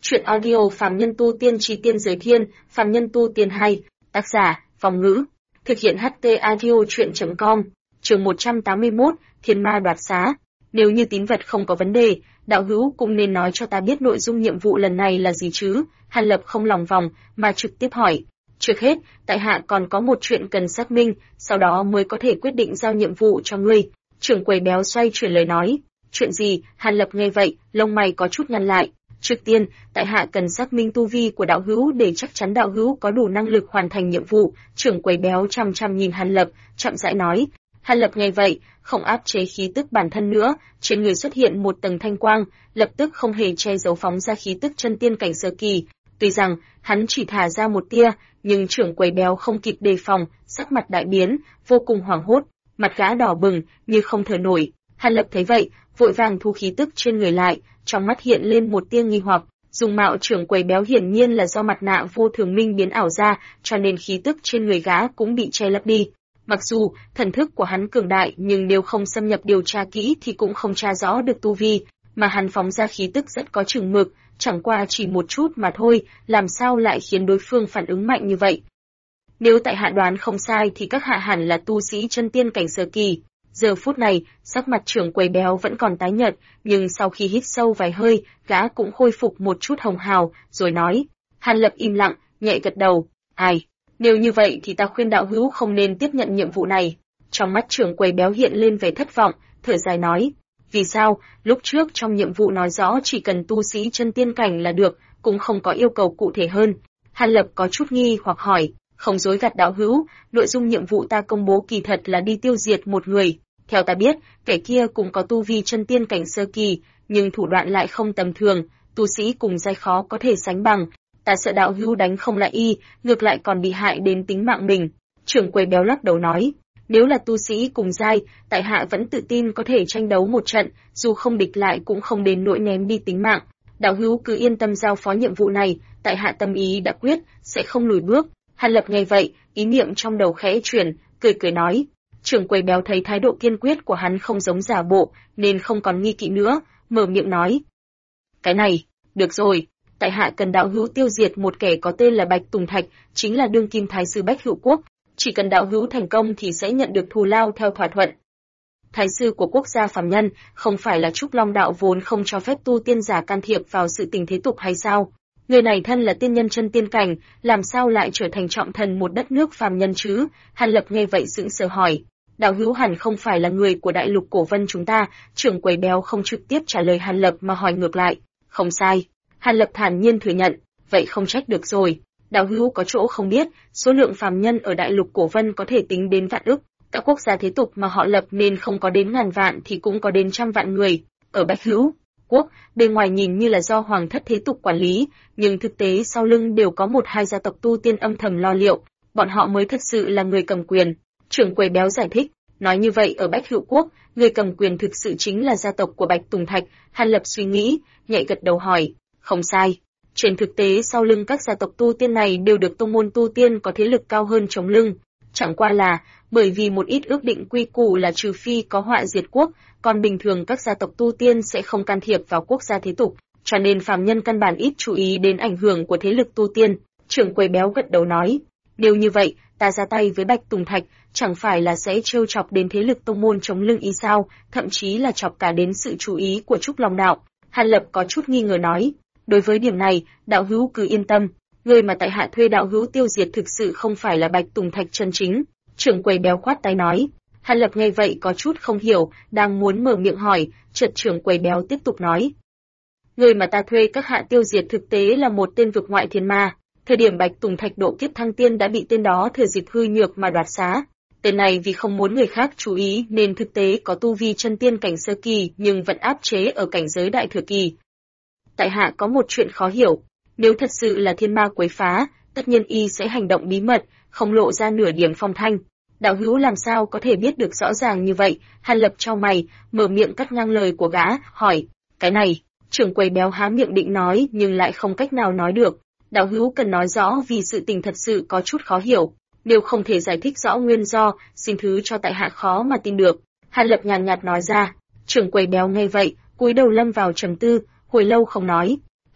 Chuyện audio Phàm Nhân Tu Tiên Chí Tiên Giới Thiên, Phàm Nhân Tu Tiên hay, tác giả, Phong Ngữ. Thực hiện HT Audio Chuyện.com, chương 181, Thiên Ma Đoạt Xá. Nếu như tín vật không có vấn đề, đạo hữu cũng nên nói cho ta biết nội dung nhiệm vụ lần này là gì chứ. Hàn Lập không lòng vòng, mà trực tiếp hỏi. Trước hết, tại hạ còn có một chuyện cần xác minh, sau đó mới có thể quyết định giao nhiệm vụ cho ngươi. Trưởng quầy béo xoay chuyển lời nói. Chuyện gì? Hàn Lập nghe vậy, lông mày có chút nhăn lại. Trước tiên, tại hạ cần xác minh tu vi của đạo hữu để chắc chắn đạo hữu có đủ năng lực hoàn thành nhiệm vụ. Trưởng quầy béo chăm chăm nhìn Hàn Lập, chậm rãi nói. Hàn Lập nghe vậy, không áp chế khí tức bản thân nữa, trên người xuất hiện một tầng thanh quang, lập tức không hề che giấu phóng ra khí tức chân tiên cảnh sơ kỳ. Tuy rằng hắn chỉ thả ra một tia, nhưng trưởng quầy béo không kịp đề phòng, sắc mặt đại biến, vô cùng hoảng hốt, mặt gã đỏ bừng như không thở nổi. Hàn Lập thấy vậy, vội vàng thu khí tức trên người lại, trong mắt hiện lên một tia nghi hoặc. Dung mạo trưởng quầy béo hiển nhiên là do mặt nạ vô thường minh biến ảo ra, cho nên khí tức trên người gã cũng bị che lấp đi. Mặc dù thần thức của hắn cường đại, nhưng nếu không xâm nhập điều tra kỹ thì cũng không tra rõ được tu vi, mà hắn phóng ra khí tức rất có chừng mực, chẳng qua chỉ một chút mà thôi, làm sao lại khiến đối phương phản ứng mạnh như vậy? Nếu tại hạ đoán không sai thì các hạ hẳn là tu sĩ chân tiên cảnh sơ kỳ. Giờ phút này, sắc mặt trưởng quầy béo vẫn còn tái nhợt, nhưng sau khi hít sâu vài hơi, gã cũng khôi phục một chút hồng hào, rồi nói. Hàn Lập im lặng, nhẹ gật đầu. Ai? Nếu như vậy thì ta khuyên đạo hữu không nên tiếp nhận nhiệm vụ này. Trong mắt trưởng quầy béo hiện lên vẻ thất vọng, thở dài nói. Vì sao? Lúc trước trong nhiệm vụ nói rõ chỉ cần tu sĩ chân tiên cảnh là được, cũng không có yêu cầu cụ thể hơn. Hàn Lập có chút nghi hoặc hỏi. Không dối gạt đạo hữu, nội dung nhiệm vụ ta công bố kỳ thật là đi tiêu diệt một người. Theo ta biết, kẻ kia cũng có tu vi chân tiên cảnh sơ kỳ, nhưng thủ đoạn lại không tầm thường, tu sĩ cùng giai khó có thể sánh bằng. Ta sợ đạo hữu đánh không lại y, ngược lại còn bị hại đến tính mạng mình. Trưởng quầy béo lắc đầu nói, nếu là tu sĩ cùng giai, tại hạ vẫn tự tin có thể tranh đấu một trận, dù không địch lại cũng không đến nỗi ném đi tính mạng. Đạo hữu cứ yên tâm giao phó nhiệm vụ này, tại hạ tâm ý đã quyết, sẽ không lùi bước. Hàn Lập nghe vậy, ý niệm trong đầu khẽ chuyển, cười cười nói. Trưởng quầy béo thấy thái độ kiên quyết của hắn không giống giả bộ, nên không còn nghi kỵ nữa, mở miệng nói. Cái này, được rồi, tại hạ cần đạo hữu tiêu diệt một kẻ có tên là Bạch Tùng Thạch, chính là đương kim thái sư Bách Hữu Quốc, chỉ cần đạo hữu thành công thì sẽ nhận được thù lao theo thỏa thuận. Thái sư của quốc gia phàm nhân, không phải là Trúc Long đạo vốn không cho phép tu tiên giả can thiệp vào sự tình thế tục hay sao? Người này thân là tiên nhân chân tiên cảnh, làm sao lại trở thành trọng thần một đất nước phàm nhân chứ? Hàn Lập nghe vậy sững sờ hỏi. Đạo hữu hẳn không phải là người của đại lục cổ vân chúng ta. Trưởng quầy béo không trực tiếp trả lời Hàn Lập mà hỏi ngược lại. Không sai. Hàn Lập thản nhiên thừa nhận. Vậy không trách được rồi. Đạo hữu có chỗ không biết, số lượng phàm nhân ở đại lục cổ vân có thể tính đến vạn ức. Các quốc gia thế tục mà họ lập nên không có đến ngàn vạn thì cũng có đến trăm vạn người. Ở Bách Hữu Quốc, bên ngoài nhìn như là do hoàng thất thế tục quản lý, nhưng thực tế sau lưng đều có một hai gia tộc tu tiên âm thầm lo liệu, bọn họ mới thật sự là người cầm quyền. Trưởng quầy béo giải thích, nói như vậy ở Bách Hữu Quốc, người cầm quyền thực sự chính là gia tộc của Bạch Tùng Thạch. Hàn Lập suy nghĩ, nhẹ gật đầu hỏi, không sai. Trên thực tế sau lưng các gia tộc tu tiên này đều được tông môn tu tiên có thế lực cao hơn chống lưng. Chẳng qua là, bởi vì một ít ước định quy củ là trừ phi có họa diệt quốc, còn bình thường các gia tộc tu tiên sẽ không can thiệp vào quốc gia thế tục, cho nên phàm nhân căn bản ít chú ý đến ảnh hưởng của thế lực tu tiên. Trưởng quầy béo gật đầu nói, nếu như vậy, ta ra tay với Bạch Tùng Thạch, chẳng phải là sẽ trêu chọc đến thế lực tông môn chống lưng ý sao, thậm chí là chọc cả đến sự chú ý của Trúc Long đạo. Hàn Lập có chút nghi ngờ nói, đối với điểm này, đạo hữu cứ yên tâm, người mà tại hạ thuê đạo hữu tiêu diệt thực sự không phải là Bạch Tùng Thạch chân chính. Trưởng quầy béo khoát tay nói. Hàn Lập nghe vậy có chút không hiểu, đang muốn mở miệng hỏi, chợt trưởng quầy béo tiếp tục nói. Người mà ta thuê các hạ tiêu diệt thực tế là một tên vực ngoại thiên ma. Thời điểm Bạch Tùng Thạch độ kiếp thăng tiên đã bị tên đó thừa dịp hư nhược mà đoạt xá. Tên này vì không muốn người khác chú ý nên thực tế có tu vi chân tiên cảnh sơ kỳ nhưng vẫn áp chế ở cảnh giới đại thừa kỳ. Tại hạ có một chuyện khó hiểu, nếu thật sự là thiên ma quấy phá, tất nhiên y sẽ hành động bí mật, không lộ ra nửa điểm phong thanh. Đạo hữu làm sao có thể biết được rõ ràng như vậy? Hàn Lập chau mày, mở miệng cắt ngang lời của gã, hỏi, cái này, trưởng quầy béo há miệng định nói nhưng lại không cách nào nói được. Đạo hữu cần nói rõ vì sự tình thật sự có chút khó hiểu, nếu không thể giải thích rõ nguyên do, xin thứ cho tại hạ khó mà tin được. Hàn Lập nhàn nhạt nói ra. Trưởng quầy béo nghe vậy, cúi đầu lâm vào trầm tư, hồi lâu không nói.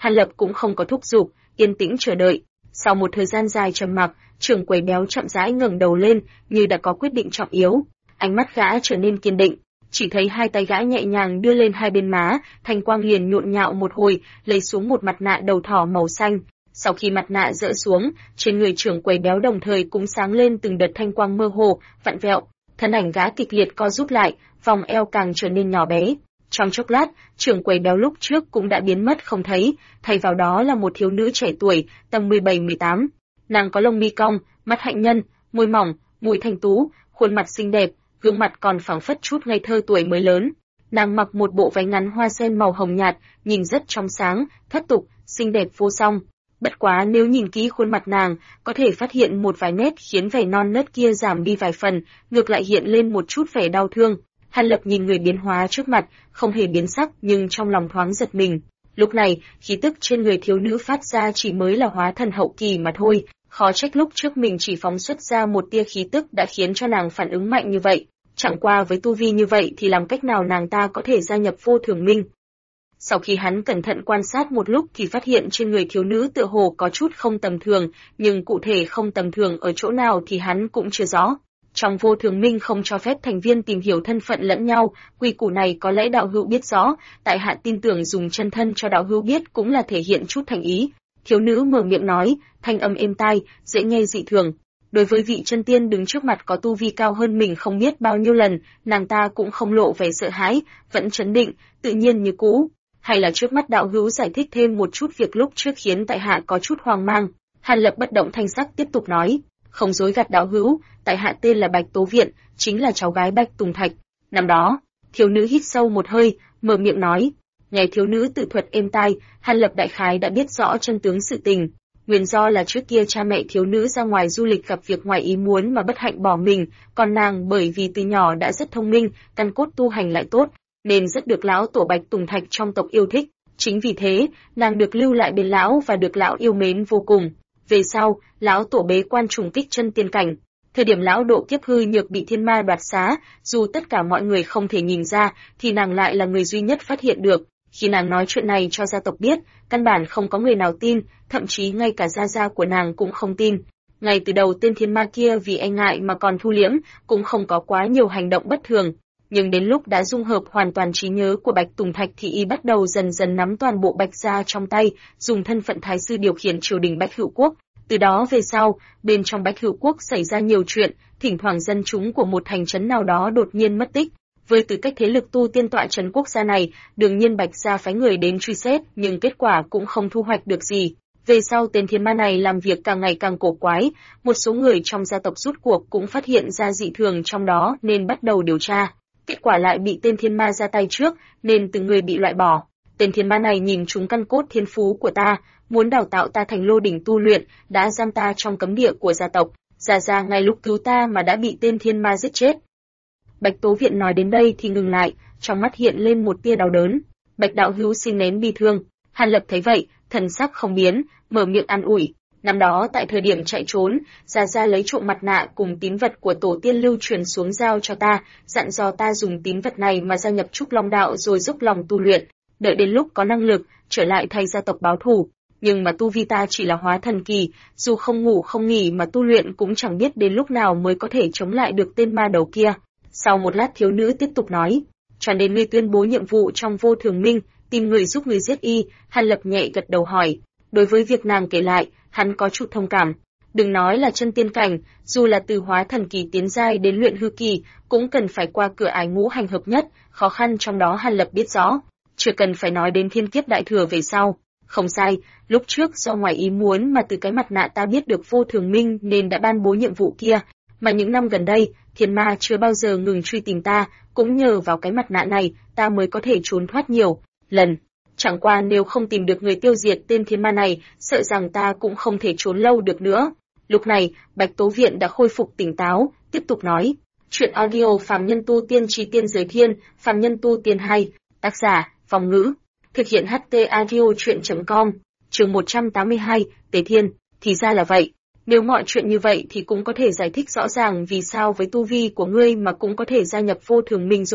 Hàn Lập cũng không có thúc giục, yên tĩnh chờ đợi. Sau một thời gian dài trầm mặc, trưởng quầy béo chậm rãi ngẩng đầu lên, như đã có quyết định trọng yếu. Ánh mắt gã trở nên kiên định, chỉ thấy hai tay gã nhẹ nhàng đưa lên hai bên má, thanh quang liền nhộn nhạo một hồi, lấy xuống một mặt nạ đầu thỏ màu xanh. Sau khi mặt nạ rỡ xuống, trên người trưởng quầy béo đồng thời cũng sáng lên từng đợt thanh quang mơ hồ, vặn vẹo. Thân ảnh gã kịch liệt co rút lại, vòng eo càng trở nên nhỏ bé. Trong chốc lát, trưởng quầy béo lúc trước cũng đã biến mất không thấy, thay vào đó là một thiếu nữ trẻ tuổi, tầm 17-18. Nàng có lông mi cong, mắt hạnh nhân, môi mỏng, mũi thanh tú, khuôn mặt xinh đẹp, gương mặt còn phảng phất chút ngây thơ tuổi mới lớn. Nàng mặc một bộ váy ngắn hoa sen màu hồng nhạt, nhìn rất trong sáng, thoát tục, xinh đẹp vô song. Bất quá nếu nhìn kỹ khuôn mặt nàng, có thể phát hiện một vài nét khiến vẻ non nớt kia giảm đi vài phần, ngược lại hiện lên một chút vẻ đau thương. Hàn Lập nhìn người biến hóa trước mặt, không hề biến sắc nhưng trong lòng thoáng giật mình. Lúc này, khí tức trên người thiếu nữ phát ra chỉ mới là hóa thần hậu kỳ mà thôi, khó trách lúc trước mình chỉ phóng xuất ra một tia khí tức đã khiến cho nàng phản ứng mạnh như vậy. Chẳng qua với tu vi như vậy thì làm cách nào nàng ta có thể gia nhập Vô Thường Minh? Sau khi hắn cẩn thận quan sát một lúc thì phát hiện trên người thiếu nữ tựa hồ có chút không tầm thường, nhưng cụ thể không tầm thường ở chỗ nào thì hắn cũng chưa rõ. Trong Vô Thường Minh không cho phép thành viên tìm hiểu thân phận lẫn nhau, quy củ này có lẽ đạo hữu biết rõ, tại hạ tin tưởng dùng chân thân cho đạo hữu biết cũng là thể hiện chút thành ý. Thiếu nữ mở miệng nói, thanh âm êm tai, dễ nghe dị thường. Đối với vị chân tiên đứng trước mặt có tu vi cao hơn mình không biết bao nhiêu lần, nàng ta cũng không lộ vẻ sợ hãi, vẫn trấn định, tự nhiên như cũ. Hay là trước mắt đạo hữu giải thích thêm một chút việc lúc trước khiến tại hạ có chút hoang mang. Hàn Lập bất động thanh sắc tiếp tục nói, không dối gạt đạo hữu, tại hạ tên là Bạch Tố Viện, chính là cháu gái Bạch Tùng Thạch. Năm đó, thiếu nữ hít sâu một hơi, mở miệng nói. Nghe thiếu nữ tự thuật êm tai, Hàn Lập đại khái đã biết rõ chân tướng sự tình. Nguyên do là trước kia cha mẹ thiếu nữ ra ngoài du lịch gặp việc ngoài ý muốn mà bất hạnh bỏ mình, còn nàng bởi vì từ nhỏ đã rất thông minh, căn cốt tu hành lại tốt, nên rất được lão tổ Bạch Tùng Thạch trong tộc yêu thích. Chính vì thế, nàng được lưu lại bên lão và được lão yêu mến vô cùng. Về sau, lão tổ bế quan trùng kích chân tiên cảnh. Thời điểm lão độ kiếp hư nhược bị thiên ma đoạt xá, dù tất cả mọi người không thể nhìn ra, thì nàng lại là người duy nhất phát hiện được. Khi nàng nói chuyện này cho gia tộc biết, căn bản không có người nào tin, thậm chí ngay cả gia gia của nàng cũng không tin. Ngay từ đầu tên thiên ma kia vì e ngại mà còn thu liễm, cũng không có quá nhiều hành động bất thường. Nhưng đến lúc đã dung hợp hoàn toàn trí nhớ của Bạch Tùng Thạch thì y bắt đầu dần dần nắm toàn bộ Bạch gia trong tay, dùng thân phận thái sư điều khiển triều đình Bạch Hữu Quốc. Từ đó về sau, bên trong Bạch Hữu Quốc xảy ra nhiều chuyện, thỉnh thoảng dân chúng của một thành trấn nào đó đột nhiên mất tích. Với tư cách thế lực tu tiên tọa trấn quốc gia này, đương nhiên Bạch gia phái người đến truy xét, nhưng kết quả cũng không thu hoạch được gì. Về sau tên thiên ma này làm việc càng ngày càng cổ quái, một số người trong gia tộc rút cuộc cũng phát hiện ra dị thường trong đó nên bắt đầu điều tra. Kết quả lại bị tên thiên ma ra tay trước, nên từng người bị loại bỏ. Tên thiên ma này nhìn trúng căn cốt thiên phú của ta, muốn đào tạo ta thành lô đỉnh tu luyện, đã giam ta trong cấm địa của gia tộc. Ra ngay lúc cứu ta mà đã bị tên thiên ma giết chết. Bạch Tố Viện nói đến đây thì ngừng lại, trong mắt hiện lên một tia đau đớn. Bạch đạo hữu xin nén bi thương. Hàn Lập thấy vậy, thần sắc không biến, mở miệng an ủi. Năm đó tại thời điểm chạy trốn, Gia lấy trộm mặt nạ cùng tín vật của tổ tiên lưu truyền xuống giao cho ta, dặn dò ta dùng tín vật này mà gia nhập Trúc Long đạo rồi dốc lòng tu luyện, đợi đến lúc có năng lực trở lại thay gia tộc báo thù. Nhưng mà tu vi ta chỉ là hóa thần kỳ, dù không ngủ không nghỉ mà tu luyện cũng chẳng biết đến lúc nào mới có thể chống lại được tên ma đầu kia. Sau một lát thiếu nữ tiếp tục nói, cho nên ngươi tuyên bố nhiệm vụ trong Vô Thường Minh, tìm người giúp ngươi giết y. Hàn Lập nhẹ gật đầu hỏi. Đối với việc nàng kể lại, hắn có chút thông cảm. Đừng nói là chân tiên cảnh, dù là từ hóa thần kỳ tiến giai đến luyện hư kỳ, cũng cần phải qua cửa ải ngũ hành hợp nhất, khó khăn trong đó Hàn Lập biết rõ. Chưa cần phải nói đến thiên kiếp đại thừa về sau. Không sai, lúc trước do ngoài ý muốn mà từ cái mặt nạ ta biết được Vô Thường Minh nên đã ban bố nhiệm vụ kia. Mà những năm gần đây, thiên ma chưa bao giờ ngừng truy tìm ta, cũng nhờ vào cái mặt nạ này, ta mới có thể trốn thoát nhiều lần. Chẳng qua nếu không tìm được người tiêu diệt tên thiên ma này, sợ rằng ta cũng không thể trốn lâu được nữa. Lúc này, Bạch Tố Viện đã khôi phục tỉnh táo, tiếp tục nói. Chuyện audio Phàm Nhân Tu Tiên Chí Tiên Giới Thiên, Phàm Nhân Tu Tiên 2, tác giả, Phong Ngữ. Thực hiện HT Audio Chuyện.com, chương 182, Tế Thiên. Thì ra là vậy. Nếu mọi chuyện như vậy thì cũng có thể giải thích rõ ràng vì sao với tu vi của ngươi mà cũng có thể gia nhập Vô Thường Minh rồi.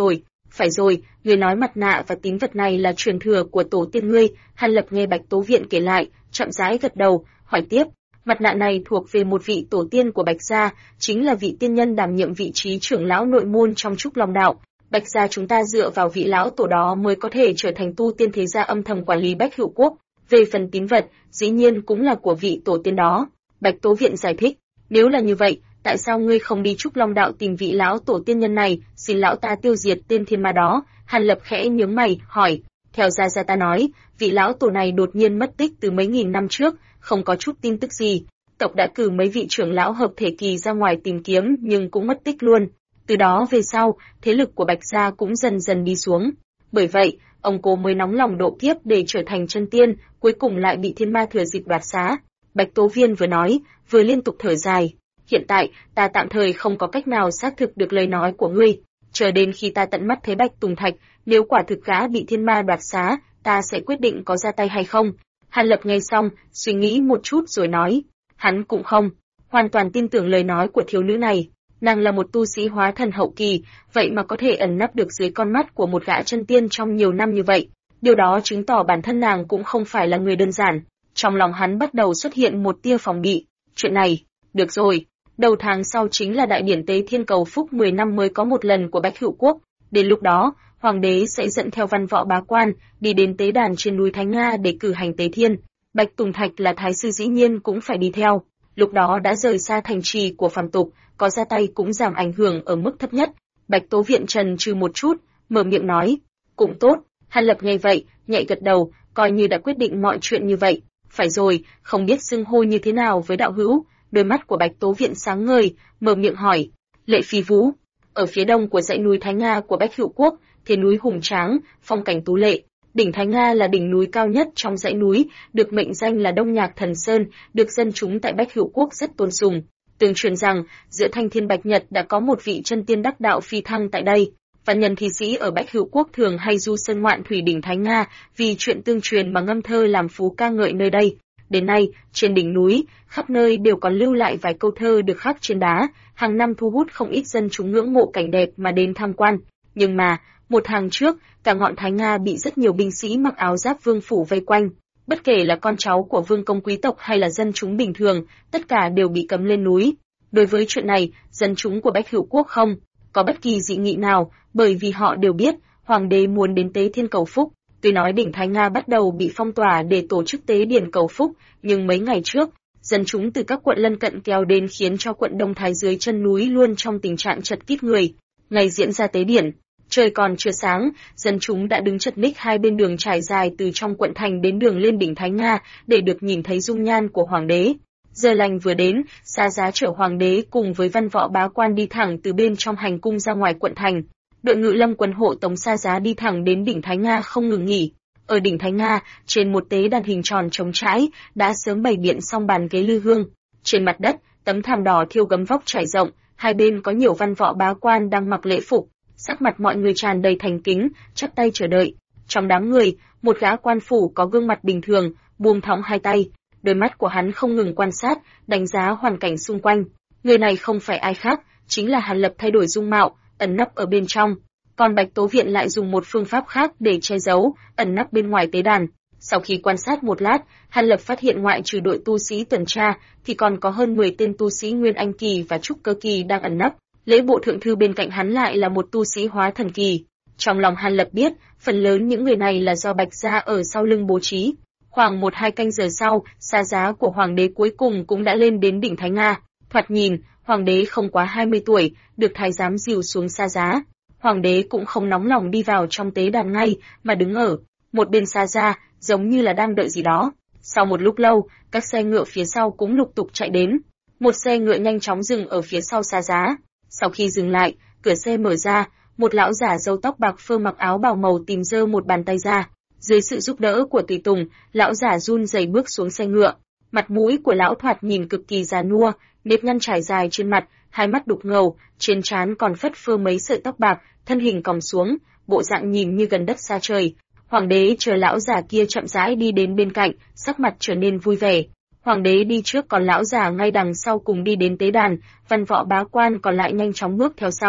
Phải rồi, ngươi nói mặt nạ và tín vật này là truyền thừa của tổ tiên ngươi. Hàn Lập nghe Bạch Tố Viện kể lại, chậm rãi gật đầu, hỏi tiếp. Mặt nạ này thuộc về một vị tổ tiên của Bạch gia, chính là vị tiên nhân đảm nhiệm vị trí trưởng lão nội môn trong Trúc Long đạo. Bạch gia chúng ta dựa vào vị lão tổ đó mới có thể trở thành tu tiên thế gia âm thầm quản lý Bách Hữu Quốc. Về phần tín vật, dĩ nhiên cũng là của vị tổ tiên đó. Bạch Tố Viện giải thích, nếu là như vậy, tại sao ngươi không đi Trúc Long đạo tìm vị lão tổ tiên nhân này, xin lão ta tiêu diệt tên thiên ma đó? Hàn Lập khẽ nhướng mày, hỏi, theo gia gia ta nói, vị lão tổ này đột nhiên mất tích từ mấy nghìn năm trước, không có chút tin tức gì. Tộc đã cử mấy vị trưởng lão hợp thể kỳ ra ngoài tìm kiếm nhưng cũng mất tích luôn. Từ đó về sau, thế lực của Bạch gia cũng dần dần đi xuống. Bởi vậy, ông cố mới nóng lòng độ kiếp để trở thành chân tiên, cuối cùng lại bị thiên ma thừa dịp đoạt xá. Bạch Tố Viên vừa nói, vừa liên tục thở dài. Hiện tại, ta tạm thời không có cách nào xác thực được lời nói của ngươi. Chờ đến khi ta tận mắt thấy Bạch Tùng Thạch, nếu quả thực gã bị thiên ma đoạt xá, ta sẽ quyết định có ra tay hay không. Hàn Lập nghe xong, suy nghĩ một chút rồi nói, hắn cũng không, hoàn toàn tin tưởng lời nói của thiếu nữ này. Nàng là một tu sĩ hóa thần hậu kỳ, vậy mà có thể ẩn nấp được dưới con mắt của một gã chân tiên trong nhiều năm như vậy. Điều đó chứng tỏ bản thân nàng cũng không phải là người đơn giản. Trong lòng hắn bắt đầu xuất hiện một tia phòng bị. Chuyện này, được rồi, đầu tháng sau chính là đại điển tế thiên cầu phúc 10 năm mới có một lần của Bách Hữu Quốc. Đến lúc đó, Hoàng đế sẽ dẫn theo văn võ bá quan, đi đến tế đàn trên núi Thánh Nga để cử hành tế thiên. Bạch Tùng Thạch là thái sư dĩ nhiên cũng phải đi theo. Lúc đó đã rời xa thành trì của phàm tục, có ra tay cũng giảm ảnh hưởng ở mức thấp nhất. Bạch Tố Viện trần trừ một chút, mở miệng nói, cũng tốt. Hàn Lập nghe vậy, nhẹ gật đầu, coi như đã quyết định mọi chuyện như vậy. Phải rồi, không biết xưng hô như thế nào với đạo hữu. Đôi mắt của Bạch Tố Viện sáng ngời, mở miệng hỏi, Lệ Phi Vũ. Ở phía đông của dãy núi Thánh Nga của Bách Hữu Quốc, thiên núi hùng tráng, phong cảnh tú lệ. Đỉnh Thánh Nga là đỉnh núi cao nhất trong dãy núi, được mệnh danh là Đông Nhạc Thần Sơn, được dân chúng tại Bách Hữu Quốc rất tôn sùng. Tương truyền rằng, giữa Thanh Thiên Bạch Nhật đã có một vị chân tiên đắc đạo phi thăng tại đây. Văn nhân thi sĩ ở Bách Hữu Quốc thường hay du sơn ngoạn thủy đỉnh Thánh Nga, vì chuyện tương truyền mà ngâm thơ làm phú ca ngợi nơi đây. Đến nay, trên đỉnh núi, khắp nơi đều còn lưu lại vài câu thơ được khắc trên đá, hàng năm thu hút không ít dân chúng ngưỡng mộ cảnh đẹp mà đến tham quan. Nhưng mà, một tháng trước, cả ngọn Thánh Nga bị rất nhiều binh sĩ mặc áo giáp vương phủ vây quanh. Bất kể là con cháu của vương công quý tộc hay là dân chúng bình thường, tất cả đều bị cấm lên núi. Đối với chuyện này, dân chúng của Bách Hữu Quốc không có bất kỳ dị nghị nào, bởi vì họ đều biết, hoàng đế muốn đến tế thiên cầu phúc. Tuy nói đỉnh Thánh Nga bắt đầu bị phong tỏa để tổ chức tế điển cầu phúc, nhưng mấy ngày trước, dân chúng từ các quận lân cận kéo đến khiến cho quận Đông Thái dưới chân núi luôn trong tình trạng chật kín người. Ngày diễn ra tế điển, trời còn chưa sáng, dân chúng đã đứng chật ních hai bên đường trải dài từ trong quận thành đến đường lên đỉnh Thánh Nga để được nhìn thấy dung nhan của hoàng đế. Giờ lành vừa đến, Sa Giá chở hoàng đế cùng với văn võ bá quan đi thẳng từ bên trong hành cung ra ngoài quận thành. Đội ngự lâm quân hộ tống Sa Giá đi thẳng đến đỉnh Thánh Nga không ngừng nghỉ. Ở đỉnh Thánh Nga, trên một tế đàn hình tròn trống trải, đã sớm bày biện xong bàn ghế lư hương. Trên mặt đất, tấm thảm đỏ thiêu gấm vóc trải rộng, hai bên có nhiều văn võ bá quan đang mặc lễ phục. Sắc mặt mọi người tràn đầy thành kính, chắp tay chờ đợi. Trong đám người, một gã quan phủ có gương mặt bình thường, buông thõng hai tay. Đôi mắt của hắn không ngừng quan sát, đánh giá hoàn cảnh xung quanh. Người này không phải ai khác, chính là Hàn Lập thay đổi dung mạo, ẩn nấp ở bên trong. Còn Bạch Tố Viện lại dùng một phương pháp khác để che giấu, ẩn nấp bên ngoài tế đàn. Sau khi quan sát một lát, Hàn Lập phát hiện ngoại trừ đội tu sĩ tuần tra, thì còn có hơn 10 tên tu sĩ Nguyên Anh kỳ và Trúc Cơ kỳ đang ẩn nấp. Lễ bộ thượng thư bên cạnh hắn lại là một tu sĩ hóa thần kỳ. Trong lòng Hàn Lập biết, phần lớn những người này là do Bạch gia ở sau lưng bố trí. Khoảng 1-2 canh giờ sau, Sa Giá của hoàng đế cuối cùng cũng đã lên đến đỉnh Thánh Nga. Thoạt nhìn, hoàng đế không quá 20 tuổi, được thái giám dìu xuống Sa Giá. Hoàng đế cũng không nóng lòng đi vào trong tế đàn ngay, mà đứng ở một bên Sa Giá, giống như là đang đợi gì đó. Sau một lúc lâu, các xe ngựa phía sau cũng lục tục chạy đến. Một xe ngựa nhanh chóng dừng ở phía sau Sa Giá. Sau khi dừng lại, cửa xe mở ra, một lão giả râu tóc bạc phơ mặc áo bào màu tím giơ một bàn tay ra. Dưới sự giúp đỡ của tùy tùng, lão giả run rẩy bước xuống xe ngựa. Mặt mũi của lão thoạt nhìn cực kỳ già nua, nếp nhăn trải dài trên mặt, hai mắt đục ngầu, trên trán còn phất phơ mấy sợi tóc bạc, thân hình còng xuống, bộ dạng nhìn như gần đất xa trời. Hoàng đế chờ lão già kia chậm rãi đi đến bên cạnh, sắc mặt trở nên vui vẻ. Hoàng đế đi trước còn lão già ngay đằng sau cùng đi đến tế đàn, văn võ bá quan còn lại nhanh chóng bước theo sau.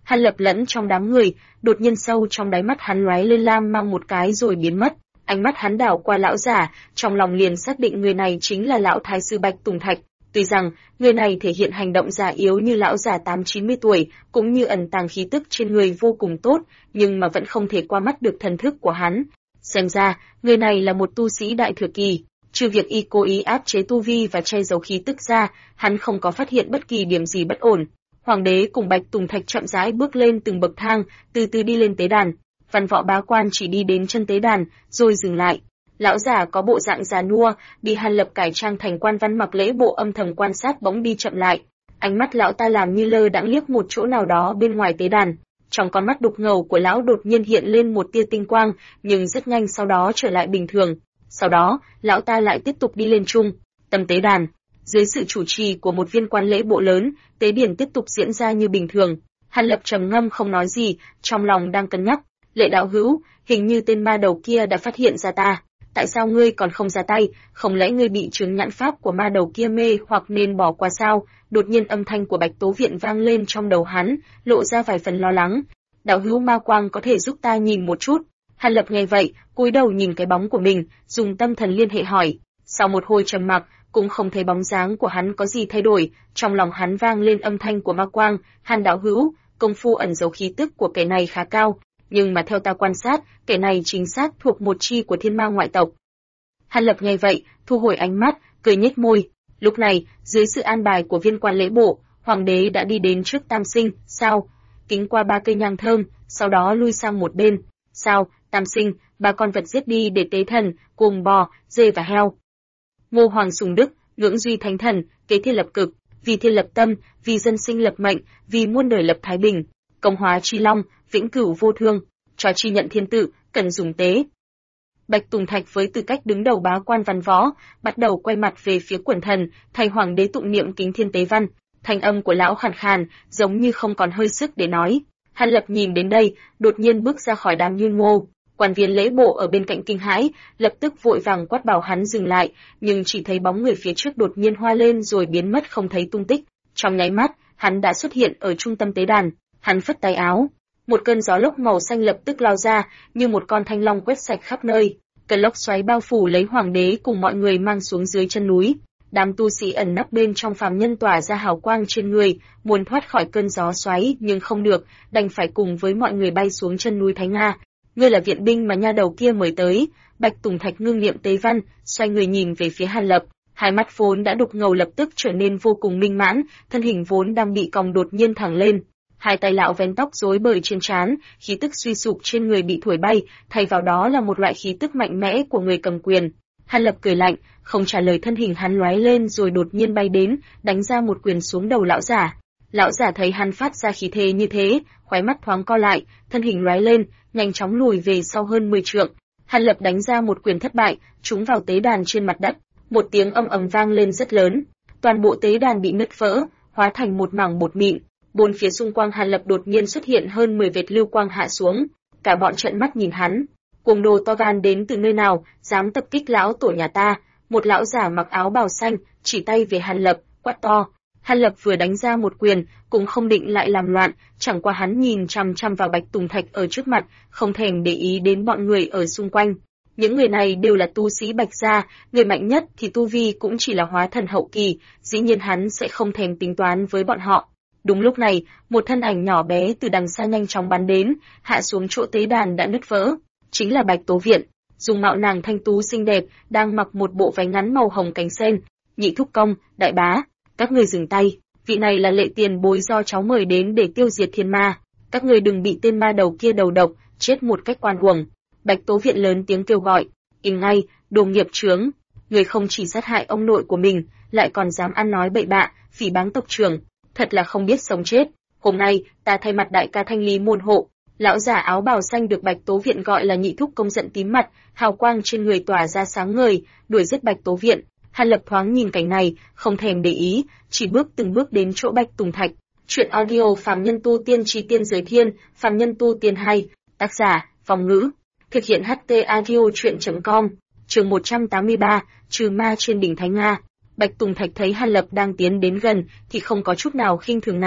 Hàn Lập lẫn trong đám người, đột nhiên sâu trong đáy mắt hắn lóe lên lam mang một cái rồi biến mất. Ánh mắt hắn đảo qua lão giả, trong lòng liền xác định người này chính là lão thái sư Bạch Tùng Thạch. Tuy rằng người này thể hiện hành động già yếu như lão già 8-90 tuổi, cũng như ẩn tàng khí tức trên người vô cùng tốt, nhưng mà vẫn không thể qua mắt được thần thức của hắn. Xem ra, người này là một tu sĩ đại thừa kỳ. Trừ việc y cố ý áp chế tu vi và che giấu khí tức ra, hắn không có phát hiện bất kỳ điểm gì bất ổn. Hoàng đế cùng Bạch Tùng Thạch chậm rãi bước lên từng bậc thang, từ từ đi lên tế đàn. Văn Võ bá quan chỉ đi đến chân tế đàn, rồi dừng lại. Lão giả có bộ dạng già nua, bị Hàn Lập cải trang thành quan văn mặc lễ bộ âm thầm quan sát bỗng đi chậm lại. Ánh mắt lão ta làm như lơ đãng liếc một chỗ nào đó bên ngoài tế đàn. Trong con mắt đục ngầu của lão đột nhiên hiện lên một tia tinh quang, nhưng rất nhanh sau đó trở lại bình thường. Sau đó, lão ta lại tiếp tục đi lên trung tâm tế đàn. Dưới sự chủ trì của một viên quan lễ bộ lớn, tế điển tiếp tục diễn ra như bình thường. Hàn Lập trầm ngâm không nói gì, trong lòng đang cân nhắc. Lệ đạo hữu, hình như tên ma đầu kia đã phát hiện ra ta. Tại sao ngươi còn không ra tay, không lẽ ngươi bị chứng nhãn pháp của ma đầu kia mê hoặc nên bỏ qua sao? Đột nhiên âm thanh của Bạch Tố Viện vang lên trong đầu hắn, lộ ra vài phần lo lắng. Đạo hữu ma quang có thể giúp ta nhìn một chút. Hàn Lập nghe vậy, cúi đầu nhìn cái bóng của mình, dùng tâm thần liên hệ hỏi. Sau một hồi trầm mặc, cũng không thấy bóng dáng của hắn có gì thay đổi, trong lòng hắn vang lên âm thanh của ma quang. Hàn đạo hữu, công phu ẩn giấu khí tức của kẻ này khá cao, nhưng mà theo ta quan sát, kẻ này chính xác thuộc một chi của thiên ma ngoại tộc. Hàn Lập nghe vậy, thu hồi ánh mắt, cười nhếch môi. Lúc này, dưới sự an bài của viên quan lễ bộ, hoàng đế đã đi đến trước Tam Sinh. Sao? Kính qua 3 cây nhang thơm, sau đó lui sang một bên. Sao? Tam Sinh, 3 con vật giết đi để tế thần, gồm bò, dê và heo. Ngô Hoàng Sùng Đức, ngưỡng duy thánh thần, kế thiên lập cực, vì thiên lập tâm, vì dân sinh lập mệnh, vì muôn đời lập thái bình, công hóa chi long, vĩnh cửu vô thương, cho chi nhận thiên tự, cần dùng tế. Bạch Tùng Thạch với tư cách đứng đầu bá quan văn võ, bắt đầu quay mặt về phía quần thần, thay hoàng đế tụng niệm kính thiên tế văn. Thanh âm của lão khàn khàn, giống như không còn hơi sức để nói. Hàn Lập nhìn đến đây, đột nhiên bước ra khỏi đám Nhun Ngô. Quan viên lễ bộ ở bên cạnh kinh hãi, lập tức vội vàng quát bảo hắn dừng lại, nhưng chỉ thấy bóng người phía trước đột nhiên hoa lên rồi biến mất không thấy tung tích. Trong nháy mắt, hắn đã xuất hiện ở trung tâm tế đàn. Hắn phất tay áo, một cơn gió lốc màu xanh lập tức lao ra, như một con thanh long quét sạch khắp nơi. Cơn lốc xoáy bao phủ lấy hoàng đế cùng mọi người mang xuống dưới chân núi. Đám tu sĩ ẩn nấp bên trong phàm nhân tỏa ra hào quang trên người, muốn thoát khỏi cơn gió xoáy nhưng không được, đành phải cùng với mọi người bay xuống chân núi Thánh Nga. Ngươi là viện binh mà nha đầu kia mời tới. Bạch Tùng Thạch ngưng niệm tế văn, xoay người nhìn về phía Hàn Lập, hai mắt vốn đã đục ngầu lập tức trở nên vô cùng minh mãn, thân hình vốn đang bị còng đột nhiên thẳng lên. Hai tay lão vén tóc rối bời trên trán, khí tức suy sụp trên người bị thổi bay, thay vào đó là một loại khí tức mạnh mẽ của người cầm quyền. Hàn Lập cười lạnh, không trả lời, thân hình hắn lóe lên rồi đột nhiên bay đến, đánh ra một quyền xuống đầu lão giả. Lão giả thấy hắn phát ra khí thế như thế, khóe mắt thoáng co lại, thân hình lóe lên, nhanh chóng lùi về sau hơn 10 trượng. Hàn Lập đánh ra một quyền thất bại, trúng vào tế đàn trên mặt đất. Một tiếng ầm ầm vang lên rất lớn, toàn bộ tế đàn bị nứt vỡ, hóa thành một mảng bột mịn. Bốn phía xung quanh Hàn Lập đột nhiên xuất hiện hơn 10 vệt lưu quang hạ xuống, cả bọn trợn mắt nhìn hắn. Cuồng đồ to gan đến từ nơi nào, dám tập kích lão tổ nhà ta? Một lão giả mặc áo bào xanh, chỉ tay về Hàn Lập, quát to. Hàn Lập vừa đánh ra một quyền, cũng không định lại làm loạn, chẳng qua hắn nhìn chằm chằm vào Bạch Tùng Thạch ở trước mặt, không thèm để ý đến bọn người ở xung quanh. Những người này đều là tu sĩ Bạch gia, người mạnh nhất thì tu vi cũng chỉ là hóa thần hậu kỳ, dĩ nhiên hắn sẽ không thèm tính toán với bọn họ. Đúng lúc này, một thân ảnh nhỏ bé từ đằng xa nhanh chóng bắn đến, hạ xuống chỗ tế đàn đã nứt vỡ. Chính là Bạch Tố Viện, dùng mạo nàng thanh tú xinh đẹp, đang mặc một bộ váy ngắn màu hồng cánh sen. Nhị thúc công, đại bá, các người dừng tay, vị này là lệ tiền bối do cháu mời đến để tiêu diệt thiên ma. Các người đừng bị tên ma đầu kia đầu độc, chết một cách oan uổng. Bạch Tố Viện lớn tiếng kêu gọi, im ngay, đồ nghiệp chướng, người không chỉ sát hại ông nội của mình, lại còn dám ăn nói bậy bạ, phỉ báng tộc trưởng, thật là không biết sống chết. Hôm nay, ta thay mặt đại ca thanh lý môn hộ. Lão giả áo bào xanh được Bạch Tố Viện gọi là Nhị thúc công giận tím mặt, hào quang trên người tỏa ra sáng ngời, đuổi giết Bạch Tố Viện. Hàn Lập thoáng nhìn cảnh này, không thèm để ý, chỉ bước từng bước đến chỗ Bạch Tùng Thạch. Chuyện audio Phàm Nhân Tu Tiên Chi Tiên Giới Thiên, Phàm Nhân Tu Tiên 2, tác giả, Vong Ngữ, thực hiện HT audio chuyện.com, chương 183, trừ ma trên đỉnh Thánh Nga. Bạch Tùng Thạch thấy Hàn Lập đang tiến đến gần thì không có chút nào khinh thường nào,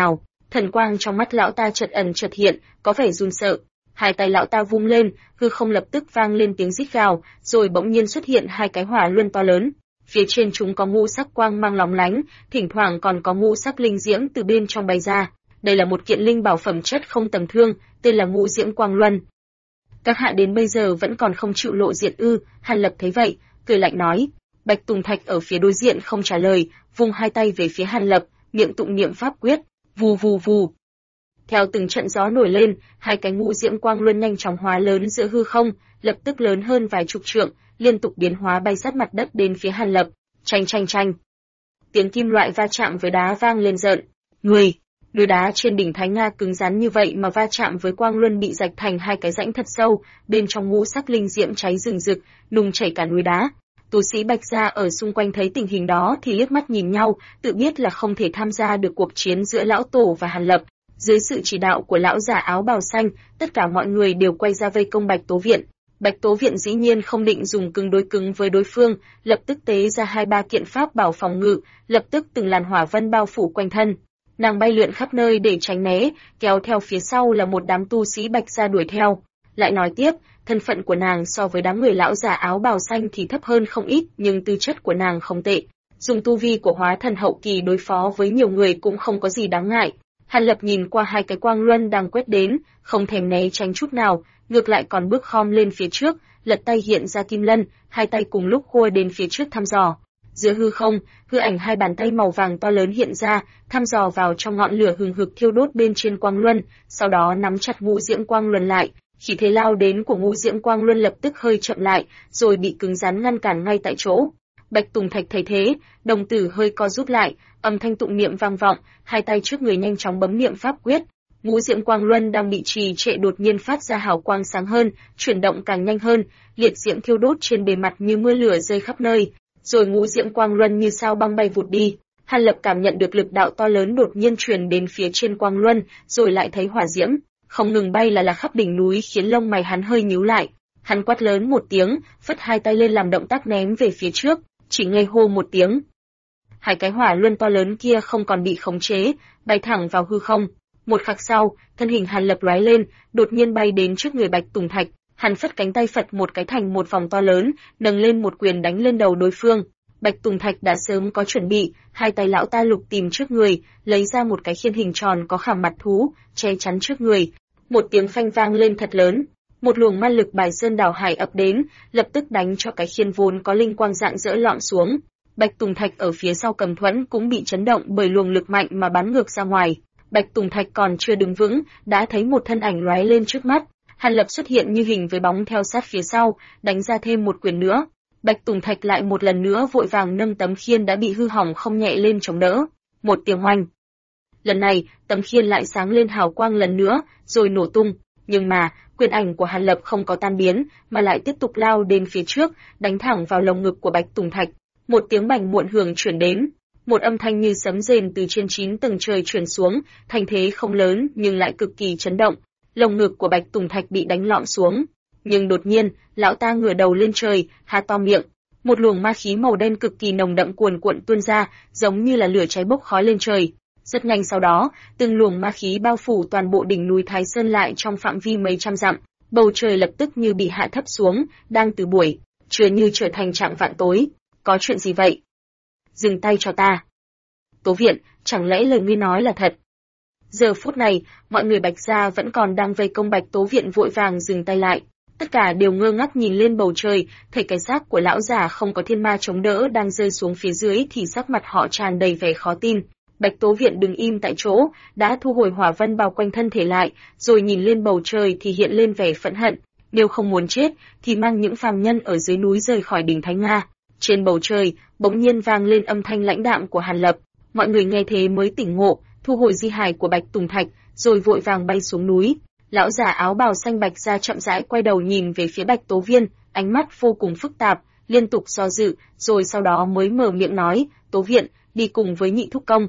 Thần quang trong mắt lão ta chợt ẩn chợt hiện, có vẻ run sợ. Hai tay lão ta vung lên, hư không lập tức vang lên tiếng rít gào, rồi bỗng nhiên xuất hiện hai cái hỏa luân to lớn. Phía trên chúng có ngũ sắc quang mang lóng lánh, thỉnh thoảng còn có ngũ sắc linh diễm từ bên trong bay ra. Đây là một kiện linh bảo phẩm chất không tầm thường, tên là Ngũ Diễm Quang Luân. Các hạ đến bây giờ vẫn còn không chịu lộ diện ư? Hàn Lập thấy vậy, cười lạnh nói. Bạch Tùng Thạch ở phía đối diện không trả lời, vung hai tay về phía Hàn Lập, miệng tụng niệm pháp quyết, vù vù vù. Theo từng trận gió nổi lên, hai cái ngũ diễm quang luân nhanh chóng hóa lớn giữa hư không, lập tức lớn hơn vài chục trượng, liên tục biến hóa bay sát mặt đất đến phía Hàn Lập. Chanh chanh chanh. Tiếng kim loại va chạm với đá vang lên rợn người. Núi đá trên đỉnh Thái Nga cứng rắn như vậy mà va chạm với quang luân bị rạch thành hai cái rãnh thật sâu, bên trong ngũ sắc linh diễm cháy rừng rực, nung chảy cả núi đá. Tu sĩ Bạch gia ở xung quanh thấy tình hình đó thì liếc mắt nhìn nhau, tự biết là không thể tham gia được cuộc chiến giữa lão tổ và Hàn Lập. Dưới sự chỉ đạo của lão giả áo bào xanh, tất cả mọi người đều quay ra vây công Bạch Tố Viện. Bạch Tố Viện dĩ nhiên không định dùng cứng đối cứng với đối phương, lập tức tế ra 2-3 kiện pháp bảo phòng ngự, lập tức từng làn hỏa vân bao phủ quanh thân. Nàng bay lượn khắp nơi để tránh né, kéo theo phía sau là một đám tu sĩ Bạch gia đuổi theo. Lại nói tiếp, thân phận của nàng so với đám người lão giả áo bào xanh thì thấp hơn không ít, nhưng tư chất của nàng không tệ. Dùng tu vi của hóa thần hậu kỳ đối phó với nhiều người cũng không có gì đáng ngại. Hàn Lập nhìn qua hai cái quang luân đang quét đến, không thèm né tránh chút nào, ngược lại còn bước khom lên phía trước, lật tay hiện ra kim lân, hai tay cùng lúc khua đến phía trước thăm dò. Giữa hư không, hư ảnh hai bàn tay màu vàng to lớn hiện ra, thăm dò vào trong ngọn lửa hừng hực thiêu đốt bên trên quang luân, sau đó nắm chặt ngũ diễm quang luân lại. Khí thế lao đến của ngũ diễm quang luân lập tức hơi chậm lại, rồi bị cứng rắn ngăn cản ngay tại chỗ. Bạch Tùng Thạch thấy thế, đồng tử hơi co rút lại, âm thanh tụng niệm vang vọng, hai tay trước người nhanh chóng bấm niệm pháp quyết. Ngũ diễm quang luân đang bị trì trệ đột nhiên phát ra hào quang sáng hơn, chuyển động càng nhanh hơn, liệt diễm thiêu đốt trên bề mặt như mưa lửa rơi khắp nơi, rồi ngũ diễm quang luân như sao băng bay vụt đi. Hàn Lập cảm nhận được lực đạo to lớn đột nhiên truyền đến phía trên quang luân, rồi lại thấy hỏa diễm không ngừng bay là khắp đỉnh núi, khiến lông mày hắn hơi nhíu lại. Hắn quát lớn một tiếng, phất hai tay lên làm động tác ném về phía trước, chỉ nghe hô một tiếng. Hai cái hỏa luân to lớn kia không còn bị khống chế, bay thẳng vào hư không. Một khắc sau, thân hình Hàn Lập lóe lên, đột nhiên bay đến trước người Bạch Tùng Thạch. Hắn phất cánh tay phật một cái thành một vòng to lớn, nâng lên một quyền đánh lên đầu đối phương. Bạch Tùng Thạch đã sớm có chuẩn bị, hai tay lão ta lục tìm trước người, lấy ra một cái khiên hình tròn có khảm mặt thú, che chắn trước người. Một tiếng phanh vang lên thật lớn, một luồng ma lực bài sơn đảo hải ập đến, lập tức đánh cho cái khiên vốn có linh quang rạng rỡ lọn xuống. Bạch Tùng Thạch ở phía sau cầm thuẫn cũng bị chấn động bởi luồng lực mạnh mà bắn ngược ra ngoài. Bạch Tùng Thạch còn chưa đứng vững, đã thấy một thân ảnh lóe lên trước mắt. Hàn Lập xuất hiện như hình với bóng theo sát phía sau, đánh ra thêm một quyền nữa. Bạch Tùng Thạch lại một lần nữa vội vàng nâng tấm khiên đã bị hư hỏng không nhẹ lên chống đỡ. Một tiếng oanh. Lần này, tấm khiên lại sáng lên hào quang lần nữa, rồi nổ tung. Nhưng mà, quyền ảnh của Hàn Lập không có tan biến, mà lại tiếp tục lao đến phía trước, đánh thẳng vào lồng ngực của Bạch Tùng Thạch. Một tiếng bành muộn hưởng chuyển đến. Một âm thanh như sấm rền từ trên 9 tầng trời truyền xuống, thành thế không lớn nhưng lại cực kỳ chấn động. Lồng ngực của Bạch Tùng Thạch bị đánh lõm xuống. Nhưng đột nhiên, lão ta ngửa đầu lên trời, há to miệng. Một luồng ma khí màu đen cực kỳ nồng đậm cuồn cuộn tuôn ra, giống như là lửa cháy bốc khói lên trời. Rất nhanh sau đó, từng luồng ma khí bao phủ toàn bộ đỉnh núi Thái Sơn lại trong phạm vi mấy trăm dặm. Bầu trời lập tức như bị hạ thấp xuống, đang từ buổi trưa như trở thành trạng vạn tối. Có chuyện gì vậy? Dừng tay cho ta. Tố Viện, chẳng lẽ lời ngươi nói là thật? Giờ phút này, mọi người Bạch gia vẫn còn đang vây công Bạch Tố Viện vội vàng dừng tay lại. Tất cả đều ngơ ngác nhìn lên bầu trời, thấy cái xác của lão già không có thiên ma chống đỡ đang rơi xuống phía dưới thì sắc mặt họ tràn đầy vẻ khó tin. Bạch Tố Viện đứng im tại chỗ, đã thu hồi hỏa vân bao quanh thân thể lại, rồi nhìn lên bầu trời thì hiện lên vẻ phẫn hận. Nếu không muốn chết, thì mang những phàm nhân ở dưới núi rời khỏi đỉnh Thánh Nga. Trên bầu trời, bỗng nhiên vang lên âm thanh lãnh đạm của Hàn Lập. Mọi người nghe thế mới tỉnh ngộ, thu hồi di hài của Bạch Tùng Thạch, rồi vội vàng bay xuống núi. Lão giả áo bào xanh Bạch gia chậm rãi quay đầu nhìn về phía Bạch Tố Viên, ánh mắt vô cùng phức tạp, liên tục do dự, rồi sau đó mới mở miệng nói, Tố Viện, đi cùng với Nhị Thúc Công.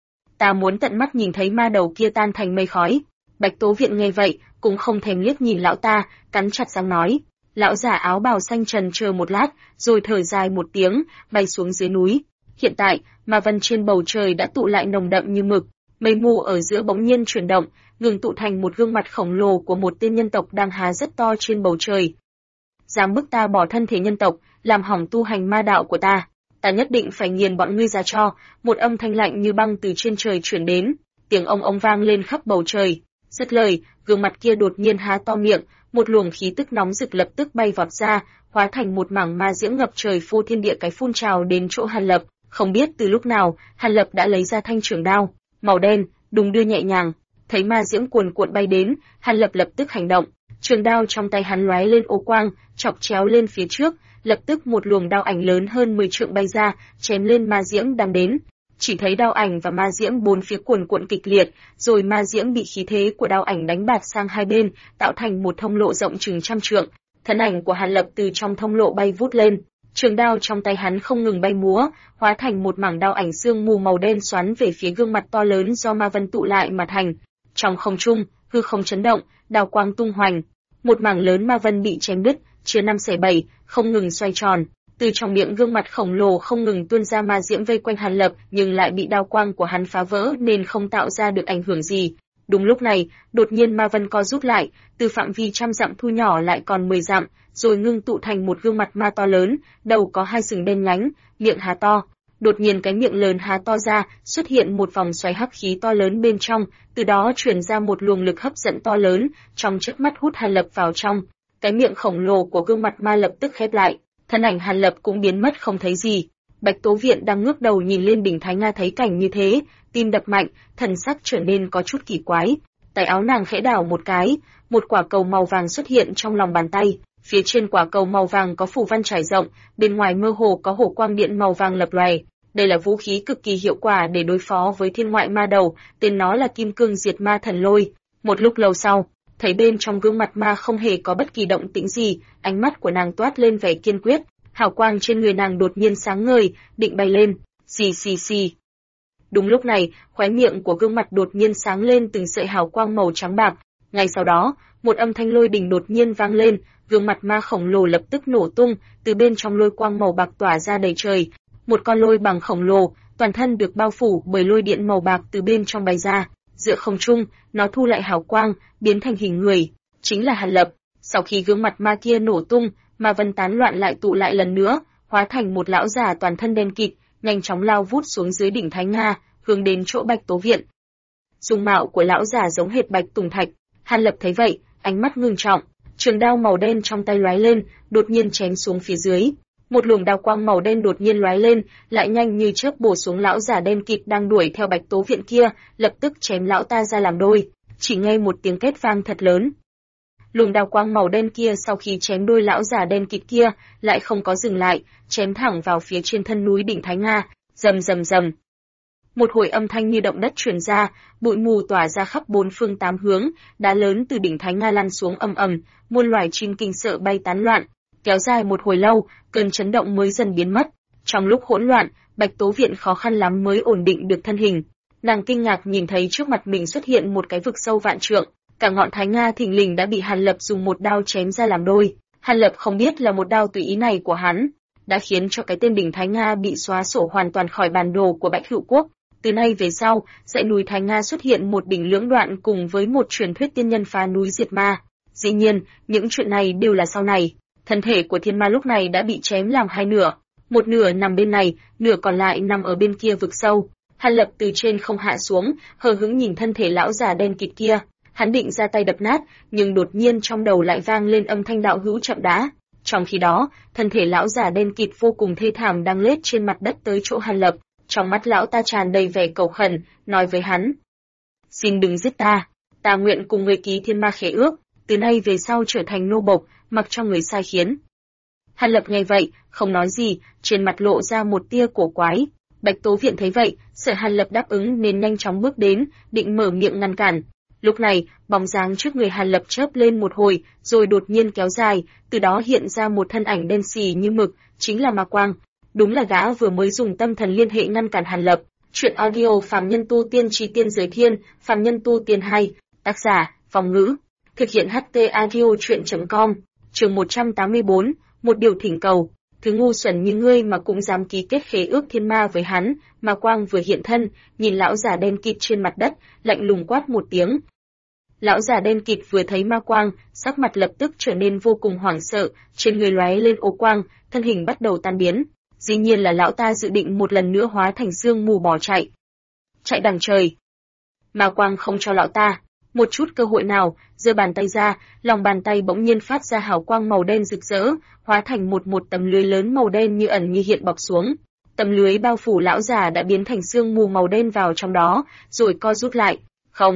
Ta muốn tận mắt nhìn thấy ma đầu kia tan thành mây khói. Bạch Tố Viện nghe vậy, cũng không thèm liếc nhìn lão ta, cắn chặt răng nói. Lão giả áo bào xanh trần chờ một lát, rồi thở dài một tiếng, bay xuống dưới núi. Hiện tại, ma vân trên bầu trời đã tụ lại nồng đậm như mực. Mây mù ở giữa bỗng nhiên chuyển động, ngừng tụ thành một gương mặt khổng lồ của một tên nhân tộc đang há rất to trên bầu trời. Dám bức ta bỏ thân thể nhân tộc, làm hỏng tu hành ma đạo của ta, ta nhất định phải nghiền bọn ngươi ra cho. Một âm thanh lạnh như băng từ trên trời chuyển đến, tiếng ông vang lên khắp bầu trời. Dứt lời, gương mặt kia đột nhiên há to miệng, một luồng khí tức nóng rực lập tức bay vọt ra, hóa thành một mảng ma diễm ngập trời phô thiên địa cái phun trào đến chỗ Hàn Lập. Không biết từ lúc nào, Hàn Lập đã lấy ra thanh trường đao màu đen, đùng đưa nhẹ nhàng. Thấy ma diễm cuồn cuộn bay đến, Hàn Lập lập tức hành động. Trường đao trong tay hắn lóe lên ô quang, chọc chéo lên phía trước, lập tức một luồng đao ảnh lớn hơn 10 trượng bay ra, chém lên ma diễm đang đến. Chỉ thấy đao ảnh và ma diễm bốn phía cuồn cuộn kịch liệt, rồi ma diễm bị khí thế của đao ảnh đánh bạt sang hai bên, tạo thành một thông lộ rộng chừng trăm trượng. Thân ảnh của Hàn Lập từ trong thông lộ bay vút lên, trường đao trong tay hắn không ngừng bay múa, hóa thành một mảng đao ảnh sương mù màu đen xoắn về phía gương mặt to lớn do ma vân tụ lại mà thành. Trong không trung, hư không chấn động, đao quang tung hoành, một mảng lớn ma vân bị chém đứt, chia năm xẻ bảy, không ngừng xoay tròn. Từ trong miệng gương mặt khổng lồ không ngừng tuôn ra ma diễm vây quanh Hàn Lập, nhưng lại bị đao quang của hắn phá vỡ nên không tạo ra được ảnh hưởng gì. Đúng lúc này, đột nhiên ma vân co rút lại, từ phạm vi trăm dặm thu nhỏ lại còn 10 dặm, rồi ngưng tụ thành một gương mặt ma to lớn, đầu có hai sừng đen nhánh, miệng há to. Đột nhiên cái miệng lớn há to ra, xuất hiện một vòng xoáy hắc khí to lớn bên trong, từ đó truyền ra một luồng lực hấp dẫn to lớn, trong chớp mắt hút Hàn Lập vào trong. Cái miệng khổng lồ của gương mặt ma lập tức khép lại, thân ảnh Hàn Lập cũng biến mất không thấy gì. Bạch Tố Viện đang ngước đầu nhìn lên đỉnh Thái Nga thấy cảnh như thế, tim đập mạnh, thần sắc trở nên có chút kỳ quái. Tay áo nàng khẽ đảo một cái, một quả cầu màu vàng xuất hiện trong lòng bàn tay. Phía trên quả cầu màu vàng có phù văn trải rộng, bên ngoài mơ hồ có hổ quang điện màu vàng lập lòe. Đây là vũ khí cực kỳ hiệu quả để đối phó với thiên ngoại ma đầu, tên nó là Kim Cương Diệt Ma Thần Lôi. Một lúc lâu sau, thấy bên trong gương mặt ma không hề có bất kỳ động tĩnh gì, ánh mắt của nàng toát lên vẻ kiên quyết, hào quang trên người nàng đột nhiên sáng ngời, định bay lên. Xì xì xì. Đúng lúc này, khóe miệng của gương mặt đột nhiên sáng lên từng sợi hào quang màu trắng bạc. Ngay sau đó, một âm thanh lôi đình đột nhiên vang lên, gương mặt ma khổng lồ lập tức nổ tung, từ bên trong lôi quang màu bạc tỏa ra đầy trời. Một con lôi bằng khổng lồ, toàn thân được bao phủ bởi lôi điện màu bạc từ bên trong bay ra. Giữa không trung, nó thu lại hào quang, biến thành hình người, chính là Hàn Lập. Sau khi gương mặt ma kia nổ tung, ma vân tán loạn lại tụ lại lần nữa, hóa thành một lão già toàn thân đen kịt, nhanh chóng lao vút xuống dưới đỉnh Thái Nga, hướng đến chỗ Bạch Tố Viện. Dung mạo của lão già giống hệt Bạch Tùng Thạch. Hàn Lập thấy vậy, ánh mắt ngưng trọng, trường đao màu đen trong tay lóe lên, đột nhiên chém xuống phía dưới. Một luồng đao quang màu đen đột nhiên lóe lên, lại nhanh như chớp bổ xuống lão già đen kịt đang đuổi theo Bạch Tố Viện kia, lập tức chém lão ta ra làm đôi. Chỉ nghe một tiếng két vang thật lớn. Luồng đao quang màu đen kia sau khi chém đôi lão già đen kịt kia, lại không có dừng lại, chém thẳng vào phía trên thân núi đỉnh Thái Nga, rầm rầm rầm. Một hồi âm thanh như động đất truyền ra, bụi mù tỏa ra khắp bốn phương tám hướng, đá lớn từ đỉnh Thái Nga lăn xuống ầm ầm, muôn loài chim kinh sợ bay tán loạn. Kéo dài một hồi lâu, cơn chấn động mới dần biến mất. Trong lúc hỗn loạn, Bạch Tố Viện khó khăn lắm mới ổn định được thân hình. Nàng kinh ngạc nhìn thấy trước mặt mình xuất hiện một cái vực sâu vạn trượng, cả ngọn Thái Nga thình lình đã bị Hàn Lập dùng một đao chém ra làm đôi. Hàn Lập không biết là một đao tùy ý này của hắn đã khiến cho cái tên đỉnh Thái Nga bị xóa sổ hoàn toàn khỏi bản đồ của Bạch Hữu Quốc. Từ nay về sau, dãy núi Thái Nga xuất hiện một đỉnh lưỡng đoạn cùng với một truyền thuyết tiên nhân phá núi diệt ma. Dĩ nhiên, những chuyện này đều là sau này. Thân thể của thiên ma lúc này đã bị chém làm hai nửa, một nửa nằm bên này, nửa còn lại nằm ở bên kia vực sâu. Hàn Lập từ trên không hạ xuống, hờ hững nhìn thân thể lão già đen kịt kia, hắn định ra tay đập nát, nhưng đột nhiên trong đầu lại vang lên âm thanh đạo hữu chậm đã. Trong khi đó, thân thể lão già đen kịt vô cùng thê thảm đang lết trên mặt đất tới chỗ Hàn Lập, trong mắt lão ta tràn đầy vẻ cầu khẩn, nói với hắn: "Xin đừng giết ta, ta nguyện cùng người ký thiên ma khế ước, từ nay về sau trở thành nô bộc, mặc cho người sai khiến." Hàn Lập nghe vậy, không nói gì, trên mặt lộ ra một tia cổ quái. Bạch Tố Viện thấy vậy, sợ Hàn Lập đáp ứng nên nhanh chóng bước đến, định mở miệng ngăn cản. Lúc này, bóng dáng trước người Hàn Lập chớp lên một hồi, rồi đột nhiên kéo dài, từ đó hiện ra một thân ảnh đen xì như mực, chính là Ma Quang. Đúng là gã vừa mới dùng tâm thần liên hệ ngăn cản Hàn Lập. Chuyện audio Phàm Nhân Tu Tiên Chí Tiên Giới Thiên, Phàm Nhân Tu Tiên 2, tác giả, Phong Ngữ. Thực hiện HT audio chuyện.com, chương 184, một điều thỉnh cầu. thứ ngu xuẩn như ngươi mà cũng dám ký kết khế ước thiên ma với hắn. Ma quang vừa hiện thân, nhìn lão già đen kịt trên mặt đất, lạnh lùng quát một tiếng. Lão già đen kịt vừa thấy ma quang, sắc mặt lập tức trở nên vô cùng hoảng sợ, trên người lóe lên ô quang, thân hình bắt đầu tan biến. Dĩ nhiên là lão ta dự định một lần nữa hóa thành sương mù bỏ chạy. Chạy đằng trời. Ma quang không cho lão ta một chút cơ hội nào, giơ bàn tay ra, lòng bàn tay bỗng nhiên phát ra hào quang màu đen rực rỡ, hóa thành một tấm lưới lớn màu đen như ẩn như hiện bọc xuống. Tấm lưới bao phủ lão già đã biến thành sương mù màu đen vào trong đó, rồi co rút lại. Không.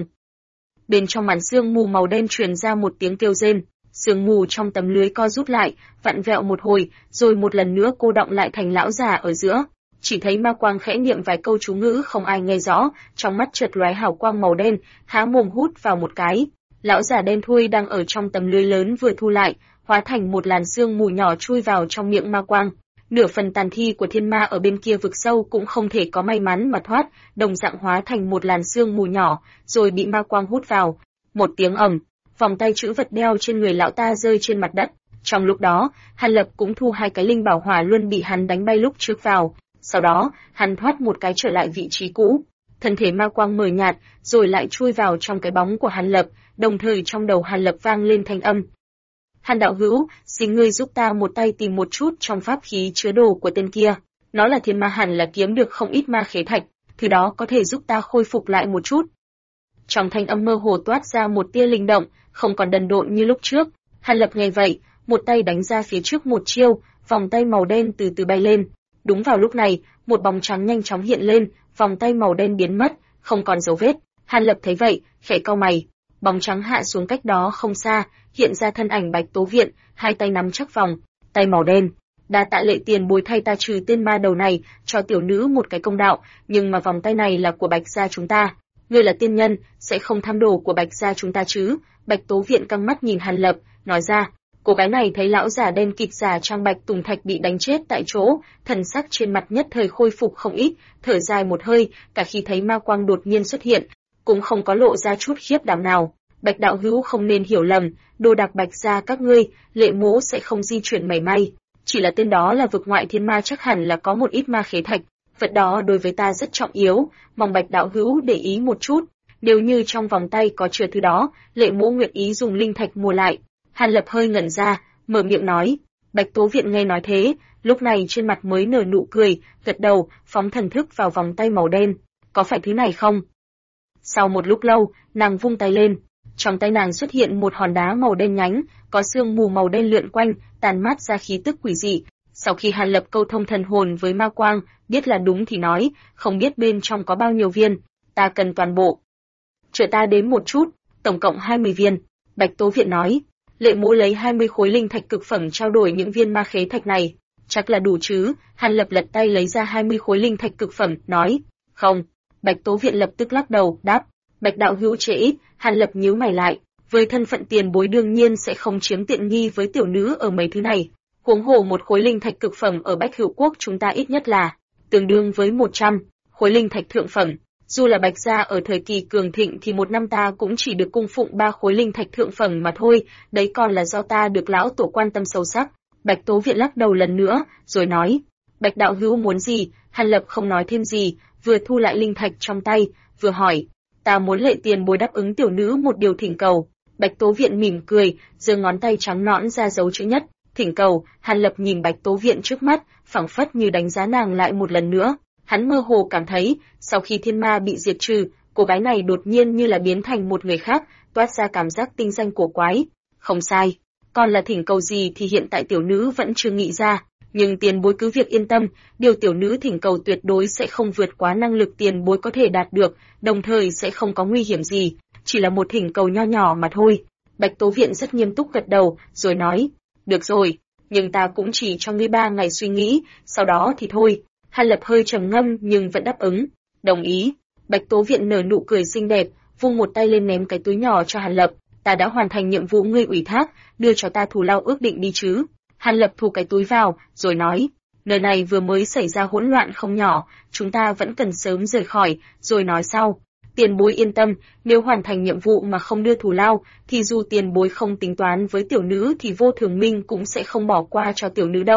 Bên trong màn sương mù màu đen truyền ra một tiếng kêu rên, sương mù trong tấm lưới co rút lại, vặn vẹo một hồi, rồi một lần nữa cô đọng lại thành lão già ở giữa. Chỉ thấy ma quang khẽ niệm vài câu chú ngữ không ai nghe rõ, trong mắt chợt lóe hào quang màu đen, há mồm hút vào một cái. Lão già đen thui đang ở trong tấm lưới lớn vừa thu lại, hóa thành một làn sương mù nhỏ chui vào trong miệng ma quang. Nửa phần tàn thi của thiên ma ở bên kia vực sâu cũng không thể có may mắn mà thoát, đồng dạng hóa thành một làn sương mù nhỏ, rồi bị ma quang hút vào. Một tiếng ầm, vòng tay chữ vật đeo trên người lão ta rơi trên mặt đất. Trong lúc đó, Hàn Lập cũng thu hai cái linh bảo hỏa luân bị hắn đánh bay lúc trước vào. Sau đó, hắn thoát một cái trở lại vị trí cũ. Thân thể ma quang mờ nhạt, rồi lại chui vào trong cái bóng của Hàn Lập, đồng thời trong đầu Hàn Lập vang lên thanh âm. Hàn đạo hữu, xin ngươi giúp ta một tay tìm một chút trong pháp khí chứa đồ của tên kia. Nó là thiên ma hẳn là kiếm được không ít ma khế thạch, thứ đó có thể giúp ta khôi phục lại một chút. Trong thanh âm mơ hồ toát ra một tia linh động, không còn đần độn như lúc trước. Hàn Lập nghe vậy, một tay đánh ra phía trước một chiêu, vòng tay màu đen từ từ bay lên. Đúng vào lúc này, một bóng trắng nhanh chóng hiện lên, vòng tay màu đen biến mất, không còn dấu vết. Hàn Lập thấy vậy, khẽ cau mày. Bóng trắng hạ xuống cách đó không xa, hiện ra thân ảnh Bạch Tố Viện, hai tay nắm chắc vòng tay màu đen. Đa tạ Lệ tiền bối thay ta trừ tên ma đầu này, cho tiểu nữ một cái công đạo, nhưng mà vòng tay này là của Bạch gia chúng ta. Ngươi là tiên nhân, sẽ không tham đồ của Bạch gia chúng ta chứ? Bạch Tố Viện căng mắt nhìn Hàn Lập, nói ra. Cô gái này thấy lão già đen kịt già trang Bạch Tùng Thạch bị đánh chết tại chỗ, thần sắc trên mặt nhất thời khôi phục không ít, thở dài một hơi, cả khi thấy ma quang đột nhiên xuất hiện, cũng không có lộ ra chút khiếp đảm nào. Bạch đạo hữu không nên hiểu lầm, đồ đạc Bạch gia các ngươi, Lệ mỗ sẽ không di chuyển mảy may. Chỉ là tên đó là vực ngoại thiên ma, chắc hẳn là có một ít ma khế thạch, vật đó đối với ta rất trọng yếu, mong Bạch đạo hữu để ý một chút. Nếu như trong vòng tay có chứa thứ đó, Lệ mỗ nguyện ý dùng linh thạch mua lại. Hàn Lập hơi ngẩn ra, mở miệng nói. Bạch Tố Viện nghe nói thế, lúc này trên mặt mới nở nụ cười, gật đầu, phóng thần thức vào vòng tay màu đen. Có phải thứ này không? Sau một lúc lâu, nàng vung tay lên. Trong tay nàng xuất hiện một hòn đá màu đen nhánh, có sương mù màu đen lượn quanh, tàn mát ra khí tức quỷ dị. Sau khi Hàn Lập câu thông thần hồn với ma quang, biết là đúng thì nói, không biết bên trong có bao nhiêu viên, ta cần toàn bộ. Chờ ta đếm một chút, tổng cộng 20 viên. Bạch Tố Viện nói. Lệ mỗ lấy 20 khối linh thạch cực phẩm trao đổi những viên ma khế thạch này, chắc là đủ chứ? Hàn Lập lật tay lấy ra 20 khối linh thạch cực phẩm, nói. Không. Bạch Tố Viện lập tức lắc đầu, đáp. Bạch đạo hữu trễ ít. Hàn Lập nhíu mày lại, với thân phận tiền bối đương nhiên sẽ không chiếm tiện nghi với tiểu nữ ở mấy thứ này. Huống hồ một khối linh thạch cực phẩm ở Bách Hữu Quốc chúng ta ít nhất là tương đương với 100 khối linh thạch thượng phẩm. Dù là Bạch gia ở thời kỳ cường thịnh thì một năm ta cũng chỉ được cung phụng 3 khối linh thạch thượng phẩm mà thôi, đấy còn là do ta được lão tổ quan tâm sâu sắc. Bạch Tố Viện lắc đầu lần nữa, rồi nói, Bạch đạo hữu muốn gì? Hàn Lập không nói thêm gì, vừa thu lại linh thạch trong tay, vừa hỏi, ta muốn Lệ tiền bối đáp ứng tiểu nữ một điều thỉnh cầu. Bạch Tố Viện mỉm cười, giơ ngón tay trắng nõn ra dấu chữ nhất, thỉnh cầu. Hàn Lập nhìn Bạch Tố Viện trước mắt, phảng phất như đánh giá nàng lại một lần nữa. Hắn mơ hồ cảm thấy, sau khi thiên ma bị diệt trừ, cô gái này đột nhiên như là biến thành một người khác, toát ra cảm giác tinh danh cổ quái. Không sai, còn là thỉnh cầu gì thì hiện tại tiểu nữ vẫn chưa nghĩ ra, nhưng tiền bối cứ việc yên tâm, điều tiểu nữ thỉnh cầu tuyệt đối sẽ không vượt quá năng lực tiền bối có thể đạt được, đồng thời sẽ không có nguy hiểm gì, chỉ là một thỉnh cầu nho nhỏ mà thôi. Bạch Tố Viện rất nghiêm túc gật đầu, rồi nói, được rồi, nhưng ta cũng chỉ cho ngươi 3 ngày suy nghĩ, sau đó thì thôi. Hàn Lập hơi trầm ngâm nhưng vẫn đáp ứng, đồng ý. Bạch Tố Viện nở nụ cười xinh đẹp, vung một tay lên ném cái túi nhỏ cho Hàn Lập, ta đã hoàn thành nhiệm vụ ngươi ủy thác, đưa cho ta thù lao ước định đi chứ. Hàn Lập thu cái túi vào, rồi nói, nơi này vừa mới xảy ra hỗn loạn không nhỏ, chúng ta vẫn cần sớm rời khỏi, rồi nói sau. Tiền bối yên tâm, nếu hoàn thành nhiệm vụ mà không đưa thù lao, thì dù tiền bối không tính toán với tiểu nữ thì Vô Thường Minh cũng sẽ không bỏ qua cho tiểu nữ đâu.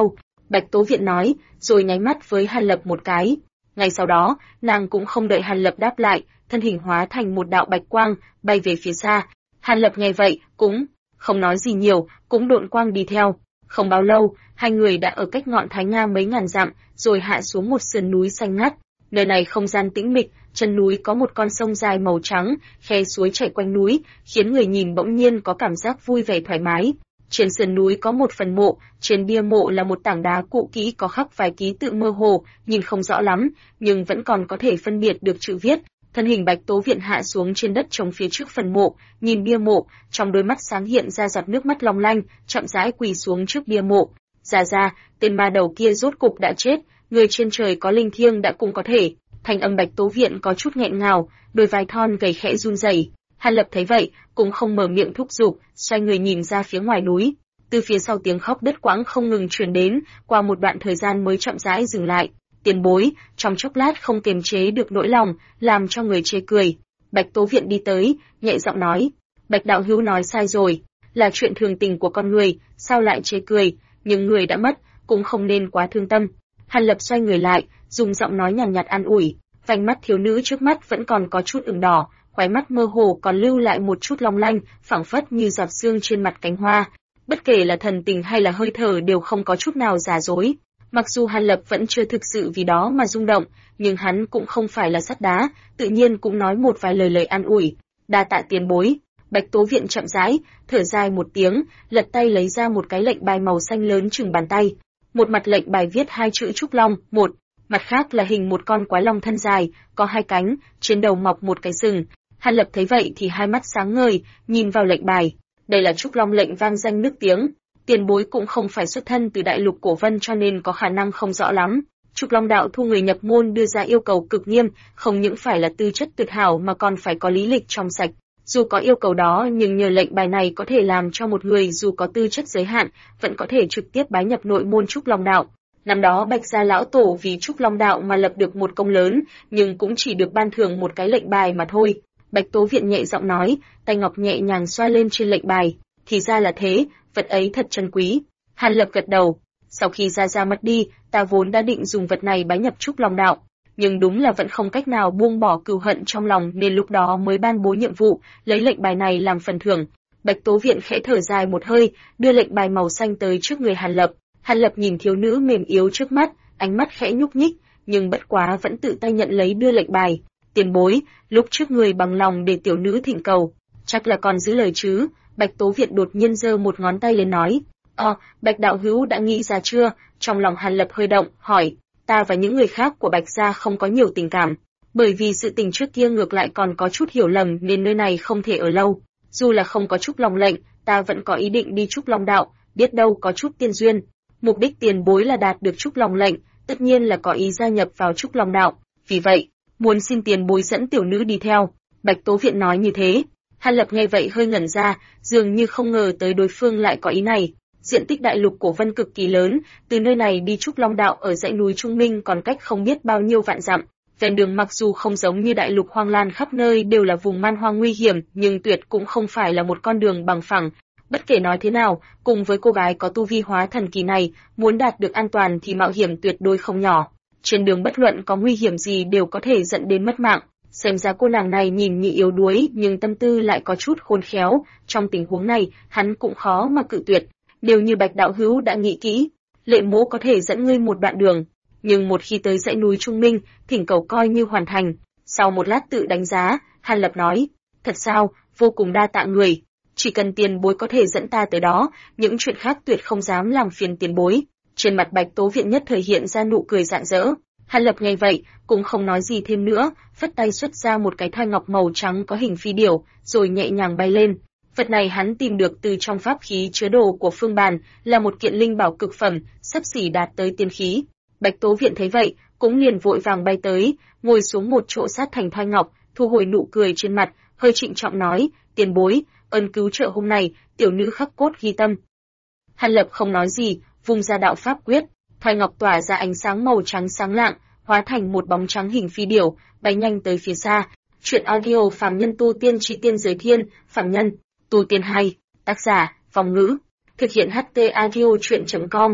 Bạch Tố Viện nói, rồi nháy mắt với Hàn Lập một cái. Ngay sau đó, nàng cũng không đợi Hàn Lập đáp lại, thân hình hóa thành một đạo bạch quang, bay về phía xa. Hàn Lập nghe vậy, cũng không nói gì nhiều, cũng độn quang đi theo. Không bao lâu, hai người đã ở cách ngọn Thái Nga mấy ngàn dặm, rồi hạ xuống một sườn núi xanh ngắt. Nơi này không gian tĩnh mịch, chân núi có một con sông dài màu trắng, khe suối chảy quanh núi, khiến người nhìn bỗng nhiên có cảm giác vui vẻ thoải mái. Trên sườn núi có một phần mộ, trên bia mộ là một tảng đá cũ kỹ có khắc vài ký tự mơ hồ, nhìn không rõ lắm, nhưng vẫn còn có thể phân biệt được chữ viết. Thân hình Bạch Tố Viện hạ xuống trên đất trống phía trước phần mộ, nhìn bia mộ, trong đôi mắt sáng hiện ra giọt nước mắt long lanh, chậm rãi quỳ xuống trước bia mộ. Ra, tên ma đầu kia rốt cục đã chết, người trên trời có linh thiêng đã cũng có thể. Thanh âm Bạch Tố Viện có chút nghẹn ngào, đôi vai thon gầy khẽ run rẩy. Hàn Lập thấy vậy, cũng không mở miệng thúc giục, xoay người nhìn ra phía ngoài núi. Từ phía sau tiếng khóc đứt quãng không ngừng truyền đến, qua một đoạn thời gian mới chậm rãi dừng lại. Tiền bối, trong chốc lát không kiềm chế được nỗi lòng, làm cho người chê cười. Bạch Tố Viện đi tới, nhẹ giọng nói, Bạch đạo hữu nói sai rồi, là chuyện thường tình của con người, sao lại chê cười, nhưng người đã mất, cũng không nên quá thương tâm. Hàn Lập xoay người lại, dùng giọng nói nhàn nhạt an ủi, vành mắt thiếu nữ trước mắt vẫn còn có chút ửng đỏ, khóe mắt mơ hồ còn lưu lại một chút long lanh, phảng phất như giọt sương trên mặt cánh hoa. Bất kể là thần tình hay là hơi thở đều không có chút nào giả dối. Mặc dù Hàn Lập vẫn chưa thực sự vì đó mà rung động, nhưng hắn cũng không phải là sắt đá, tự nhiên cũng nói một vài lời an ủi. Đa tạ tiền bối. Bạch Tố Viện chậm rãi, thở dài một tiếng, lật tay lấy ra một cái lệnh bài màu xanh lớn chừng bàn tay. Một mặt lệnh bài viết hai chữ Trúc Long, một mặt khác là hình một con quái long thân dài, có hai cánh, trên đầu mọc một cái sừng. Hàn Lập thấy vậy thì hai mắt sáng ngời, nhìn vào lệnh bài. Đây là Trúc Long lệnh vang danh nước tiếng. Tiền bối cũng không phải xuất thân từ đại lục cổ vân cho nên có khả năng không rõ lắm. Trúc Long đạo thu người nhập môn đưa ra yêu cầu cực nghiêm, không những phải là tư chất tuyệt hảo mà còn phải có lý lịch trong sạch. Dù có yêu cầu đó nhưng nhờ lệnh bài này có thể làm cho một người dù có tư chất giới hạn, vẫn có thể trực tiếp bái nhập nội môn Trúc Long đạo. Năm đó Bạch gia lão tổ vì Trúc Long đạo mà lập được một công lớn, nhưng cũng chỉ được ban thưởng một cái lệnh bài mà thôi. Bạch Tố Viện nhẹ giọng nói, tay ngọc nhẹ nhàng xoa lên trên lệnh bài. Thì ra là thế, vật ấy thật trân quý. Hàn Lập gật đầu. Sau khi Gia mất đi, ta vốn đã định dùng vật này bái nhập Trúc Long đạo, nhưng đúng là vẫn không cách nào buông bỏ cừu hận trong lòng nên lúc đó mới ban bố nhiệm vụ, lấy lệnh bài này làm phần thưởng. Bạch Tố Viện khẽ thở dài một hơi, đưa lệnh bài màu xanh tới trước người Hàn Lập. Hàn Lập nhìn thiếu nữ mềm yếu trước mắt, ánh mắt khẽ nhúc nhích, nhưng bất quá vẫn tự tay nhận lấy đưa lệnh bài. Tiền bối, lúc trước người bằng lòng để tiểu nữ thỉnh cầu, chắc là còn giữ lời chứ? Bạch Tố Viện đột nhiên giơ một ngón tay lên nói. Bạch đạo hữu đã nghĩ ra chưa? Trong lòng Hàn Lập hơi động, hỏi. Ta và những người khác của Bạch gia không có nhiều tình cảm, bởi vì sự tình trước kia ngược lại còn có chút hiểu lầm nên nơi này không thể ở lâu. Dù là không có Trúc Long lệnh, ta vẫn có ý định đi Trúc Long đạo, biết đâu có chút tiên duyên. Mục đích tiền bối là đạt được Trúc Long lệnh, tất nhiên là có ý gia nhập vào Trúc Long đạo. Vì vậy, muốn xin tiền bối dẫn tiểu nữ đi theo. Bạch Tố Viện nói như thế. Hàn Lập nghe vậy hơi ngẩn ra, dường như không ngờ tới đối phương lại có ý này. Diện tích đại lục cổ vân cực kỳ lớn, từ nơi này đi Trúc Long đạo ở dãy núi Trung Minh còn cách không biết bao nhiêu vạn dặm. Ven đường mặc dù không giống như đại lục hoang lan khắp nơi đều là vùng man hoang nguy hiểm, nhưng tuyệt cũng không phải là một con đường bằng phẳng. Bất kể nói thế nào, cùng với cô gái có tu vi hóa thần kỳ này, muốn đạt được an toàn thì mạo hiểm tuyệt đối không nhỏ. Trên đường bất luận có nguy hiểm gì đều có thể dẫn đến mất mạng. Xem ra cô nàng này nhìn như yếu đuối nhưng tâm tư lại có chút khôn khéo, trong tình huống này, hắn cũng khó mà cự tuyệt. Nếu như Bạch đạo hữu đã nghĩ kỹ, Lệ mỗ có thể dẫn ngươi một đoạn đường, nhưng một khi tới dãy núi Trung Minh, thỉnh cầu coi như hoàn thành. Sau một lát tự đánh giá, Hàn Lập nói, thật sao, vô cùng đa tạ người, chỉ cần tiền bối có thể dẫn ta tới đó, những chuyện khác tuyệt không dám làm phiền tiền bối. Trên mặt Bạch Tố Viện nhất thời hiện ra nụ cười rạng rỡ. Hàn Lập nghe vậy, cũng không nói gì thêm nữa, phất tay xuất ra một cái thoi ngọc màu trắng có hình phi điểu, rồi nhẹ nhàng bay lên. Vật này hắn tìm được từ trong pháp khí chứa đồ của Phương Bàn, là một kiện linh bảo cực phẩm, sắp xỉ đạt tới tiên khí. Bạch Tố Viện thấy vậy, cũng liền vội vàng bay tới, ngồi xuống một chỗ sát thành thoi ngọc, thu hồi nụ cười trên mặt, hơi trịnh trọng nói, tiền bối, ơn cứu trợ hôm nay, tiểu nữ khắc cốt ghi tâm. Hàn Lập không nói gì, vung ra đạo pháp quyết, thoi ngọc tỏa ra ánh sáng màu trắng sáng lạng, hóa thành một bóng trắng hình phi điểu, bay nhanh tới phía xa. Chuyện audio phàm nhân tu tiên chi tiên giới thiên, phàm nhân tu tiên hay, tác giả Phong Ngữ, thực hiện HT audio chuyện.com.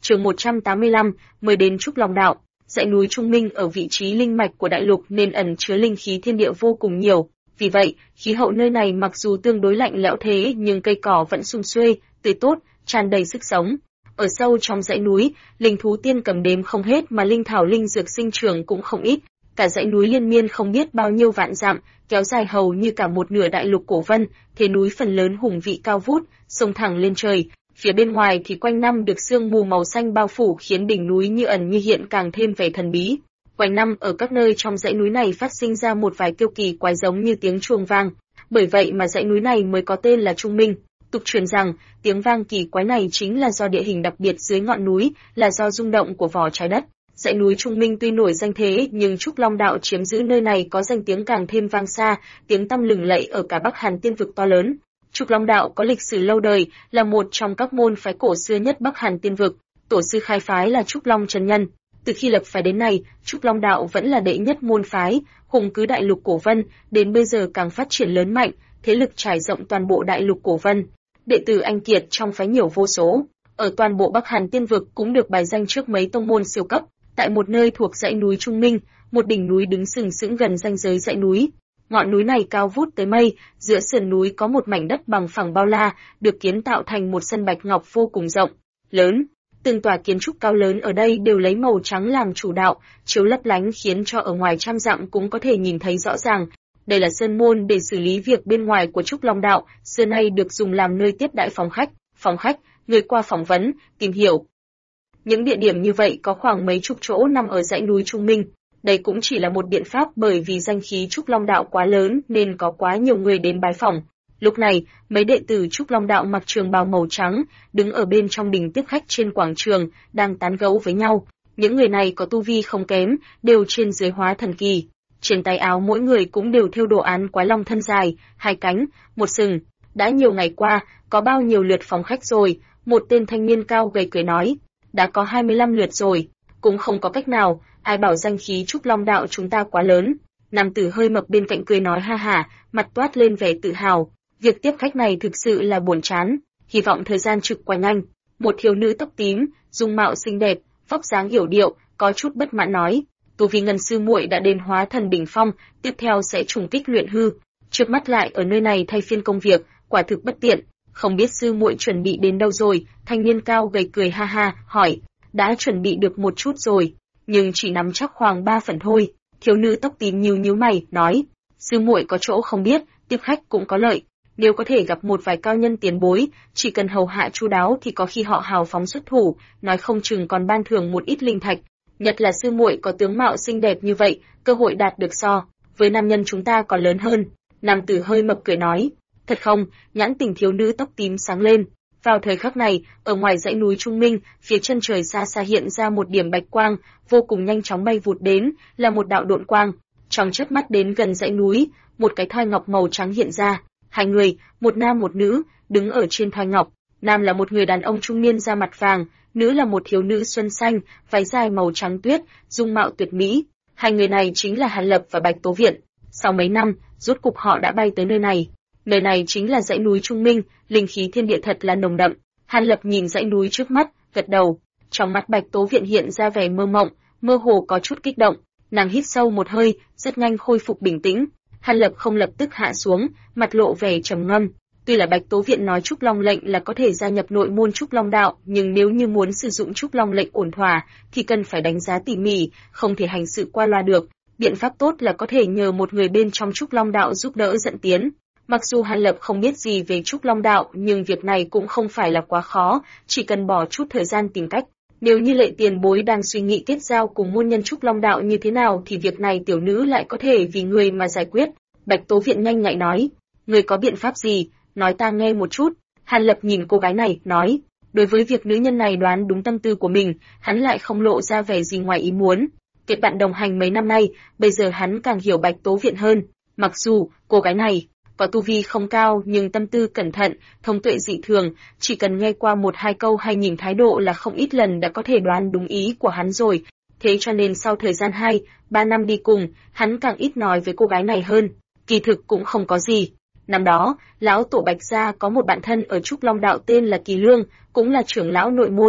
Chương 185, mới đến Trúc Long Đạo. Dãy núi Trung Minh ở vị trí linh mạch của đại lục nên ẩn chứa linh khí thiên địa vô cùng nhiều. Vì vậy, khí hậu nơi này mặc dù tương đối lạnh lẽo thế nhưng cây cỏ vẫn sum xuê, tươi tốt, tràn đầy sức sống. Ở sâu trong dãy núi, linh thú tiên cầm đếm không hết mà linh thảo linh dược sinh trưởng cũng không ít. Cả dãy núi liên miên không biết bao nhiêu vạn dặm, kéo dài hầu như cả một nửa đại lục cổ vân, thế núi phần lớn hùng vĩ cao vút, sông thẳng lên trời. Phía bên ngoài thì quanh năm được sương mù màu xanh bao phủ khiến đỉnh núi như ẩn như hiện càng thêm vẻ thần bí. Quanh năm ở các nơi trong dãy núi này phát sinh ra một vài kêu kỳ quái giống như tiếng chuông vang, bởi vậy mà dãy núi này mới có tên là Trung Minh. Tục truyền rằng, tiếng vang kỳ quái này chính là do địa hình đặc biệt dưới ngọn núi, là do rung động của vỏ trái đất. Dãy núi Trung Minh tuy nổi danh thế nhưng Trúc Long Đạo chiếm giữ nơi này có danh tiếng càng thêm vang xa, tiếng tăm lừng lẫy ở cả Bắc Hàn Tiên vực to lớn. Trúc Long Đạo có lịch sử lâu đời, là một trong các môn phái cổ xưa nhất Bắc Hàn Tiên vực, tổ sư khai phái là Trúc Long Chân Nhân. Từ khi lập phái đến nay, Trúc Long Đạo vẫn là đệ nhất môn phái, hùng cứ đại lục cổ vân, đến bây giờ càng phát triển lớn mạnh, thế lực trải rộng toàn bộ đại lục cổ vân. Đệ tử anh kiệt trong phái nhiều vô số, ở toàn bộ Bắc Hàn Tiên vực cũng được bài danh trước mấy tông môn siêu cấp. Tại một nơi thuộc dãy núi Trung Minh, một đỉnh núi đứng sừng sững gần ranh giới dãy núi. Ngọn núi này cao vút tới mây, giữa sườn núi có một mảnh đất bằng phẳng bao la, được kiến tạo thành một sân bạch ngọc vô cùng rộng, lớn. Từng tòa kiến trúc cao lớn ở đây đều lấy màu trắng làm chủ đạo, chiếu lấp lánh khiến cho ở ngoài trăm dặm cũng có thể nhìn thấy rõ ràng. Đây là sơn môn để xử lý việc bên ngoài của Trúc Long Đạo, xưa nay được dùng làm nơi tiếp đãi phòng khách, người qua phỏng vấn, tìm hiểu. Những địa điểm như vậy có khoảng mấy chục chỗ nằm ở dãy núi Trung Minh. Đây cũng chỉ là một biện pháp bởi vì danh khí Trúc Long Đạo quá lớn nên có quá nhiều người đến bái phỏng. Lúc này, mấy đệ tử Trúc Long Đạo mặc trường bào màu trắng, đứng ở bên trong đình tiếp khách trên quảng trường, đang tán gẫu với nhau. Những người này có tu vi không kém, đều trên dưới hóa thần kỳ. Trên tay áo mỗi người cũng đều thêu đồ án quái long thân dài, hai cánh, một sừng. Đã nhiều ngày qua, có bao nhiêu lượt phòng khách rồi? Một tên thanh niên cao gầy cười nói. Đã có 25 lượt rồi, cũng không có cách nào, ai bảo danh khí Trúc Long Đạo chúng ta quá lớn. Nam tử hơi mập bên cạnh cười nói ha hả, mặt toát lên vẻ tự hào. Việc tiếp khách này thực sự là buồn chán, hy vọng thời gian trực qua nhanh. Một thiếu nữ tóc tím, dung mạo xinh đẹp, vóc dáng yểu điệu, có chút bất mãn nói. Tu vi Ngân sư muội đã đến hóa thần đỉnh phong, tiếp theo sẽ trùng kích luyện hư. Trước mắt lại ở nơi này thay phiên công việc, quả thực bất tiện. Không biết sư muội chuẩn bị đến đâu rồi? Thanh niên cao gầy cười ha ha, hỏi. Đã chuẩn bị được một chút rồi, nhưng chỉ nắm chắc khoảng 3 phần thôi. Thiếu nữ tóc tím nhíu mày, nói. Sư muội có chỗ không biết, tiếp khách cũng có lợi. Nếu có thể gặp một vài cao nhân tiền bối, chỉ cần hầu hạ chu đáo thì có khi họ hào phóng xuất thủ, nói không chừng còn ban thưởng một ít linh thạch. Nhất là sư muội có tướng mạo xinh đẹp như vậy, cơ hội đạt được so với nam nhân chúng ta còn lớn hơn. Nam tử hơi mập cười nói. Thật không? Nhãn tình thiếu nữ tóc tím sáng lên. Vào thời khắc này, ở ngoài dãy núi Trung Minh, phía chân trời xa xa hiện ra một điểm bạch quang, vô cùng nhanh chóng bay vụt đến, là một đạo độn quang. Trong chớp mắt đến gần dãy núi, một cái thoi ngọc màu trắng hiện ra. Hai người, một nam một nữ, đứng ở trên thoi ngọc. Nam là một người đàn ông trung niên da mặt vàng, nữ là một thiếu nữ xuân xanh, váy dài màu trắng tuyết, dung mạo tuyệt mỹ. Hai người này chính là Hàn Lập và Bạch Tố Viện. Sau mấy năm, rốt cục họ đã bay tới nơi này. Nơi này chính là dãy núi Trung Minh, linh khí thiên địa thật là nồng đậm. Hàn Lập nhìn dãy núi trước mắt, gật đầu. Trong mắt Bạch Tố Viện hiện ra vẻ mơ mộng, mơ hồ có chút kích động. Nàng hít sâu một hơi, rất nhanh khôi phục bình tĩnh. Hàn Lập không lập tức hạ xuống, mặt lộ vẻ trầm ngâm. Tuy là Bạch Tố Viện nói Trúc Long lệnh là có thể gia nhập nội môn Trúc Long Đạo, nhưng nếu như muốn sử dụng Trúc Long lệnh ổn thỏa, thì cần phải đánh giá tỉ mỉ, không thể hành sự qua loa được. Biện pháp tốt là có thể nhờ một người bên trong Trúc Long Đạo giúp đỡ dẫn tiến. Mặc dù Hàn Lập không biết gì về Trúc Long Đạo, nhưng việc này cũng không phải là quá khó, chỉ cần bỏ chút thời gian tìm cách. Nếu như Lệ tiền bối đang suy nghĩ kết giao cùng môn nhân Trúc Long Đạo như thế nào thì việc này tiểu nữ lại có thể vì người mà giải quyết. Bạch Tố Viện nhanh nhạy nói, người có biện pháp gì, nói ta nghe một chút. Hàn Lập nhìn cô gái này, nói, đối với việc nữ nhân này đoán đúng tâm tư của mình, hắn lại không lộ ra vẻ gì ngoài ý muốn. Kết bạn đồng hành mấy năm nay, bây giờ hắn càng hiểu Bạch Tố Viện hơn. Mặc dù cô gái này có tu vi không cao nhưng tâm tư cẩn thận, thông tuệ dị thường, chỉ cần nghe qua một hai câu hay nhìn thái độ là không ít lần đã có thể đoán đúng ý của hắn rồi. Thế cho nên sau thời gian 2-3 năm đi cùng, hắn càng ít nói với cô gái này hơn. Kỳ thực cũng không có gì. Năm đó, lão tổ Bạch gia có một bạn thân ở Trúc Long Đạo tên là Kỳ Lương, cũng là trưởng lão nội môn.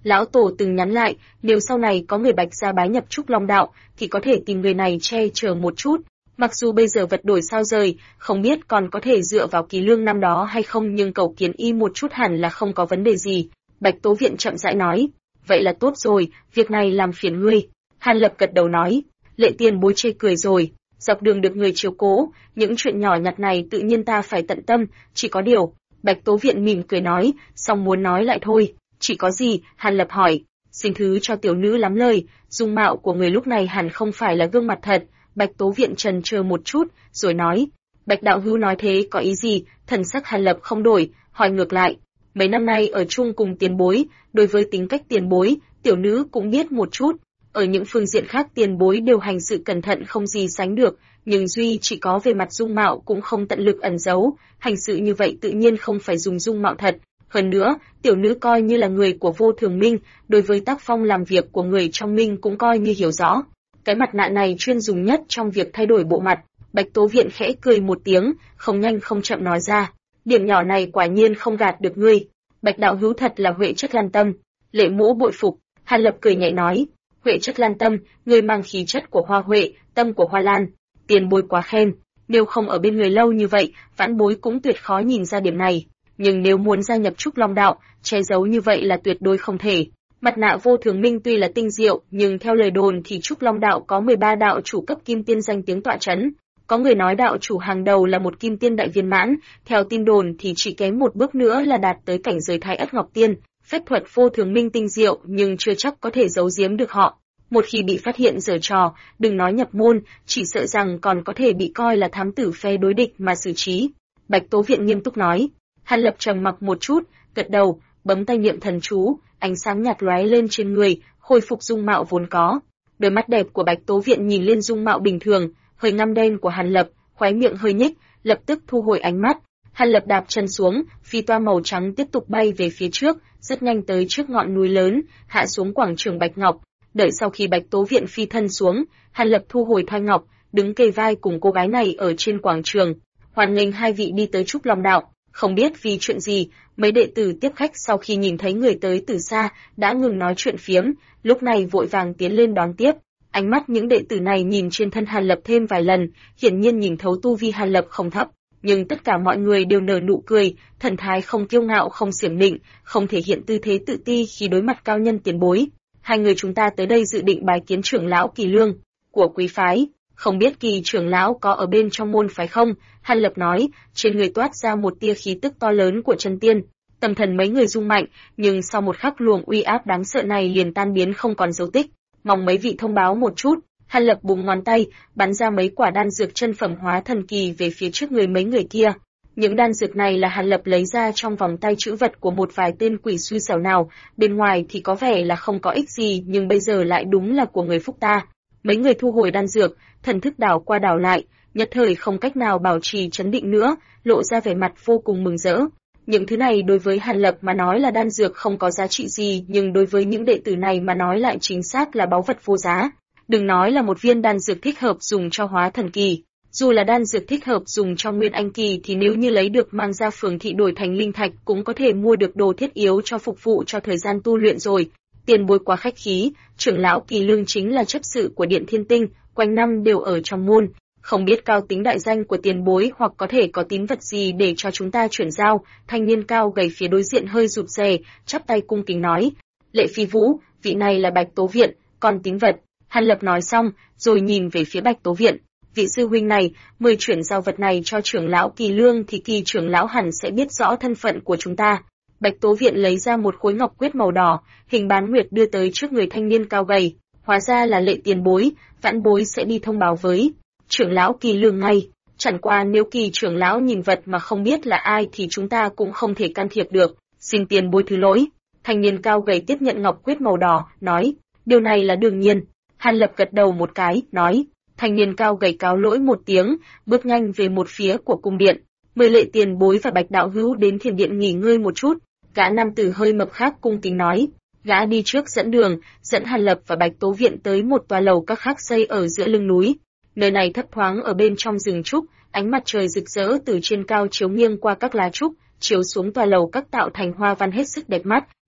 Lão Tổ từng nhắn lại, nếu sau này có người Bạch gia bái nhập Trúc Long đạo, thì có thể tìm người này che chở một chút. Mặc dù bây giờ vật đổi sao rời, không biết còn có thể dựa vào Kỳ Lương năm đó hay không, nhưng cầu kiến y một chút hẳn là không có vấn đề gì. Bạch Tố Viện chậm rãi nói, vậy là tốt rồi, việc này làm phiền ngươi. Hàn Lập gật đầu nói, Lệ tiền bối chê cười rồi, dọc đường được người chiếu cố, những chuyện nhỏ nhặt này tự nhiên ta phải tận tâm, chỉ có điều. Bạch Tố Viện mỉm cười nói, xong muốn nói lại thôi, chỉ có gì? Hàn Lập hỏi, xin thứ cho tiểu nữ lắm lời, dung mạo của người lúc này hẳn không phải là gương mặt thật. Bạch Tố Viện chần chờ một chút, rồi nói, Bạch đạo hữu nói thế có ý gì? Thần sắc Hàn Lập không đổi, hỏi ngược lại, mấy năm nay ở chung cùng tiền bối, đối với tính cách tiền bối, tiểu nữ cũng biết một chút. Ở những phương diện khác tiền bối đều hành sự cẩn thận không gì sánh được, nhưng duy chỉ có về mặt dung mạo cũng không tận lực ẩn giấu, hành sự như vậy tự nhiên không phải dùng dung mạo thật. Hơn nữa, tiểu nữ coi như là người của Vô Thường Minh, đối với tác phong làm việc của người trong Minh cũng coi như hiểu rõ. Cái mặt nạ này chuyên dùng nhất trong việc thay đổi bộ mặt. Bạch Tố Viện khẽ cười một tiếng, không nhanh không chậm nói ra, điểm nhỏ này quả nhiên không gạt được ngươi. Bạch đạo hữu thật là huệ chất lan tâm. Lệ Mỗ bội phục. Hàn Lập cười nhẹ nói, huệ chất lan tâm, ngươi mang khí chất của hoa huệ, tâm của hoa lan. Tiền bối quá khen, nếu không ở bên người lâu như vậy, vãn bối cũng tuyệt khó nhìn ra điểm này. Nhưng nếu muốn gia nhập Trúc Long đạo, che giấu như vậy là tuyệt đối không thể. Mặt nạ Vô Thường Minh tuy là tinh diệu, nhưng theo lời đồn thì Trúc Long đạo có 13 đạo chủ cấp kim tiên danh tiếng tọa chấn. Có người nói đạo chủ hàng đầu là một kim tiên đại viên mãn, theo tin đồn thì chỉ kém một bước nữa là đạt tới cảnh giới Thái Ất Ngọc Tiên. Phép thuật Vô Thường Minh tinh diệu nhưng chưa chắc có thể giấu giếm được họ. Một khi bị phát hiện giở trò, đừng nói nhập môn, chỉ sợ rằng còn có thể bị coi là thám tử phe đối địch mà xử trí. Bạch Tố Viện nghiêm túc nói. Hàn Lập trầm mặc một chút, gật đầu, bấm tay niệm thần chú, ánh sáng nhạt lóe lên trên người, khôi phục dung mạo vốn có. Đôi mắt đẹp của Bạch Tố Viện nhìn lên dung mạo bình thường, hơi ngăm đen của Hàn Lập, khóe miệng hơi nhếch, lập tức thu hồi ánh mắt. Hàn Lập đạp chân xuống, phi toa màu trắng tiếp tục bay về phía trước, rất nhanh tới trước ngọn núi lớn, hạ xuống quảng trường Bạch Ngọc. Đợi sau khi Bạch Tố Viện phi thân xuống, Hàn Lập thu hồi thoi ngọc, đứng kề vai cùng cô gái này ở trên quảng trường, hoan nghênh hai vị đi tới Trúc Long đạo. Không biết vì chuyện gì, mấy đệ tử tiếp khách sau khi nhìn thấy người tới từ xa, đã ngừng nói chuyện phiếm, lúc này vội vàng tiến lên đón tiếp. Ánh mắt những đệ tử này nhìn trên thân Hàn Lập thêm vài lần, hiển nhiên nhìn thấu tu vi Hàn Lập không thấp, nhưng tất cả mọi người đều nở nụ cười, thần thái không kiêu ngạo không xiểm nịnh, không thể hiện tư thế tự ti khi đối mặt cao nhân tiền bối. Hai người chúng ta tới đây dự định bái kiến trưởng lão Kỳ Lương của quý phái, không biết Kỳ trưởng lão có ở bên trong môn phái không? Hàn Lập nói, trên người toát ra một tia khí tức to lớn của chân tiên. Tâm thần mấy người rung mạnh, nhưng sau một khắc luồng uy áp đáng sợ này liền tan biến không còn dấu tích. Mong mấy vị thông báo một chút. Hàn Lập búng ngón tay, bắn ra mấy quả đan dược chân phẩm hóa thần kỳ về phía trước người mấy người kia. Những đan dược này là Hàn Lập lấy ra trong vòng tay trữ vật của một vài tên quỷ xui xẻo nào, bên ngoài thì có vẻ là không có ích gì nhưng bây giờ lại đúng là của người phúc ta. Mấy người thu hồi đan dược, thần thức đảo qua đảo lại, nhất thời không cách nào bảo trì trấn định nữa, lộ ra vẻ mặt vô cùng mừng rỡ. Những thứ này đối với Hàn Lập mà nói là đan dược không có giá trị gì, nhưng đối với những đệ tử này mà nói lại chính xác là báu vật vô giá. Đừng nói là một viên đan dược thích hợp dùng cho hóa thần kỳ, dù là đan dược thích hợp dùng cho nguyên anh kỳ thì nếu như lấy được mang ra phường thị đổi thành linh thạch cũng có thể mua được đồ thiết yếu cho phục vụ cho thời gian tu luyện rồi. Tiền bối quá khách khí, trưởng lão Kỳ Lương chính là chấp sự của Điện Thiên Tinh, quanh năm đều ở trong môn. Không biết cao tính đại danh của tiền bối hoặc có thể có tín vật gì để cho chúng ta chuyển giao. Thanh niên cao gầy phía đối diện hơi rụt rè, chắp tay cung kính nói. Lệ Phi Vũ, vị này là Bạch Tố Viện, còn tín vật. Hàn Lập nói xong, rồi nhìn về phía Bạch Tố Viện. Vị sư huynh này, mời chuyển giao vật này cho trưởng lão Kỳ Lương thì Kỳ trưởng lão hẳn sẽ biết rõ thân phận của chúng ta. Bạch Tố Viện lấy ra một khối ngọc quyết màu đỏ, hình bán nguyệt đưa tới trước người thanh niên cao gầy. Hóa ra là Lệ tiền bối, vãn bối sẽ đi thông báo với trưởng lão Kỳ Lương ngay. Chẳng qua nếu Kỳ trưởng lão nhìn vật mà không biết là ai thì chúng ta cũng không thể can thiệp được. Xin tiền bối thứ lỗi. Thanh niên cao gầy tiếp nhận ngọc quyết màu đỏ, nói, điều này là đương nhiên. Hàn Lập gật đầu một cái, nói. Thanh niên cao gầy cáo lỗi một tiếng, bước nhanh về một phía của cung điện. Mời Lệ tiền bối và Bạch đạo hữu đến thiền điện nghỉ ngơi một chút. Gã nam tử hơi mập khác cung kính nói. Gã đi trước dẫn đường, dẫn Hàn Lập và Bạch Tố Viện tới một tòa lầu các khác xây ở giữa lưng núi. Nơi này thấp thoáng ở bên trong rừng trúc, ánh mặt trời rực rỡ từ trên cao chiếu nghiêng qua các lá trúc, chiếu xuống tòa lầu các tạo thành hoa văn hết sức đẹp mắt.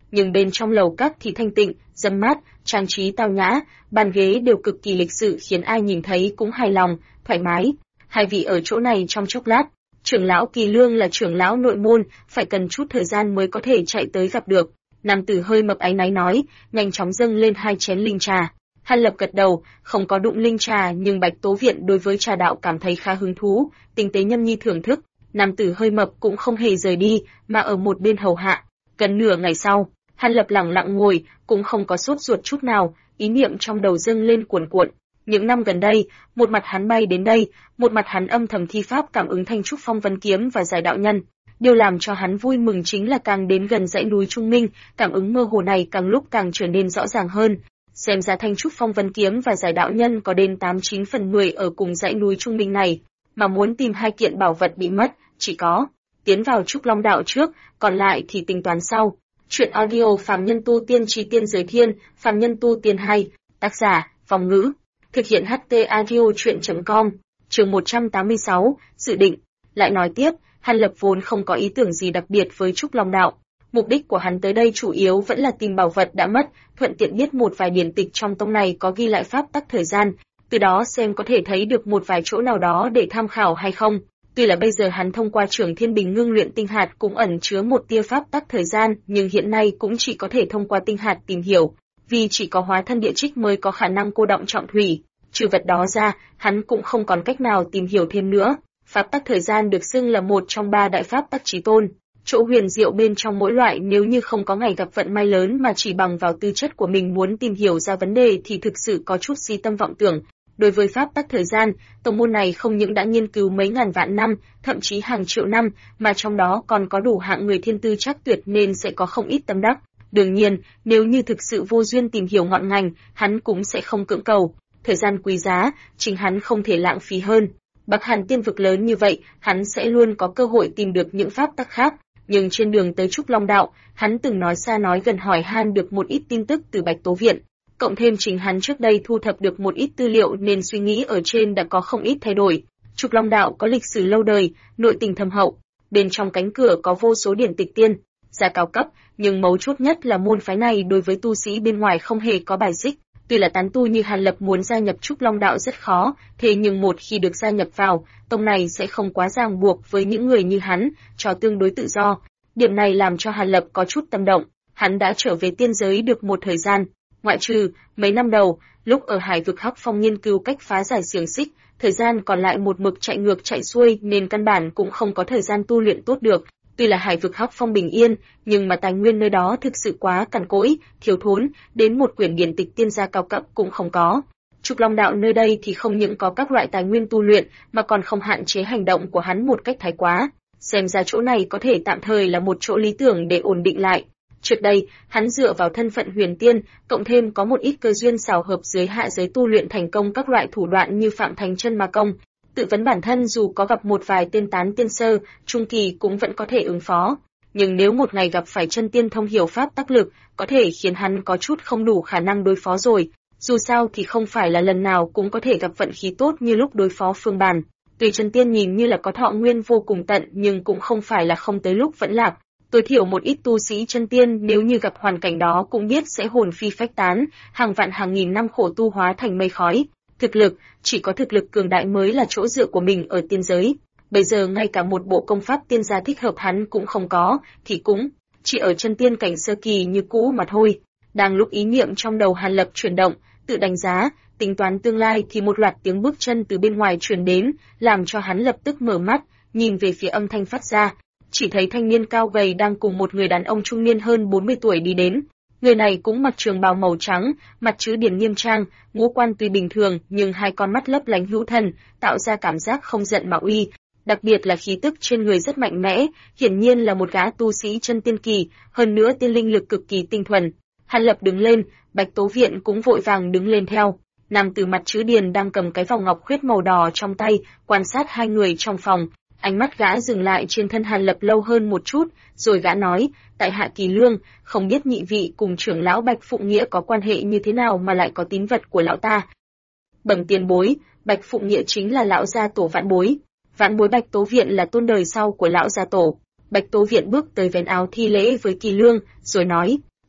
nhưng bên trong lầu các thì thanh tịnh, râm mát, trang trí tao nhã, bàn ghế đều cực kỳ lịch sự khiến ai nhìn thấy cũng hài lòng, thoải mái. Hai vị ở chỗ này trong chốc lát. Trưởng lão Kỳ Lương là trưởng lão nội môn, phải cần chút thời gian mới có thể chạy tới gặp được. Nam tử hơi mập áy náy nói, nhanh chóng dâng lên 2 chén linh trà. Hàn Lập gật đầu, không có đụng linh trà nhưng Bạch Tố Viện đối với trà đạo cảm thấy khá hứng thú, tinh tế nhâm nhi thưởng thức. Nam tử hơi mập cũng không hề rời đi, mà ở một bên hầu hạ. Gần nửa ngày sau, Hàn Lập lặng lặng ngồi, cũng không có sốt ruột chút nào, ý niệm trong đầu dâng lên cuồn cuộn. Những năm gần đây, một mặt hắn bay đến đây, một mặt hắn âm thầm thi pháp cảm ứng Thanh Trúc Phong Vân Kiếm và Giải Đạo Nhân. Điều làm cho hắn vui mừng chính là càng đến gần dãy núi Trung Minh, cảm ứng mơ hồ này càng lúc càng trở nên rõ ràng hơn. Xem ra Thanh Trúc Phong Vân Kiếm và Giải Đạo Nhân có đến 89 phần 10 ở cùng dãy núi Trung Minh này, mà muốn tìm 2 kiện bảo vật bị mất, chỉ có tiến vào Trúc Long Đạo trước, còn lại thì tính toán sau. Chuyện audio Phàm Nhân Tu Tiên Chí Tiên Giới Thiên, Phàm Nhân Tu Tiên 2, tác giả, Phong Ngữ. Thực hiện HT Audio Chuyện.com, chương 186, dự định. Lại nói tiếp, Hàn Lập vốn không có ý tưởng gì đặc biệt với Trúc Long Đạo. Mục đích của hắn tới đây chủ yếu vẫn là tìm bảo vật đã mất, thuận tiện biết một vài điển tịch trong tông này có ghi lại pháp tắc thời gian, từ đó xem có thể thấy được một vài chỗ nào đó để tham khảo hay không. Tuy là bây giờ hắn thông qua Trưởng Thiên Bình ngưng luyện tinh hạt cũng ẩn chứa một tia pháp tắc thời gian, nhưng hiện nay cũng chỉ có thể thông qua tinh hạt tìm hiểu, vì chỉ có hóa thân địa trích mới có khả năng cô đọng trọng thủy. Trừ vật đó ra, hắn cũng không còn cách nào tìm hiểu thêm nữa. Pháp tắc thời gian được xưng là một trong 3 đại pháp tắc chí tôn. Chỗ huyền diệu bên trong mỗi loại nếu như không có ngày gặp vận may lớn mà chỉ bằng vào tư chất của mình muốn tìm hiểu ra vấn đề thì thực sự có chút si tâm vọng tưởng. Đối với pháp tắc thời gian, tông môn này không những đã nghiên cứu mấy ngàn vạn năm, thậm chí hàng triệu năm, mà trong đó còn có đủ hạng người thiên tư trắc tuyệt nên sẽ có không ít tâm đắc. Đương nhiên, nếu như thực sự vô duyên tìm hiểu ngọn ngành, hắn cũng sẽ không cưỡng cầu. Thời gian quý giá, chính hắn không thể lãng phí hơn. Bắc Hàn tiên vực lớn như vậy, hắn sẽ luôn có cơ hội tìm được những pháp tắc khác. Nhưng trên đường tới Trúc Long Đạo, hắn từng nói xa nói gần hỏi han được một ít tin tức từ Bạch Tố Viện. Cộng thêm chính hắn trước đây thu thập được một ít tư liệu nên suy nghĩ ở trên đã có không ít thay đổi. Trúc Long Đạo có lịch sử lâu đời, nội tình thâm hậu. Bên trong cánh cửa có vô số điển tịch tiên, gia cao cấp, nhưng mấu chốt nhất là môn phái này đối với tu sĩ bên ngoài không hề có bài xích. Tuy là tán tu như Hàn Lập muốn gia nhập Trúc Long Đạo rất khó, thế nhưng một khi được gia nhập vào, tông này sẽ không quá ràng buộc với những người như hắn, cho tương đối tự do. Điểm này làm cho Hàn Lập có chút tâm động. Hắn đã trở về tiên giới được một thời gian, ngoại trừ mấy năm đầu, lúc ở Hải vực Hắc Phong nghiên cứu cách phá giải xiềng xích, thời gian còn lại một mực chạy ngược chạy xuôi nên căn bản cũng không có thời gian tu luyện tốt được. Tuy là Hải vực Hắc Phong bình yên, nhưng mà tài nguyên nơi đó thực sự quá cằn cỗi, thiếu thốn, đến một quyển điển tịch tiên gia cao cấp cũng không có. Trúc Long Đạo nơi đây thì không những có các loại tài nguyên tu luyện, mà còn không hạn chế hành động của hắn một cách thái quá. Xem ra chỗ này có thể tạm thời là một chỗ lý tưởng để ổn định lại. Trước đây, hắn dựa vào thân phận huyền tiên, cộng thêm có một ít cơ duyên xảo hợp dưới hạ giới tu luyện thành công các loại thủ đoạn như Phạm Thành Chân Ma Công. Tự vấn bản thân dù có gặp một vài tên tán tiên sơ, trung kỳ cũng vẫn có thể ứng phó. Nhưng nếu một ngày gặp phải chân tiên thông hiểu pháp tắc lực, có thể khiến hắn có chút không đủ khả năng đối phó rồi. Dù sao thì không phải là lần nào cũng có thể gặp vận khí tốt như lúc đối phó Phương Bàn. Tuy chân tiên nhìn như là có thọ nguyên vô cùng tận nhưng cũng không phải là không tới lúc vẫn lạc. Tối thiểu một ít tu sĩ chân tiên nếu như gặp hoàn cảnh đó cũng biết sẽ hồn phi phách tán, hàng vạn hàng nghìn năm khổ tu hóa thành mây khói. Thực lực, chỉ có thực lực cường đại mới là chỗ dựa của mình ở tiên giới. Bây giờ ngay cả một bộ công pháp tiên gia thích hợp hắn cũng không có, thì cũng chỉ ở chân tiên cảnh sơ kỳ như cũ mà thôi. Đang lúc ý niệm trong đầu Hàn Lập chuyển động, tự đánh giá, tính toán tương lai thì một loạt tiếng bước chân từ bên ngoài truyền đến, làm cho hắn lập tức mở mắt, nhìn về phía âm thanh phát ra. Chỉ thấy thanh niên cao gầy đang cùng một người đàn ông trung niên hơn 40 tuổi đi đến. Người này cũng mặc trường bào màu trắng, mặt chữ điển nghiêm trang, ngũ quan tuy bình thường nhưng hai con mắt lấp lánh hữu thần, tạo ra cảm giác không giận mà uy. Đặc biệt là khí tức trên người rất mạnh mẽ, hiển nhiên là một gã tu sĩ chân tiên kỳ, hơn nữa tiên linh lực cực kỳ tinh thuần. Hàn Lập đứng lên, Bạch Tố Viện cũng vội vàng đứng lên theo. Nam tử mặt chữ điền đang cầm cái vòng ngọc khuyết màu đỏ trong tay, quan sát hai người trong phòng. Ánh mắt gã dừng lại trên thân Hàn Lập lâu hơn một chút, rồi gã nói, tại hạ Kỳ Lương, không biết nhị vị cùng trưởng lão Bạch Phụng Nghĩa có quan hệ như thế nào mà lại có tín vật của lão ta. Bẩm tiền bối, Bạch Phụng Nghĩa chính là lão gia tổ vãn bối. Vãn bối Bạch Tố Viện là tôn đời sau của lão gia tổ. Bạch Tố Viện bước tới vén áo thi lễ với Kỳ Lương, rồi nói,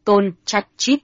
Tôn, chặt chít.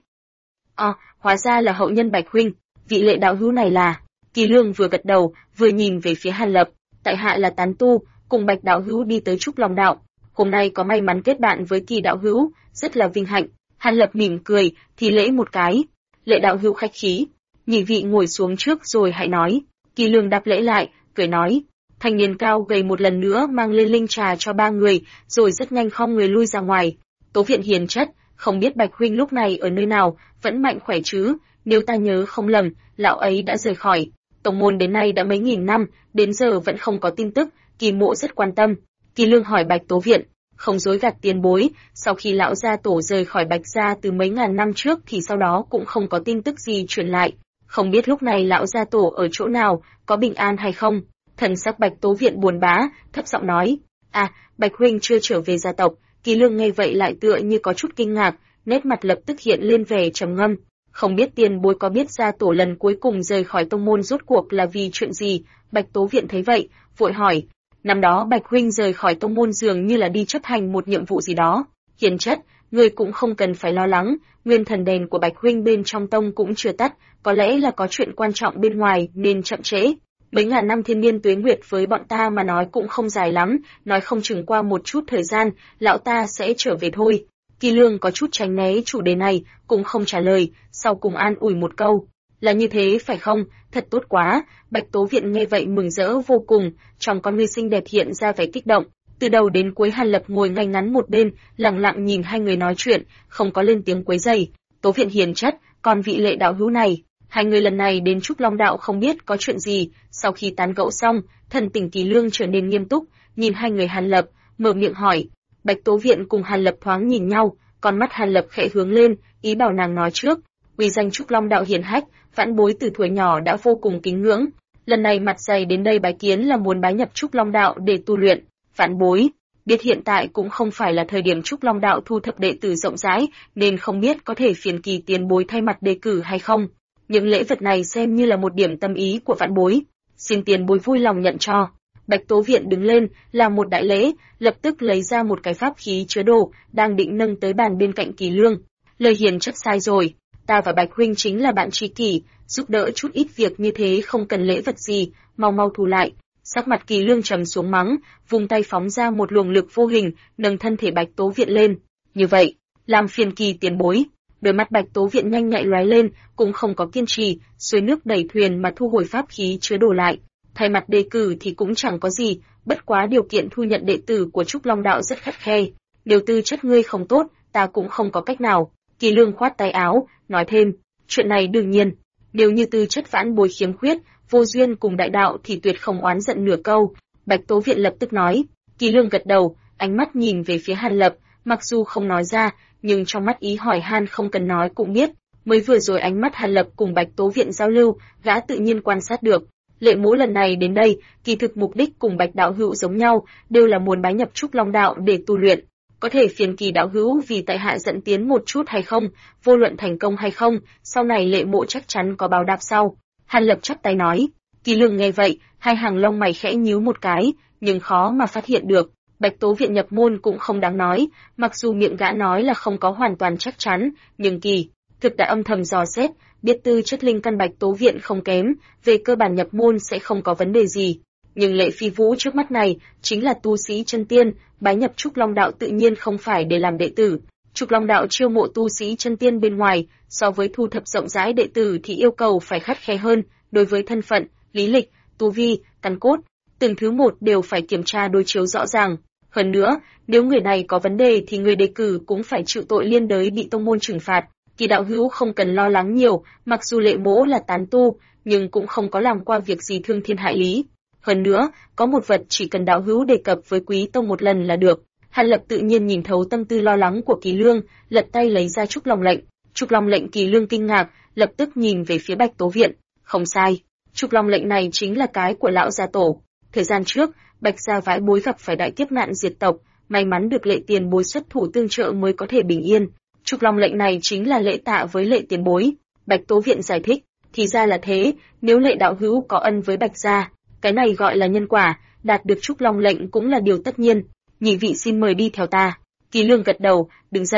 Hóa ra là hậu nhân Bạch huynh, vị Lệ đạo hữu này là. Kỳ Lương vừa gật đầu, vừa nhìn về phía Hàn Lập, tại hạ là tán tu, cùng Bạch đạo hữu đi tới Trúc Long đạo, hôm nay có may mắn kết bạn với Kỳ đạo hữu, rất là vinh hạnh. Hàn Lập mỉm cười, thì lễ một cái. Lệ đạo hữu khách khí, nhị vị ngồi xuống trước rồi hãy nói. Kỳ Lương đáp lễ lại, cười nói. Thanh niên cao gầy một lần nữa mang lên linh trà cho ba người, rồi rất nhanh khom người lui ra ngoài. Tố Viện hiền chất, không biết Bạch huynh lúc này ở nơi nào, vẫn mạnh khỏe chứ? Nếu ta nhớ không lầm, lão ấy đã rời khỏi tông môn đến nay đã mấy nghìn năm, đến giờ vẫn không có tin tức. Kỳ mộ rất quan tâm. Kỳ Lương hỏi Bạch Tố Viện, không dối gạt tiền bối, sau khi lão gia tổ rời khỏi Bạch gia từ mấy ngàn năm trước thì sau đó cũng không có tin tức gì truyền lại. Không biết lúc này lão gia tổ ở chỗ nào, có bình an hay không? Thần sắc Bạch Tố Viện buồn bã, thấp giọng nói, Bạch huynh chưa trở về gia tộc. Kỳ Lương nghe vậy lại tựa như có chút kinh ngạc, nét mặt lập tức hiện lên vẻ trầm ngâm. Không biết tiền bối có biết gia tổ lần cuối cùng rời khỏi tông môn rốt cuộc là vì chuyện gì? Bạch Tố Viện thấy vậy, vội hỏi, năm đó Bạch huynh rời khỏi tông môn dường như là đi chấp hành một nhiệm vụ gì đó. Hiền chất, người cũng không cần phải lo lắng, nguyên thần đèn của Bạch huynh bên trong tông cũng chưa tắt, có lẽ là có chuyện quan trọng bên ngoài nên chậm trễ. Mấy ngàn năm thiên niên tuế nguyệt với bọn ta mà nói cũng không dài lắm, nói không chừng qua một chút thời gian, lão ta sẽ trở về thôi. Kỳ Lương có chút tránh né chủ đề này, cũng không trả lời, sau cùng an ủi một câu. Là như thế phải không? Thật tốt quá. Bạch Tố Viện nghe vậy mừng rỡ vô cùng, trong con ngươi xinh đẹp hiện ra vẻ kích động. Từ đầu đến cuối Hàn Lập ngồi ngay ngắn một bên, lặng lặng nhìn hai người nói chuyện, không có lên tiếng quấy rầy. Tố Viện hiền chất, còn vị Lệ đạo hữu này, hai người lần này đến Trúc Long đạo không biết có chuyện gì. Sau khi tán gẫu xong, thần tình Kỳ Lương trở nên nghiêm túc, nhìn hai người Hàn Lập, mở miệng hỏi. Bạch Tố Viện cùng Hàn Lập thoáng nhìn nhau, con mắt Hàn Lập khẽ hướng lên, ý bảo nàng nói trước. Uy danh Trúc Long đạo hiển hách, vãn bối từ tuổi nhỏ đã vô cùng kính ngưỡng. Lần này mặt dày đến đây bái kiến là muốn bái nhập Trúc Long đạo để tu luyện. Vãn bối biết hiện tại cũng không phải là thời điểm Trúc Long đạo thu thập đệ tử rộng rãi, nên không biết có thể phiền Kỳ tiền bối thay mặt đề cử hay không. Những lễ vật này xem như là một điểm tâm ý của vãn bối, xin tiền bối vui lòng nhận cho. Bạch Tố Viện đứng lên, làm một đại lễ, lập tức lấy ra một cái pháp khí chứa đồ, đang định nâng tới bàn bên cạnh Kỳ Lương. Lời hiền chất sai rồi, ta và Bạch huynh chính là bạn tri kỷ, giúp đỡ chút ít việc như thế không cần lễ vật gì, mau mau thu lại. Sắc mặt Kỳ Lương trầm xuống mắng, vùng tay phóng ra một luồng lực vô hình, nâng thân thể Bạch Tố Viện lên. Như vậy, làm phiền Kỳ tiền bối. Đôi mắt Bạch Tố Viện nhanh nhạy lóe lên, cũng không có kiên trì, xuôi nước đẩy thuyền mà thu hồi pháp khí chứa đồ lại. Thay mặt đề cử thì cũng chẳng có gì, bất quá điều kiện thu nhận đệ tử của Trúc Long đạo rất khắt khe. Nếu tư chất ngươi không tốt, ta cũng không có cách nào. Kỳ Lương khoát tay áo, nói thêm, chuyện này đương nhiên, nếu như tư chất vãn bối khiếm khuyết, vô duyên cùng đại đạo thì tuyệt không oán giận nửa câu. Bạch Tố Viện lập tức nói. Kỳ Lương gật đầu, ánh mắt nhìn về phía Hàn Lập, mặc dù không nói ra, nhưng trong mắt ý hỏi han không cần nói cũng biết. Mới vừa rồi ánh mắt Hàn Lập cùng Bạch Tố Viện giao lưu, gã tự nhiên quan sát được. Lệ Mỗ lần này đến đây, kỳ thực mục đích cùng Bạch đạo hữu giống nhau, đều là muốn bái nhập Trúc Long đạo để tu luyện. Có thể phiền Kỳ đạo hữu vì tại hạ dẫn tiến một chút hay không, vô luận thành công hay không, sau này Lệ Mỗ chắc chắn có báo đáp sau. Hàn Lập chắp tay nói. Kỳ Lương nghe vậy, hai hàng lông mày khẽ nhíu một cái, nhưng khó mà phát hiện được. Bạch Tố Viện nhập môn cũng không đáng nói, mặc dù miệng gã nói là không có hoàn toàn chắc chắn, nhưng kỳ thực đã âm thầm dò xét, biết tư chất linh căn Bạch Tố Viện không kém, về cơ bản nhập môn sẽ không có vấn đề gì. Nhưng Lệ Phi Vũ trước mắt này chính là tu sĩ chân tiên, bái nhập Trúc Long đạo tự nhiên không phải để làm đệ tử. Trúc Long đạo chiêu mộ tu sĩ chân tiên bên ngoài, so với thu thập rộng rãi đệ tử thì yêu cầu phải khắt khe hơn, đối với thân phận, lý lịch, tu vi, căn cốt, từng thứ một đều phải kiểm tra đối chiếu rõ ràng. Hơn nữa, nếu người này có vấn đề thì người đề cử cũng phải chịu tội liên đới bị tông môn trừng phạt. Kỳ đạo hữu không cần lo lắng nhiều, mặc dù Lệ Mỗ là tán tu, nhưng cũng không có làm qua việc gì thương thiên hại lý. Hơn nữa, có một vật chỉ cần đạo hữu đề cập với quý tông một lần là được. Hàn Lập tự nhiên nhìn thấu tâm tư lo lắng của Kỳ Lương, lật tay lấy ra Trúc Long lệnh. Trúc Long lệnh Kỳ Lương kinh ngạc, lập tức nhìn về phía Bạch Tố Viện. Không sai, Trúc Long lệnh này chính là cái của lão gia tổ. Thời gian trước, Bạch gia vãi bối gặp phải đại kiếp nạn diệt tộc, may mắn được Lệ tiền bối xuất thủ tương trợ mới có thể bình yên. Trúc Long lệnh này chính là lễ tạ với Lệ tiền bối. Bạch Tố Viện giải thích, thì ra là thế, nếu Lệ đạo hữu có ân với Bạch gia, cái này gọi là nhân quả, đạt được Trúc Long lệnh cũng là điều tất nhiên. Nhị vị xin mời đi theo ta. Kỳ Lương gật đầu, đứng dậy,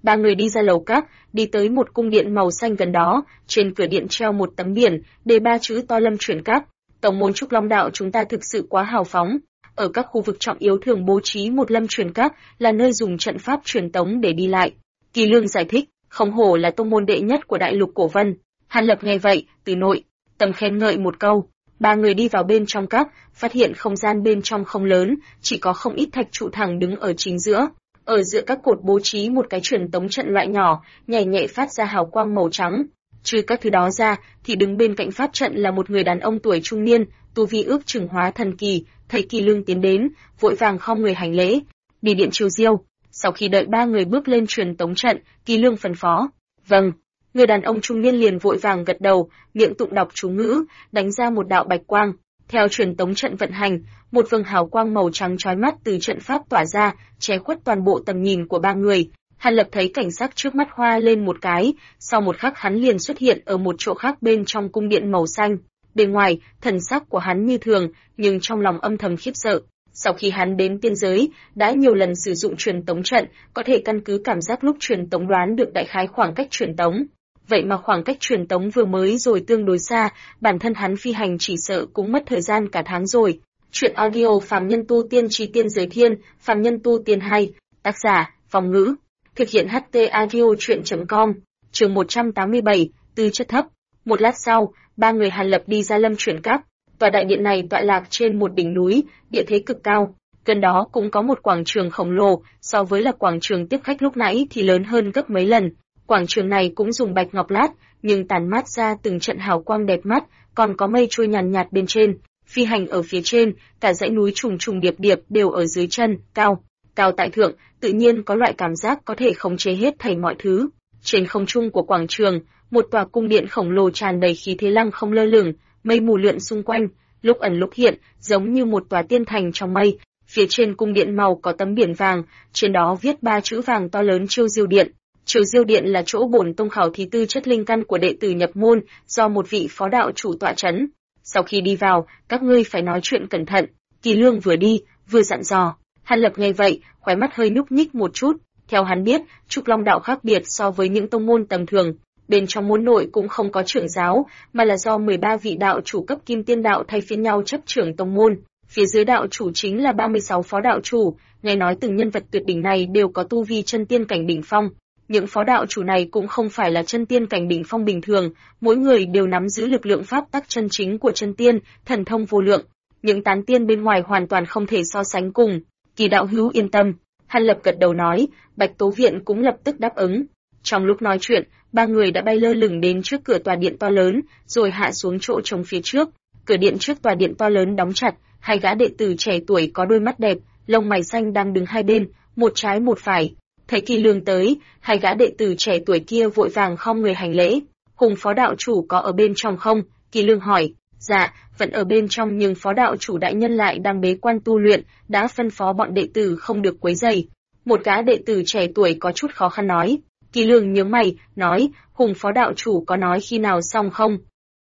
Ba người đi ra lầu các, đi tới một cung điện màu xanh gần đó, trên cửa điện treo một tấm biển, đề ba chữ to Lâm Chuyển Các. Tổng môn Trúc Long đạo chúng ta thực sự quá hào phóng. Ở các khu vực trọng yếu thường bố trí một Lâm Chuyển Các, là nơi dùng trận pháp truyền tống để đi lại. Kỳ Lương giải thích, không hổ là tông môn đệ nhất của đại lục cổ Vân. Hàn Lập nghe vậy, từ nội tâm khen ngợi một câu. Ba người đi vào bên trong các, phát hiện không gian bên trong không lớn, chỉ có không ít thạch trụ thẳng đứng ở chính giữa. Ở giữa các cột bố trí một cái truyền tống trận loại nhỏ, nhẹ nhẹ phát ra hào quang màu trắng. Trừ các thứ đó ra, thì đứng bên cạnh pháp trận là một người đàn ông tuổi trung niên, tu vi ước chừng hóa thần kỳ, thấy Kỳ Lương tiến đến, vội vàng khom người hành lễ, đi điện chiêu diêu. Sau khi đợi ba người bước lên truyền tống trận, Kỳ Lương phân phó, vâng. Người đàn ông trung niên liền vội vàng gật đầu, miệng tụng đọc chú ngữ, đánh ra một đạo bạch quang. Theo truyền tống trận vận hành, một vầng hào quang màu trắng chói mắt từ trận pháp tỏa ra, che khuất toàn bộ tầm nhìn của ba người. Hàn Lập thấy cảnh sắc trước mắt hoa lên một cái, sau một khắc hắn liền xuất hiện ở một chỗ khác bên trong cung điện màu xanh. Bên ngoài, thần sắc của hắn như thường, nhưng trong lòng âm thầm khiếp sợ. Sau khi hắn đến tiên giới, đã nhiều lần sử dụng truyền tống trận, có thể căn cứ cảm giác lúc truyền tống đoán được đại khái khoảng cách truyền tống. Vậy mà khoảng cách truyền tống vừa mới rồi tương đối xa, bản thân hắn phi hành chỉ sợ cũng mất thời gian cả tháng rồi. Chuyện audio Phàm Nhân Tu Tiên Chí Tiên Giới Thiên, Phàm Nhân Tu Tiên 2, tác giả, Phong Ngữ. Thực hiện HT audio chuyện.com, chương 187, tư chất thấp. Một lát sau, ba người Hàn Lập đi ra Lâm Chuyển Các. Tòa đại điện này tọa lạc trên một đỉnh núi, địa thế cực cao. Gần đó cũng có một quảng trường khổng lồ, so với là quảng trường tiếp khách lúc nãy thì lớn hơn gấp mấy lần. Quảng trường này cũng dùng bạch ngọc lát, nhưng tàn mát ra từng trận hào quang đẹp mắt, còn có mây trôi nhàn nhạt bên trên. Phi hành ở phía trên, cả dãy núi trùng trùng điệp điệp đều ở dưới chân, cao tại thượng, tự nhiên có loại cảm giác có thể khống chế hết thảy mọi thứ. Trên không trung của quảng trường, một tòa cung điện khổng lồ tràn đầy khí thế lăng không lơ lửng, mây mù lượn xung quanh, lúc ẩn lúc hiện, giống như một tòa tiên thành trong mây. Phía trên cung điện màu có tấm biển vàng, trên đó viết ba chữ vàng to lớn Chiêu Diêu Điện. Chiêu Diêu Điện là chỗ bổn tông khảo thí tư chất linh căn của đệ tử nhập môn, do một vị phó đạo chủ tọa trấn. Sau khi đi vào, các ngươi phải nói chuyện cẩn thận. Kỳ Lương vừa đi, vừa dặn dò. Hàn Lập nghe vậy, khóe mắt hơi nhúc nhích một chút. Theo hắn biết, Trúc Long đạo khác biệt so với những tông môn tầm thường. Bên trong môn nội cũng không có trưởng giáo, mà là do 13 vị đạo chủ cấp kim tiên đạo thay phiên nhau chấp trưởng tông môn. Phía dưới đạo chủ chính là 36 phó đạo chủ, nghe nói từng nhân vật tuyệt đỉnh này đều có tu vi chân tiên cảnh đỉnh phong. Những phó đạo chủ này cũng không phải là chân tiên cảnh đỉnh phong bình thường, mỗi người đều nắm giữ lực lượng pháp tắc chân chính của chân tiên, thần thông vô lượng. Những tán tiên bên ngoài hoàn toàn không thể so sánh cùng. Kỳ đạo hữu yên tâm. Hàn Lập gật đầu nói, Bạch Tố Viện cũng lập tức đáp ứng. Trong lúc nói chuyện, ba người đã bay lơ lửng đến trước cửa tòa điện to lớn, rồi hạ xuống chỗ trống phía trước. Cửa điện trước tòa điện to lớn đóng chặt, hai gã đệ tử trẻ tuổi có đôi mắt đẹp, lông mày xanh đang đứng hai bên, một trái một phải. Thấy Kỳ Lương tới, hai gã đệ tử trẻ tuổi kia vội vàng khom người hành lễ. Hùng phó đạo chủ có ở bên trong không? Kỳ Lương hỏi. Dạ, vẫn ở bên trong, nhưng phó đạo chủ đại nhân lại đang bế quan tu luyện, đã phân phó bọn đệ tử không được quấy rầy. Một gã đệ tử trẻ tuổi có chút khó khăn nói. Kỳ Lương nhướng mày, nói, Hùng phó đạo chủ có nói khi nào xong không?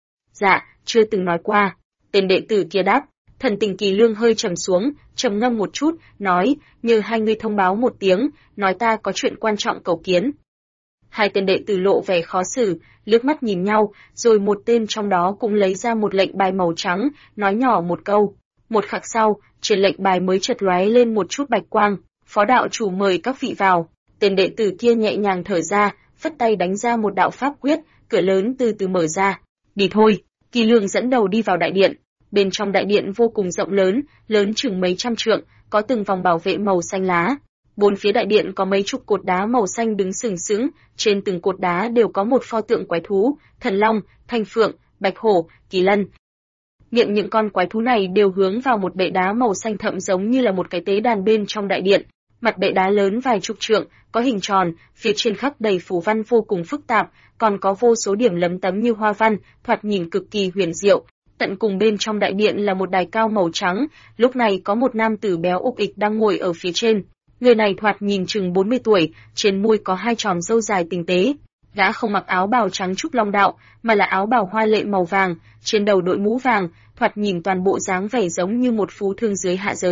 Dạ, chưa từng nói qua. Tên đệ tử kia đáp. Thần tình Kỳ Lương hơi trầm xuống, trầm ngâm một chút, nói, nhờ hai ngươi thông báo một tiếng, nói ta có chuyện quan trọng cầu kiến. Hai tên đệ tử lộ vẻ khó xử, liếc mắt nhìn nhau, rồi một tên trong đó cũng lấy ra một lệnh bài màu trắng, nói nhỏ một câu. Một khắc sau, trên lệnh bài mới chợt lóe lên một chút bạch quang, phó đạo chủ mời các vị vào. Tên đệ tử kia nhẹ nhàng thở ra, phất tay đánh ra một đạo pháp quyết, cửa lớn từ từ mở ra. Đi thôi. Kỳ Lương dẫn đầu đi vào đại điện. Bên trong đại điện vô cùng rộng lớn, lớn chừng mấy trăm trượng, có từng vòng bảo vệ màu xanh lá. Bốn phía đại điện có mấy chục cột đá màu xanh đứng sừng sững, trên từng cột đá đều có một pho tượng quái thú, thần long, thanh phượng, bạch hổ, kỳ lân. Miệng những con quái thú này đều hướng vào một bệ đá màu xanh thẫm giống như là một cái tế đàn bên trong đại điện. Mặt bệ đá lớn vài chục trượng, có hình tròn, phía trên khắc đầy phù văn vô cùng phức tạp, còn có vô số điểm lấm tấm như hoa văn, thoạt nhìn cực kỳ huyền diệu. Tận cùng bên trong đại điện là một đài cao màu trắng, lúc này có một nam tử béo ục ịch đang ngồi ở phía trên. Người này thoạt nhìn chừng 40 tuổi, trên môi có hai tròm râu dài tinh tế. Gã không mặc áo bào trắng Trúc Long đạo, mà là áo bào hoa lệ màu vàng, trên đầu đội mũ vàng, thoạt nhìn toàn bộ dáng vẻ giống như một phú thương dưới hạ giới.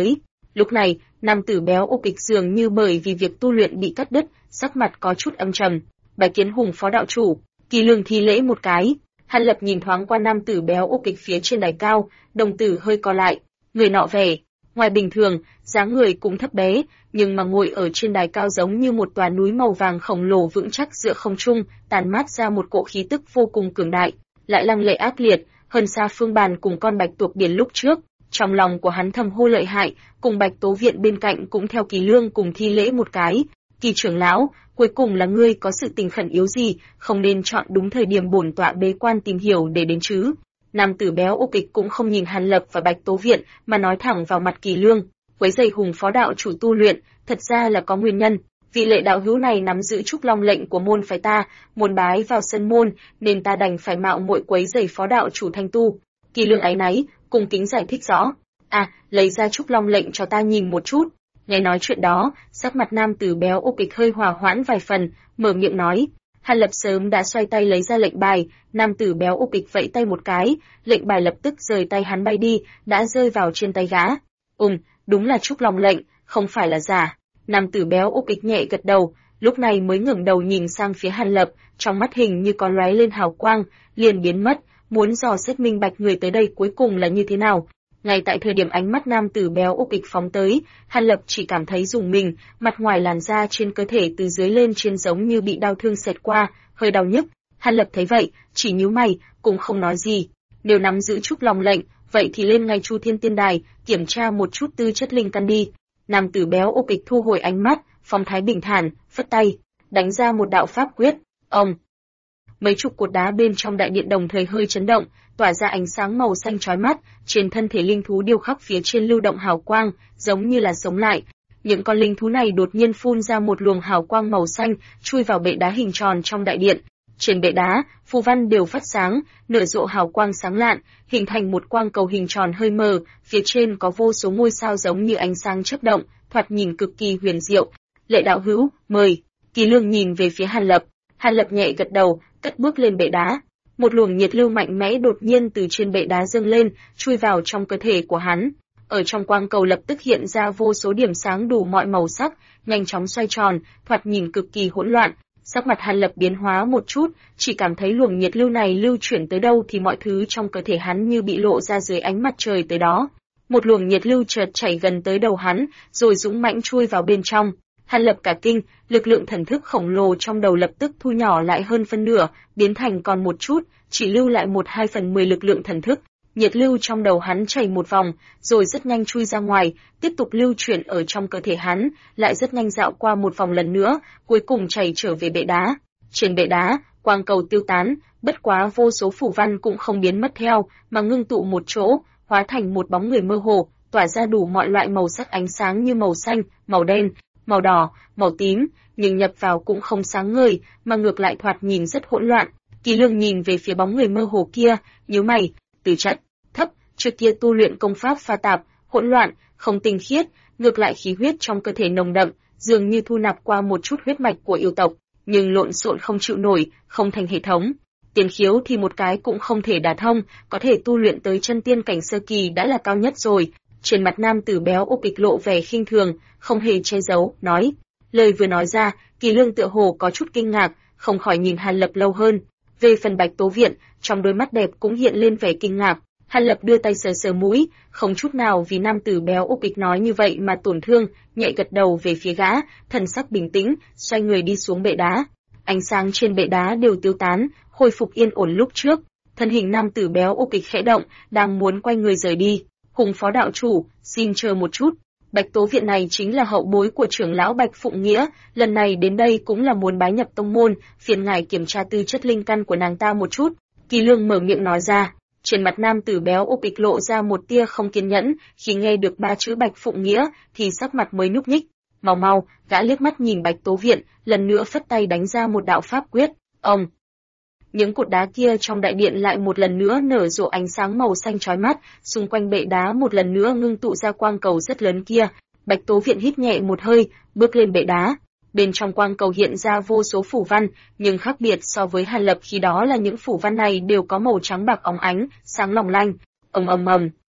Lúc này, nam tử béo ô kịch dường như bởi vì việc tu luyện bị cắt đứt, sắc mặt có chút âm trầm. Bái kiến Hùng phó đạo chủ. Kỳ Lương thi lễ một cái. Hàn Lập nhìn thoáng qua nam tử béo ô kịch phía trên đài cao, đồng tử hơi co lại. Người nọ vẻ ngoài bình thường, dáng người cũng thấp bé, nhưng mà ngồi ở trên đài cao giống như một tòa núi màu vàng khổng lồ vững chắc giữa không trung, tàn mát ra một cỗ khí tức vô cùng cường đại, lại lăng lệ ác liệt, hơn xa Phương Bàn cùng con bạch tuộc biển lúc trước. Trong lòng của hắn thầm hô lợi hại, cùng Bạch Tố Viện bên cạnh cũng theo Kỳ Lương cùng thi lễ một cái. Kỳ trưởng lão, cuối cùng là ngươi có sự tình khẩn yếu gì, không nên chọn đúng thời điểm bổn tọa bế quan tìm hiểu để đến chứ. Nam tử béo ô kịch cũng không nhìn Hàn Lập và Bạch Tố Viện mà nói thẳng vào mặt Kỳ Lương, quấy rầy Hùng phó đạo chủ tu luyện, thật ra là có nguyên nhân. Vị lệ đạo hữu này nắm giữ trúc long lệnh của môn phái ta, muốn bái vào sân môn, nên ta đành phải mạo muội quấy rầy phó đạo chủ thanh tu. Kỳ Lương áy náy, cung kính giải thích rõ. Lấy ra trúc long lệnh cho ta nhìn một chút. Nghe nói chuyện đó, sắc mặt nam tử béo ô kịch hơi hòa hoãn vài phần, mở miệng nói. Hàn Lập sớm đã xoay tay lấy ra lệnh bài, nam tử béo ô kịch vẫy tay một cái, lệnh bài lập tức rời tay hắn bay đi, đã rơi vào trên tay gã. Đúng là trúc long lệnh, không phải là giả. Nam tử béo ô kịch nhẹ gật đầu, lúc này mới ngẩng đầu nhìn sang phía Hàn Lập, trong mắt hình như có lóe lên hào quang, liền biến mất, muốn dò xét minh bạch người tới đây cuối cùng là như thế nào. Ngay tại thời điểm ánh mắt nam tử béo ô kịch phóng tới, Hàn Lập chỉ cảm thấy rùng mình, mặt ngoài làn da trên cơ thể từ dưới lên trên giống như bị đau thương xẹt qua, hơi đau nhức. Hàn Lập thấy vậy, chỉ nhíu mày, cũng không nói gì. Nếu nắm giữ trúc long lệnh, vậy thì lên ngay Chu Thiên Tiên Đài, kiểm tra một chút tư chất linh căn đi. Nam tử béo ô kịch thu hồi ánh mắt, phong thái bình thản, phất tay, đánh ra một đạo pháp quyết. Mấy chục cột đá bên trong đại điện đồng thời hơi chấn động, tỏa ra ánh sáng màu xanh chói mắt, trên thân thể linh thú điêu khắc phía trên lưu động hào quang, giống như là sống lại. Những con linh thú này đột nhiên phun ra một luồng hào quang màu xanh, chui vào bệ đá hình tròn trong đại điện. Trên bệ đá, phù văn đều phát sáng, nở rộ hào quang sáng lạn, hình thành một quang cầu hình tròn hơi mờ, phía trên có vô số ngôi sao giống như ánh sáng chớp động, thoạt nhìn cực kỳ huyền diệu. Lệ đạo hữu, mời. Kỳ Lương nhìn về phía Hàn Lập. Hàn Lập nhẹ gật đầu, cất bước lên bệ đá. Một luồng nhiệt lưu mạnh mẽ đột nhiên từ trên bệ đá dâng lên, chui vào trong cơ thể của hắn. Ở trong quang cầu lập tức hiện ra vô số điểm sáng đủ mọi màu sắc, nhanh chóng xoay tròn, thoạt nhìn cực kỳ hỗn loạn. Sắc mặt Hàn Lập biến hóa một chút, chỉ cảm thấy luồng nhiệt lưu này lưu chuyển tới đâu thì mọi thứ trong cơ thể hắn như bị lộ ra dưới ánh mặt trời tới đó. Một luồng nhiệt lưu chợt chảy gần tới đầu hắn, rồi dũng mãnh chui vào bên trong. Hàn Lập cả kinh, lực lượng thần thức khổng lồ trong đầu lập tức thu nhỏ lại hơn phân nửa, biến thành còn một chút, chỉ lưu lại 1/2/10 lực lượng thần thức. Nhiệt lưu trong đầu hắn chảy một vòng, rồi rất nhanh chui ra ngoài, tiếp tục lưu chuyển ở trong cơ thể hắn, lại rất nhanh dạo qua một vòng lần nữa, cuối cùng chảy trở về bệ đá. Trên bệ đá, quang cầu tiêu tán, bất quá vô số phù văn cũng không biến mất theo, mà ngưng tụ một chỗ, hóa thành một bóng người mơ hồ, tỏa ra đủ mọi loại màu sắc ánh sáng như màu xanh, màu đen, màu đỏ, màu tím, nhưng nhập vào cũng không sáng ngời, mà ngược lại thoạt nhìn rất hỗn loạn. Kỳ Lương nhìn về phía bóng người mơ hồ kia, nhíu mày, tư chất thấp, trước kia tu luyện công pháp pha tạp, hỗn loạn, không tinh khiết, ngược lại khí huyết trong cơ thể nồng đậm, dường như thu nạp qua một chút huyết mạch của yêu tộc, nhưng lộn xộn không chịu nổi, không thành hệ thống. Tiên khiếu thì một cái cũng không thể đả thông, có thể tu luyện tới chân tiên cảnh sơ kỳ đã là cao nhất rồi. Trên mặt nam tử béo ô kịch lộ vẻ khinh thường, không hề che giấu, nói. Lời vừa nói ra, Kỳ Lương tựa hồ có chút kinh ngạc, không khỏi nhìn Hàn Lập lâu hơn. Về phần Bạch Tố Viện, trong đôi mắt đẹp cũng hiện lên vẻ kinh ngạc. Hàn Lập đưa tay sờ sờ mũi, không chút nào vì nam tử béo ô kịch nói như vậy mà tổn thương, nhẹ gật đầu về phía gã, thần sắc bình tĩnh, xoay người đi xuống bệ đá. Ánh sáng trên bệ đá đều tiêu tán, khôi phục yên ổn lúc trước. Thân hình nam tử béo ô kịch khẽ động, đang muốn quay người rời đi. Hùng phó đạo chủ, xin chờ một chút. Bạch Tố Viện này chính là hậu bối của trưởng lão Bạch Phụng Nghĩa, lần này đến đây cũng là muốn bái nhập tông môn, phiền ngài kiểm tra tư chất linh căn của nàng ta một chút. Kỳ Lương mở miệng nói ra. Trên mặt nam tử béo ô kịch lộ ra một tia không kiên nhẫn, khi nghe được 3 chữ Bạch Phụng Nghĩa thì sắc mặt mới nhúc nhích. Mau, gã liếc mắt nhìn Bạch Tố Viện, lần nữa phất tay đánh ra một đạo pháp quyết. Những cột đá kia trong đại điện lại một lần nữa nở rộ ánh sáng màu xanh chói mắt, xung quanh bệ đá một lần nữa ngưng tụ ra quang cầu rất lớn kia. Bạch Tố Viện hít nhẹ một hơi, bước lên bệ đá. Bên trong quang cầu hiện ra vô số phủ văn, nhưng khác biệt so với Hàn Lập khi đó là những phủ văn này đều có màu trắng bạc óng ánh, sáng long lanh.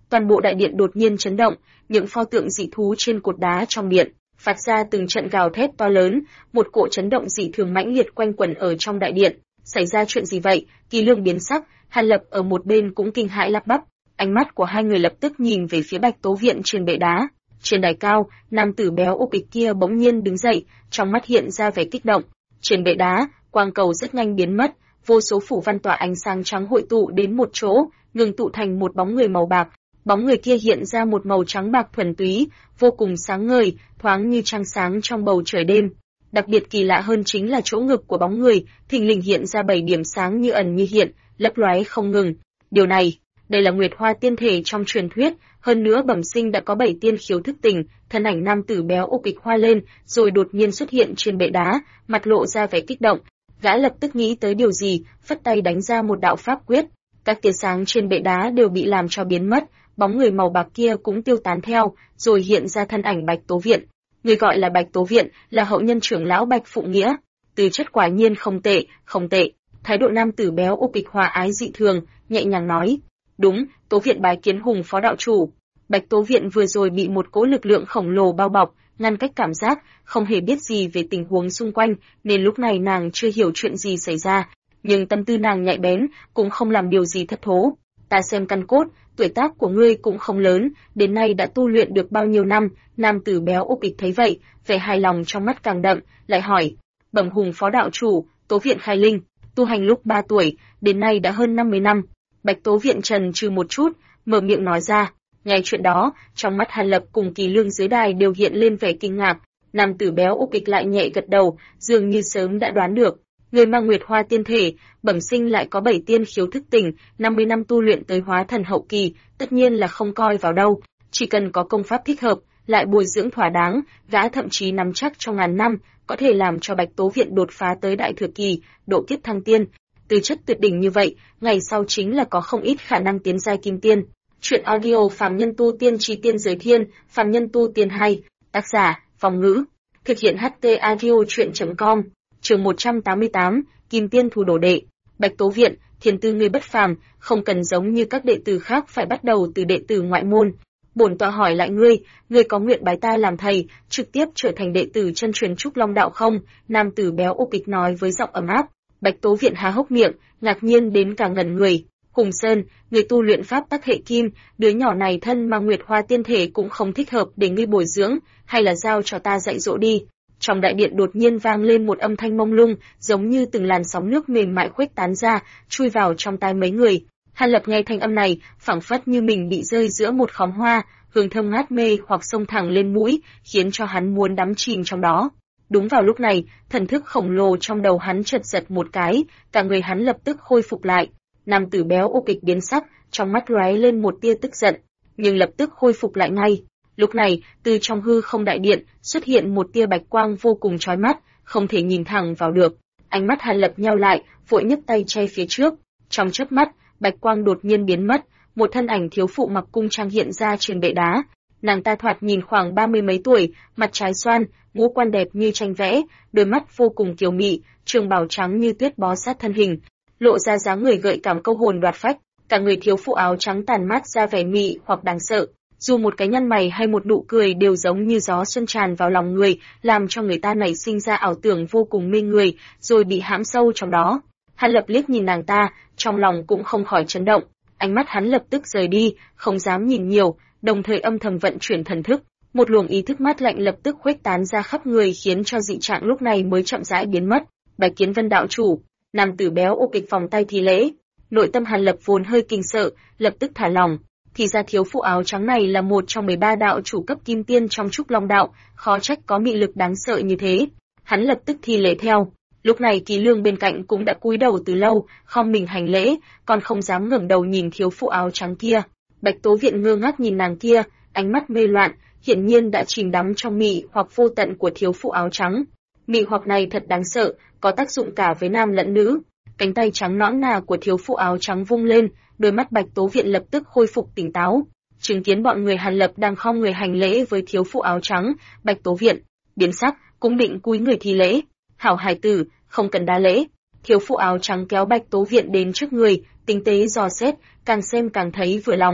Toàn bộ đại điện đột nhiên chấn động, những pho tượng dị thú trên cột đá trong điện phát ra từng trận gào thét to lớn, một cỗ chấn động dị thường mãnh liệt quanh quẩn ở trong đại điện. Xảy ra chuyện gì vậy? Kỳ Lương biến sắc, Hàn Lập ở một bên cũng kinh hãi lắp bắp. Ánh mắt của hai người lập tức nhìn về phía Bạch Tố Viện trên bệ đá. Trên đài cao, nam tử béo ục ịch kia bỗng nhiên đứng dậy, trong mắt hiện ra vẻ kích động. Trên bệ đá, quang cầu rất nhanh biến mất, vô số phủ văn tỏa ánh sáng trắng hội tụ đến một chỗ, ngừng tụ thành một bóng người màu bạc. Bóng người kia hiện ra một màu trắng bạc thuần túy, vô cùng sáng ngời, thoáng như trăng sáng trong bầu trời đêm. Đặc biệt kỳ lạ hơn chính là chỗ ngực của bóng người, thình lình hiện ra 7 điểm sáng như ẩn như hiện, lấp lóe không ngừng. Điều này, đây là Nguyệt Hoa tiên thể trong truyền thuyết, hơn nữa bẩm sinh đã có 7 tiên khiếu thức tỉnh. Thân ảnh nam tử béo ục ịch hoa lên, rồi đột nhiên xuất hiện trên bệ đá, mặt lộ ra vẻ kích động. Gã lập tức nghĩ tới điều gì, phất tay đánh ra một đạo pháp quyết. Các tia sáng trên bệ đá đều bị làm cho biến mất, bóng người màu bạc kia cũng tiêu tán theo, rồi hiện ra thân ảnh Bạch Tố Viện. Người gọi là Bạch Tố Viện là hậu nhân trưởng lão Bạch Phụng Nghĩa, tư chất quả nhiên không tệ, không tệ. Thái độ nam tử béo ục ịch hòa ái dị thường, nhẹ nhàng nói: "Đúng, Tố Viện bái kiến Hùng phó đạo chủ." Bạch Tố Viện vừa rồi bị một cỗ lực lượng khổng lồ bao bọc, ngăn cách cảm giác, không hề biết gì về tình huống xung quanh, nên lúc này nàng chưa hiểu chuyện gì xảy ra, nhưng tâm tư nàng nhạy bén, cũng không làm điều gì thất thố. "Ta xem căn cốt, tuổi tác của ngươi cũng không lớn, đến nay đã tu luyện được bao nhiêu năm?" Nam tử béo ục ịch thấy vậy, vẻ hài lòng trong mắt càng đậm, lại hỏi: "Bẩm Hùng phó đạo chủ, Tố Viện khai linh, tu hành lúc 3 tuổi, đến nay đã hơn 50 năm." Bạch Tố Viện trần trừ một chút, mở miệng nói ra. Nghe chuyện đó, trong mắt Hàn Lập cùng Kỳ Lương dưới đài đều hiện lên vẻ kinh ngạc. Nam tử béo ục ịch lại nhẹ gật đầu, dường như sớm đã đoán được. Người mang Nguyệt Hoa tiên thể, bẩm sinh lại có 7 tiên khiếu thức tỉnh, 50 năm tu luyện tới hóa thần hậu kỳ, tất nhiên là không coi vào đâu. Chỉ cần có công pháp thích hợp, lại bồi dưỡng thỏa đáng, gã thậm chí nắm chắc trong ngàn năm, có thể làm cho Bạch Tố Viện đột phá tới đại thừa kỳ, độ kiếp thăng tiên. Tư chất tuyệt đỉnh như vậy, ngày sau chính là có không ít khả năng tiến giai kim tiên. Chuyện audio Phàm Nhân Tu Tiên Chí Tiên Giới Thiên, Phàm Nhân Tu Tiên hay, tác giả, Phong Ngữ. Thực hiện HT audio chuyện.com, chương 188, Kim Tiên Thủ Đồ Đệ. Bạch Tố Viện, thiên tư ngươi bất phàm, không cần giống như các đệ tử khác phải bắt đầu từ đệ tử ngoại môn. Bổn tọa hỏi lại ngươi có nguyện bái ta làm thầy, trực tiếp trở thành đệ tử chân truyền Trúc Long đạo không? Nam tử béo ục ịch nói với giọng ấm áp. Bạch Tố Viện há hốc miệng, ngạc nhiên đến cả ngẩn người. Hùng Sơn, người tu luyện pháp tắc hệ kim, đứa nhỏ này thân mang Nguyệt Hoa tiên thể cũng không thích hợp để ngươi bồi dưỡng, hay là giao cho ta dạy dỗ đi. Trong đại điện đột nhiên vang lên một âm thanh mông lung, giống như từng làn sóng nước mềm mại khuếch tán ra, chui vào trong tai mấy người. Hàn Lập nghe thanh âm này, phảng phất như mình bị rơi giữa một khóm hoa, hương thơm ngát mê hoặc xông thẳng lên mũi, khiến cho hắn muốn đắm chìm trong đó. Đúng vào lúc này, thần thức khổng lồ trong đầu hắn chợt giật một cái, cả người hắn lập tức khôi phục lại. Nam tử béo ục ịch biến sắc, trong mắt lóe lên một tia tức giận, nhưng lập tức khôi phục lại ngay. Lúc này, từ trong hư không đại điện xuất hiện một tia bạch quang vô cùng chói mắt, không thể nhìn thẳng vào được. Ánh mắt Hàn Lập nheo lại, vội nhấc tay che phía trước. Trong chớp mắt, bạch quang đột nhiên biến mất, một thân ảnh thiếu phụ mặc cung trang hiện ra trên bệ đá. Nàng ta thoạt nhìn khoảng 30 mấy tuổi, mặt trái xoan, ngũ quan đẹp như tranh vẽ, đôi mắt vô cùng kiều mị, trường bào trắng như tuyết bó sát thân hình, lộ ra dáng người gợi cảm câu hồn đoạt phách. Cả người thiếu phụ áo trắng tàn mát ra vẻ mị hoặc đáng sợ, dù một cái nhăn mày hay một nụ cười đều giống như gió xuân tràn vào lòng người, làm cho người ta nảy sinh ra ảo tưởng vô cùng mê người, rồi bị hãm sâu trong đó. Hắn lập liếc nhìn nàng ta, trong lòng cũng không khỏi chấn động, ánh mắt hắn lập tức rời đi, không dám nhìn nhiều, đồng thời âm thầm vận chuyển thần thức. Một luồng ý thức mát lạnh lập tức khuếch tán ra khắp người khiến cho dị trạng lúc này mới chậm rãi biến mất. Bạch Kiến Vân đạo chủ, nam tử béo ục ịch vòng tay thi lễ. Nội tâm Hàn Lập vốn hơi kinh sợ, lập tức thả lòng. Thì ra thiếu phụ áo trắng này là một trong 13 đạo chủ cấp kim tiên trong Trúc Long đạo, khó trách có mị lực đáng sợ như thế. Hắn lập tức thi lễ theo. Lúc này Kỳ Lương bên cạnh cũng đã cúi đầu từ lâu, khom mình hành lễ, còn không dám ngẩng đầu nhìn thiếu phụ áo trắng kia. Bạch Tố Viện ngơ ngác nhìn nàng kia, ánh mắt mê loạn, hiển nhiên đã chìm đắm trong mị hoặc vô tận của thiếu phụ áo trắng. Mị hoặc này thật đáng sợ, có tác dụng cả với nam lẫn nữ. Cánh tay trắng nõn nà của thiếu phụ áo trắng vung lên, đôi mắt Bạch Tố Viện lập tức khôi phục tỉnh táo. Chứng kiến bọn người Hàn Lập đang khom người hành lễ với thiếu phụ áo trắng, Bạch Tố Viện biến sắc, cũng định cúi người thi lễ. Hảo hài tử, không cần đa lễ. Thiếu phụ áo trắng kéo Bạch Tố Viện đến trước người, tinh tế dò xét, càng xem càng thấy vừa lòng.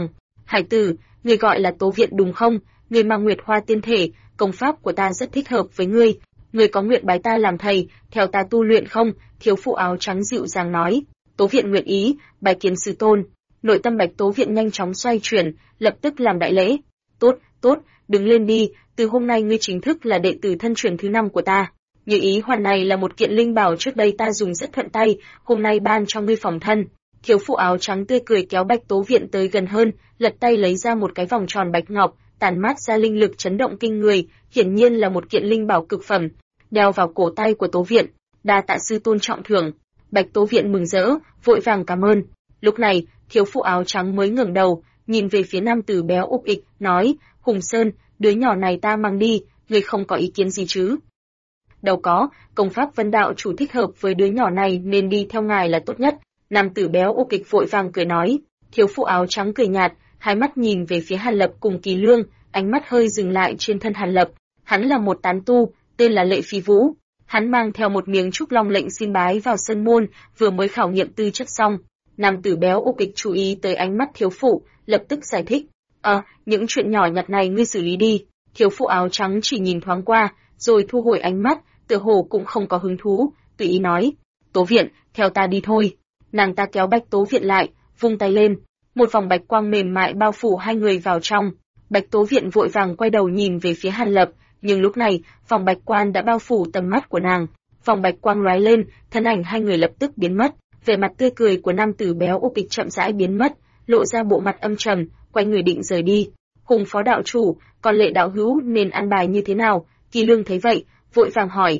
Hải tử, ngươi gọi là Tố Viện đúng không? Ngươi mang Nguyệt Hoa tiên thể, công pháp của ta rất thích hợp với ngươi. Ngươi có nguyện bái ta làm thầy, theo ta tu luyện không? Thiếu phụ áo trắng dịu dàng nói. Tố Viện nguyện ý, bái kiến sư tôn. Nội tâm Bạch Tố Viện nhanh chóng xoay chuyển, lập tức làm đại lễ. Tốt, tốt, đứng lên đi, từ hôm nay ngươi chính thức là đệ tử thân truyền thứ 5 của ta. Như ý hoàn này là một kiện linh bảo trước đây ta dùng rất thuận tay, hôm nay ban cho ngươi phòng thân. Thiếu phụ áo trắng tươi cười kéo Bạch Tố Viện tới gần hơn, lật tay lấy ra một cái vòng tròn bạch ngọc, tản mát ra linh lực chấn động kinh người, hiển nhiên là một kiện linh bảo cực phẩm, đeo vào cổ tay của Tố Viện. Đa tạ sư tôn trọng thưởng. Bạch Tố Viện mừng rỡ, vội vàng cảm ơn. Lúc này, thiếu phụ áo trắng mới ngẩng đầu, nhìn về phía nam tử béo ục ịch, nói: Hùng Sơn, đứa nhỏ này ta mang đi, ngươi không có ý kiến gì chứ? Đâu có, công pháp Vân đạo chủ thích hợp với đứa nhỏ này nên đi theo ngài là tốt nhất. Nam tử béo ục ịch vội vàng cười nói. Thiếu phụ áo trắng cười nhạt, hai mắt nhìn về phía Hàn Lập cùng Kỳ Lương, ánh mắt hơi dừng lại trên thân Hàn Lập. Hắn là một tán tu, tên là Lệ Phi Vũ. Hắn mang theo một miếng trúc long lệnh xin bái vào sân môn, vừa mới khảo nghiệm tư chất xong. Nam tử béo ục ịch chú ý tới ánh mắt thiếu phụ, lập tức giải thích. Những chuyện nhỏ nhặt này ngươi xử lý đi. Thiếu phụ áo trắng chỉ nhìn thoáng qua, rồi thu hồi ánh mắt, tựa hồ cũng không có hứng thú, tùy ý nói. Tố Viện, theo ta đi thôi. Nàng ta kéo Bạch Tố Viện lại, vung tay lên. Một vòng bạch quang mềm mại bao phủ hai người vào trong. Bạch Tố Viện vội vàng quay đầu nhìn về phía Hàn Lập, nhưng lúc này, vòng bạch quang đã bao phủ tầm mắt của nàng. Vòng bạch quang lóe lên, thân ảnh hai người lập tức biến mất. Vẻ mặt tươi cười của nam tử béo ục ịch chậm rãi biến mất, lộ ra bộ mặt âm trầm, quay người định rời đi. Hùng phó đạo chủ, còn Lệ đạo hữu nên ăn bài như thế nào? Kỳ Lương thấy vậy, vội vàng hỏi.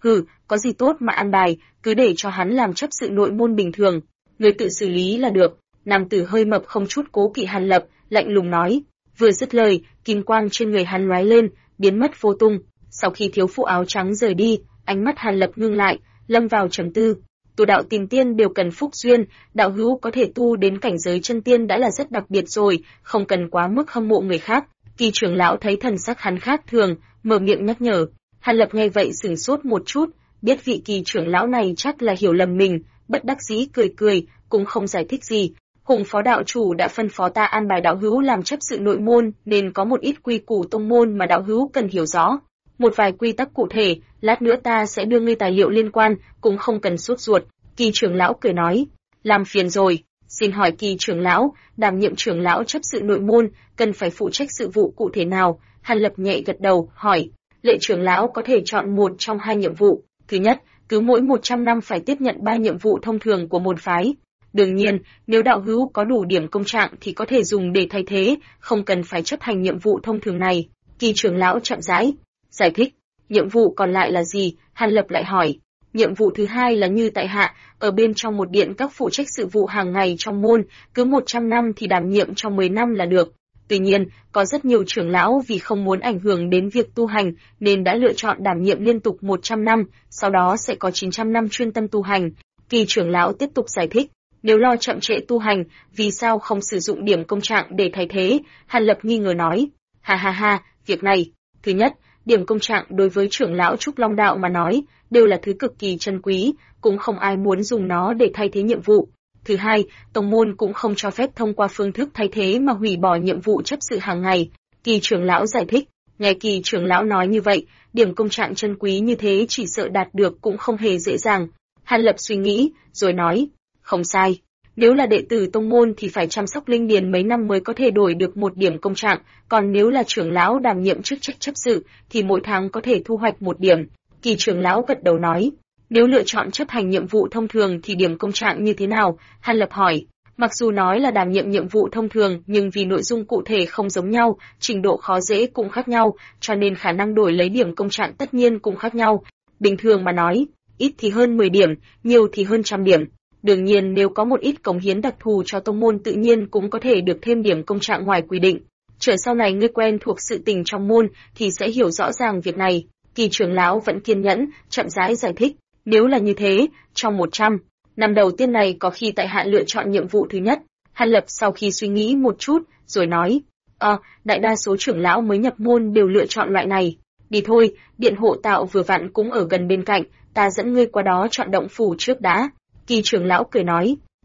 Có gì tốt mà ăn bài, cứ để cho hắn làm chấp sự nội môn bình thường. Người tự xử lý là được. Nam tử hơi mập không chút cố kỵ Hàn Lập, lạnh lùng nói. Vừa dứt lời, kim quang trên người hắn lóe lên, biến mất vô tung. Sau khi thiếu phụ áo trắng rời đi, ánh mắt Hàn Lập ngưng lại, lâm vào trầm tư. Tu đạo tìm tiên đều cần phúc duyên, đạo hữu có thể tu đến cảnh giới chân tiên đã là rất đặc biệt rồi, không cần quá mức hâm mộ người khác. Kỳ trưởng lão thấy thần sắc hắn khác thường, mở miệng nhắc nhở. Hàn Lập nghe vậy sửng sốt một chút, biết vị Kỳ trưởng lão này chắc là hiểu lầm mình, bất đắc dĩ cười cười, cũng không giải thích gì. Hùng phó đạo chủ đã phân phó ta an bài đạo hữu làm chấp sự nội môn, nên có một ít quy củ tông môn mà đạo hữu cần hiểu rõ. Một vài quy tắc cụ thể, lát nữa ta sẽ đưa ngươi tài liệu liên quan, cũng không cần sốt ruột. Kỳ trưởng lão cười nói, làm phiền rồi. Xin hỏi Kỳ trưởng lão, đảm nhiệm trưởng lão chấp sự nội môn, cần phải phụ trách sự vụ cụ thể nào? Hàn Lập nhẹ gật đầu, hỏi, Lệ trưởng lão có thể chọn một trong hai nhiệm vụ. Thứ nhất, cứ mỗi 100 năm phải tiếp nhận 3 nhiệm vụ thông thường của môn phái. Đương nhiên, nếu đạo hữu có đủ điểm công trạng thì có thể dùng để thay thế, không cần phải chấp hành nhiệm vụ thông thường này. Kỳ trưởng lão chậm rãi giải thích. Nhiệm vụ còn lại là gì? Hàn Lập lại hỏi. Nhiệm vụ thứ hai là như tại hạ, ở bên trong một điện các phụ trách sự vụ hàng ngày trong môn, cứ 100 năm thì đảm nhiệm trong 10 năm là được. Tuy nhiên, có rất nhiều trưởng lão vì không muốn ảnh hưởng đến việc tu hành nên đã lựa chọn đảm nhiệm liên tục 100 năm, sau đó sẽ có 900 năm chuyên tâm tu hành. Kỳ trưởng lão tiếp tục giải thích. Nếu lo chậm trễ tu hành, vì sao không sử dụng điểm công trạng để thay thế? Hàn Lập nghi ngờ nói. Ha, việc này. Thứ nhất, điểm công trạng đối với trưởng lão Trúc Long Đạo mà nói, đều là thứ cực kỳ chân quý, cũng không ai muốn dùng nó để thay thế nhiệm vụ. Thứ hai, tông môn cũng không cho phép thông qua phương thức thay thế mà hủy bỏ nhiệm vụ chấp sự hàng ngày. Kỳ trưởng lão giải thích. Nghe Kỳ trưởng lão nói như vậy, điểm công trạng chân quý như thế chỉ sợ đạt được cũng không hề dễ dàng. Hàn Lập suy nghĩ, rồi nói. Không sai. Nếu là đệ tử tông môn thì phải chăm sóc linh điền mấy năm mới có thể đổi được một điểm công trạng, còn nếu là trưởng lão đảm nhiệm chức trách chấp sự thì mỗi tháng có thể thu hoạch 1 điểm. Kỳ trưởng lão gật đầu nói, nếu lựa chọn chấp hành nhiệm vụ thông thường thì điểm công trạng như thế nào? Hàn Lập hỏi. Mặc dù nói là đảm nhiệm nhiệm vụ thông thường nhưng vì nội dung cụ thể không giống nhau, trình độ khó dễ cũng khác nhau, cho nên khả năng đổi lấy điểm công trạng tất nhiên cũng khác nhau. Bình thường mà nói, ít thì hơn 10 điểm, nhiều thì hơn 100 điểm. Đương nhiên nếu có một ít cống hiến đặc thù cho tông môn tự nhiên cũng có thể được thêm điểm công trạng ngoài quy định. Chờ sau này ngươi quen thuộc sự tình trong môn thì sẽ hiểu rõ ràng việc này. Kỳ trưởng lão vẫn kiên nhẫn, chậm rãi giải thích. Nếu là như thế, trong 100 năm đầu tiên này có khi tại hạ lựa chọn nhiệm vụ thứ nhất. Hàn Lập sau khi suy nghĩ một chút, rồi nói. Đại đa số trưởng lão mới nhập môn đều lựa chọn loại này. Đi thôi, điện hộ tạo vừa vặn cũng ở gần bên cạnh, ta dẫn ngươi qua đó chọn động phủ trước đã. Kỳ trưởng lão cười nói,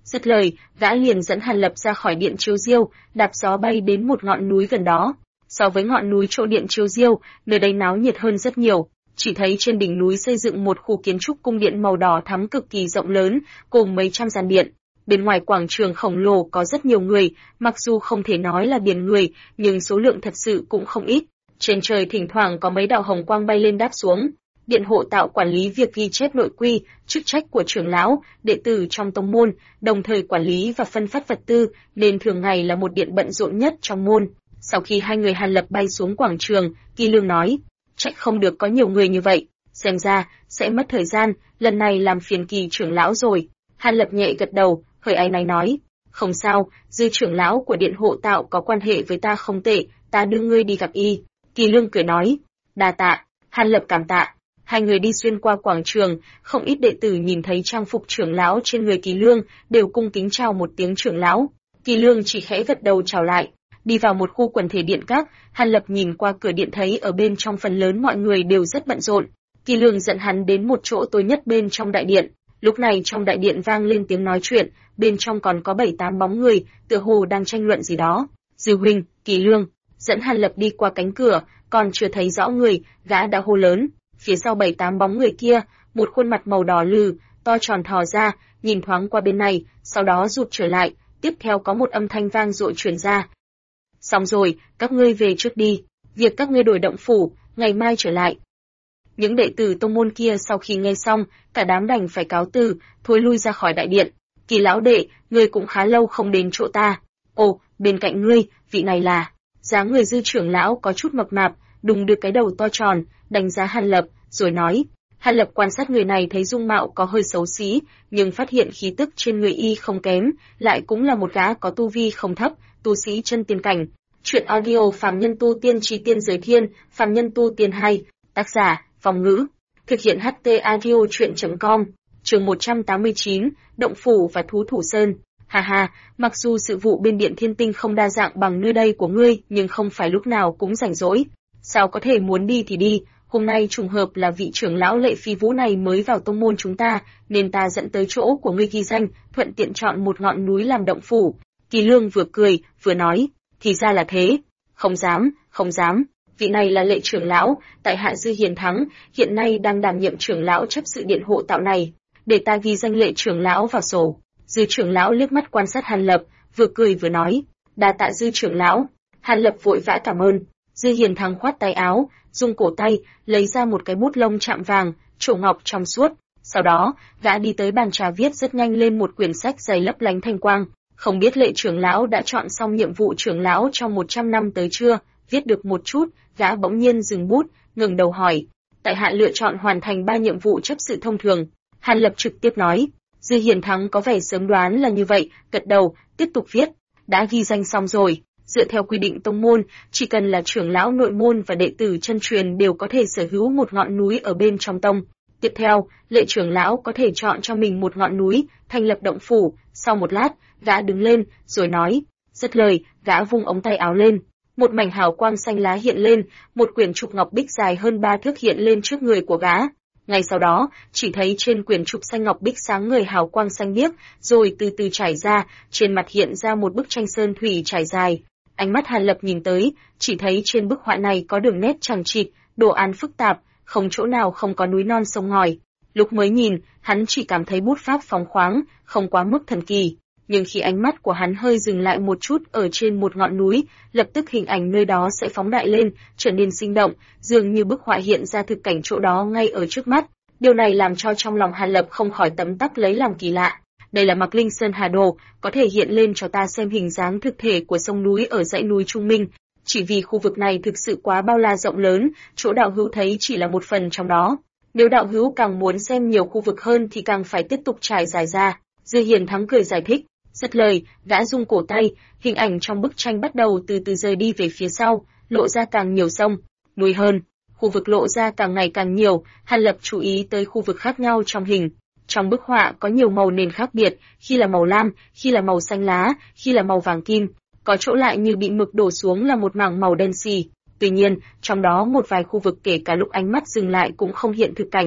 Dứt lời, gã liền dẫn Hàn Lập ra khỏi điện chiếu diêu, đạp gió bay đến một ngọn núi gần đó. So với ngọn núi chỗ điện chiếu diêu, nơi đây náo nhiệt hơn rất nhiều. Chỉ thấy trên đỉnh núi xây dựng một khu kiến trúc cung điện màu đỏ thắm cực kỳ rộng lớn, cùng mấy trăm gian điện. Bên ngoài quảng trường khổng lồ có rất nhiều người, mặc dù không thể nói là biển người, nhưng số lượng thật sự cũng không ít. Trên trời thỉnh thoảng có mấy đạo hồng quang bay lên đáp xuống. Điện hộ tạo quản lý việc ghi chép nội quy, chức trách của trưởng lão, đệ tử trong tông môn, đồng thời quản lý và phân phát vật tư, nên thường ngày là một điện bận rộn nhất trong môn. Sau khi hai người Hàn Lập bay xuống quảng trường, Kỳ Lương nói, trách không được có nhiều người như vậy, xem ra sẽ mất thời gian, lần này làm phiền Kỳ trưởng lão rồi. Hàn Lập nhẹ gật đầu, hơi áy náy nói, không sao, Dư trưởng lão của điện hộ tạo có quan hệ với ta không tệ, ta đưa ngươi đi gặp y. Kỳ Lương cười nói, đa tạ. Hàn Lập cảm tạ. Hai người đi xuyên qua quảng trường, không ít đệ tử nhìn thấy trang phục trưởng lão trên người Kỳ Lương, đều cung kính chào một tiếng trưởng lão. Kỳ Lương chỉ khẽ gật đầu chào lại. Đi vào một khu quần thể điện các, Hàn Lập nhìn qua cửa điện thấy ở bên trong phần lớn mọi người đều rất bận rộn. Kỳ Lương dẫn hắn đến một chỗ tối nhất bên trong đại điện. Lúc này trong đại điện vang lên tiếng nói chuyện, bên trong còn có 7-8 bóng người, tựa hồ đang tranh luận gì đó. Dư huynh, Kỳ Lương, dẫn Hàn Lập đi qua cánh cửa, còn chưa thấy rõ người, gã đã hô lớn. Phía sau 7-8 bóng người kia, một khuôn mặt màu đỏ lừ, to tròn thò ra, nhìn thoáng qua bên này, sau đó rụt trở lại, tiếp theo có một âm thanh vang dội truyền ra. Xong rồi, các ngươi về trước đi, việc các ngươi đổi động phủ, ngày mai trở lại. Những đệ tử tông môn kia sau khi nghe xong, cả đám đành phải cáo từ, thối lui ra khỏi đại điện. Kỳ lão đệ, ngươi cũng khá lâu không đến chỗ ta. Ồ, bên cạnh ngươi, vị này là... Dáng người Dư trưởng lão có chút mập mạp, đùng đưa cái đầu to tròn, đánh giá Hàn Lập, rồi nói. Hàn Lập quan sát người này thấy dung mạo có hơi xấu xí, nhưng phát hiện khí tức trên người y không kém, lại cũng là một gã có tu vi không thấp, tu sĩ chân tiên cảnh. Chuyện audio Phàm Nhân Tu Tiên Chí Tiên Giới Thiên, Phàm Nhân Tu Tiên 2, tác giả, Phong Ngữ. Thực hiện HT Audio Chuyện.com, chương 189, Động Phủ và Thú Thủ Sơn. Hà hà, mặc dù sự vụ bên Điện Thiên Tinh không đa dạng bằng nơi đây của ngươi, nhưng không phải lúc nào cũng rảnh rỗi. Sao có thể muốn đi thì đi, hôm nay trùng hợp là vị trưởng lão Lệ Phi Vũ này mới vào tông môn chúng ta, nên ta dẫn tới chỗ của ngươi ghi danh, thuận tiện chọn một ngọn núi làm động phủ. Kỳ Lương vừa cười, vừa nói, thì ra là thế. Không dám, không dám. Vị này là Lệ trưởng lão, tại hạ Dư Hiền Thắng, hiện nay đang đảm nhiệm trưởng lão chấp sự điện hộ tạo này, để ta ghi danh Lệ trưởng lão vào sổ. Dư trưởng lão liếc mắt quan sát Hàn Lập, vừa cười vừa nói, đa tạ Dư trưởng lão. Hàn Lập vội vã cảm ơn. Dư Hiền Thắng khoát tay áo, dùng cổ tay lấy ra một cái bút lông chạm vàng, trổ ngọc trong suốt. Sau đó, gã đi tới bàn trà viết rất nhanh lên một quyển sách dày lấp lánh thanh quang. Không biết Lệ trưởng lão đã chọn xong nhiệm vụ trưởng lão trong 100 năm tới chưa? Viết được một chút, gã bỗng nhiên dừng bút, ngẩng đầu hỏi, tại hạ lựa chọn hoàn thành 3 nhiệm vụ chấp sự thông thường. Hàn Lập trực tiếp nói. Dư Hiền Thắng có vẻ sớm đoán là như vậy, gật đầu, tiếp tục viết, đã ghi danh xong rồi. Dựa theo quy định tông môn, chỉ cần là trưởng lão nội môn và đệ tử chân truyền đều có thể sở hữu một ngọn núi ở bên trong tông. Tiếp theo, Lệ trưởng lão có thể chọn cho mình một ngọn núi, thành lập động phủ. Sau một lát, gã đứng lên, rồi nói, dứt lời, gã vung ống tay áo lên. Một mảnh hào quang xanh lá hiện lên, một quyển trục ngọc bích dài hơn 3 thước hiện lên trước người của gã. Ngay sau đó, chỉ thấy trên quyển trục xanh ngọc bích sáng ngời hào quang xanh biếc, rồi từ từ trải ra, trên mặt hiện ra một bức tranh sơn thủy trải dài. Ánh mắt Hàn Lập nhìn tới, chỉ thấy trên bức họa này có đường nét chằng chịt, đồ án phức tạp, không chỗ nào không có núi non sông ngòi. Lúc mới nhìn, hắn chỉ cảm thấy bút pháp phóng khoáng, không quá mức thần kỳ. Nhưng khi ánh mắt của hắn hơi dừng lại một chút ở trên một ngọn núi, lập tức hình ảnh nơi đó sẽ phóng đại lên, trở nên sinh động, dường như bức họa hiện ra thực cảnh chỗ đó ngay ở trước mắt. Điều này làm cho trong lòng Hàn Lập không khỏi tấm tắc lấy làm kỳ lạ. Đây là Mạc Linh Sơn Hà Đồ, có thể hiện lên cho ta xem hình dáng thực thể của sông núi ở dãy núi Trung Minh. Chỉ vì khu vực này thực sự quá bao la rộng lớn, chỗ đạo hữu thấy chỉ là một phần trong đó. Nếu đạo hữu càng muốn xem nhiều khu vực hơn thì càng phải tiếp tục trải dài ra. Dư Hiền Thắng cười giải thích. Dứt lời, gã rung cổ tay, hình ảnh trong bức tranh bắt đầu từ từ rời đi về phía sau, lộ ra càng nhiều sông, núi hơn. Khu vực lộ ra càng ngày càng nhiều, Hàn Lập chú ý tới khu vực khác nhau trong hình. Trong bức họa có nhiều màu nền khác biệt, khi là màu lam, khi là màu xanh lá, khi là màu vàng kim, có chỗ lại như bị mực đổ xuống là một mảng màu đen xì. Tuy nhiên, trong đó một vài khu vực kể cả lúc ánh mắt dừng lại cũng không hiện thực cảnh.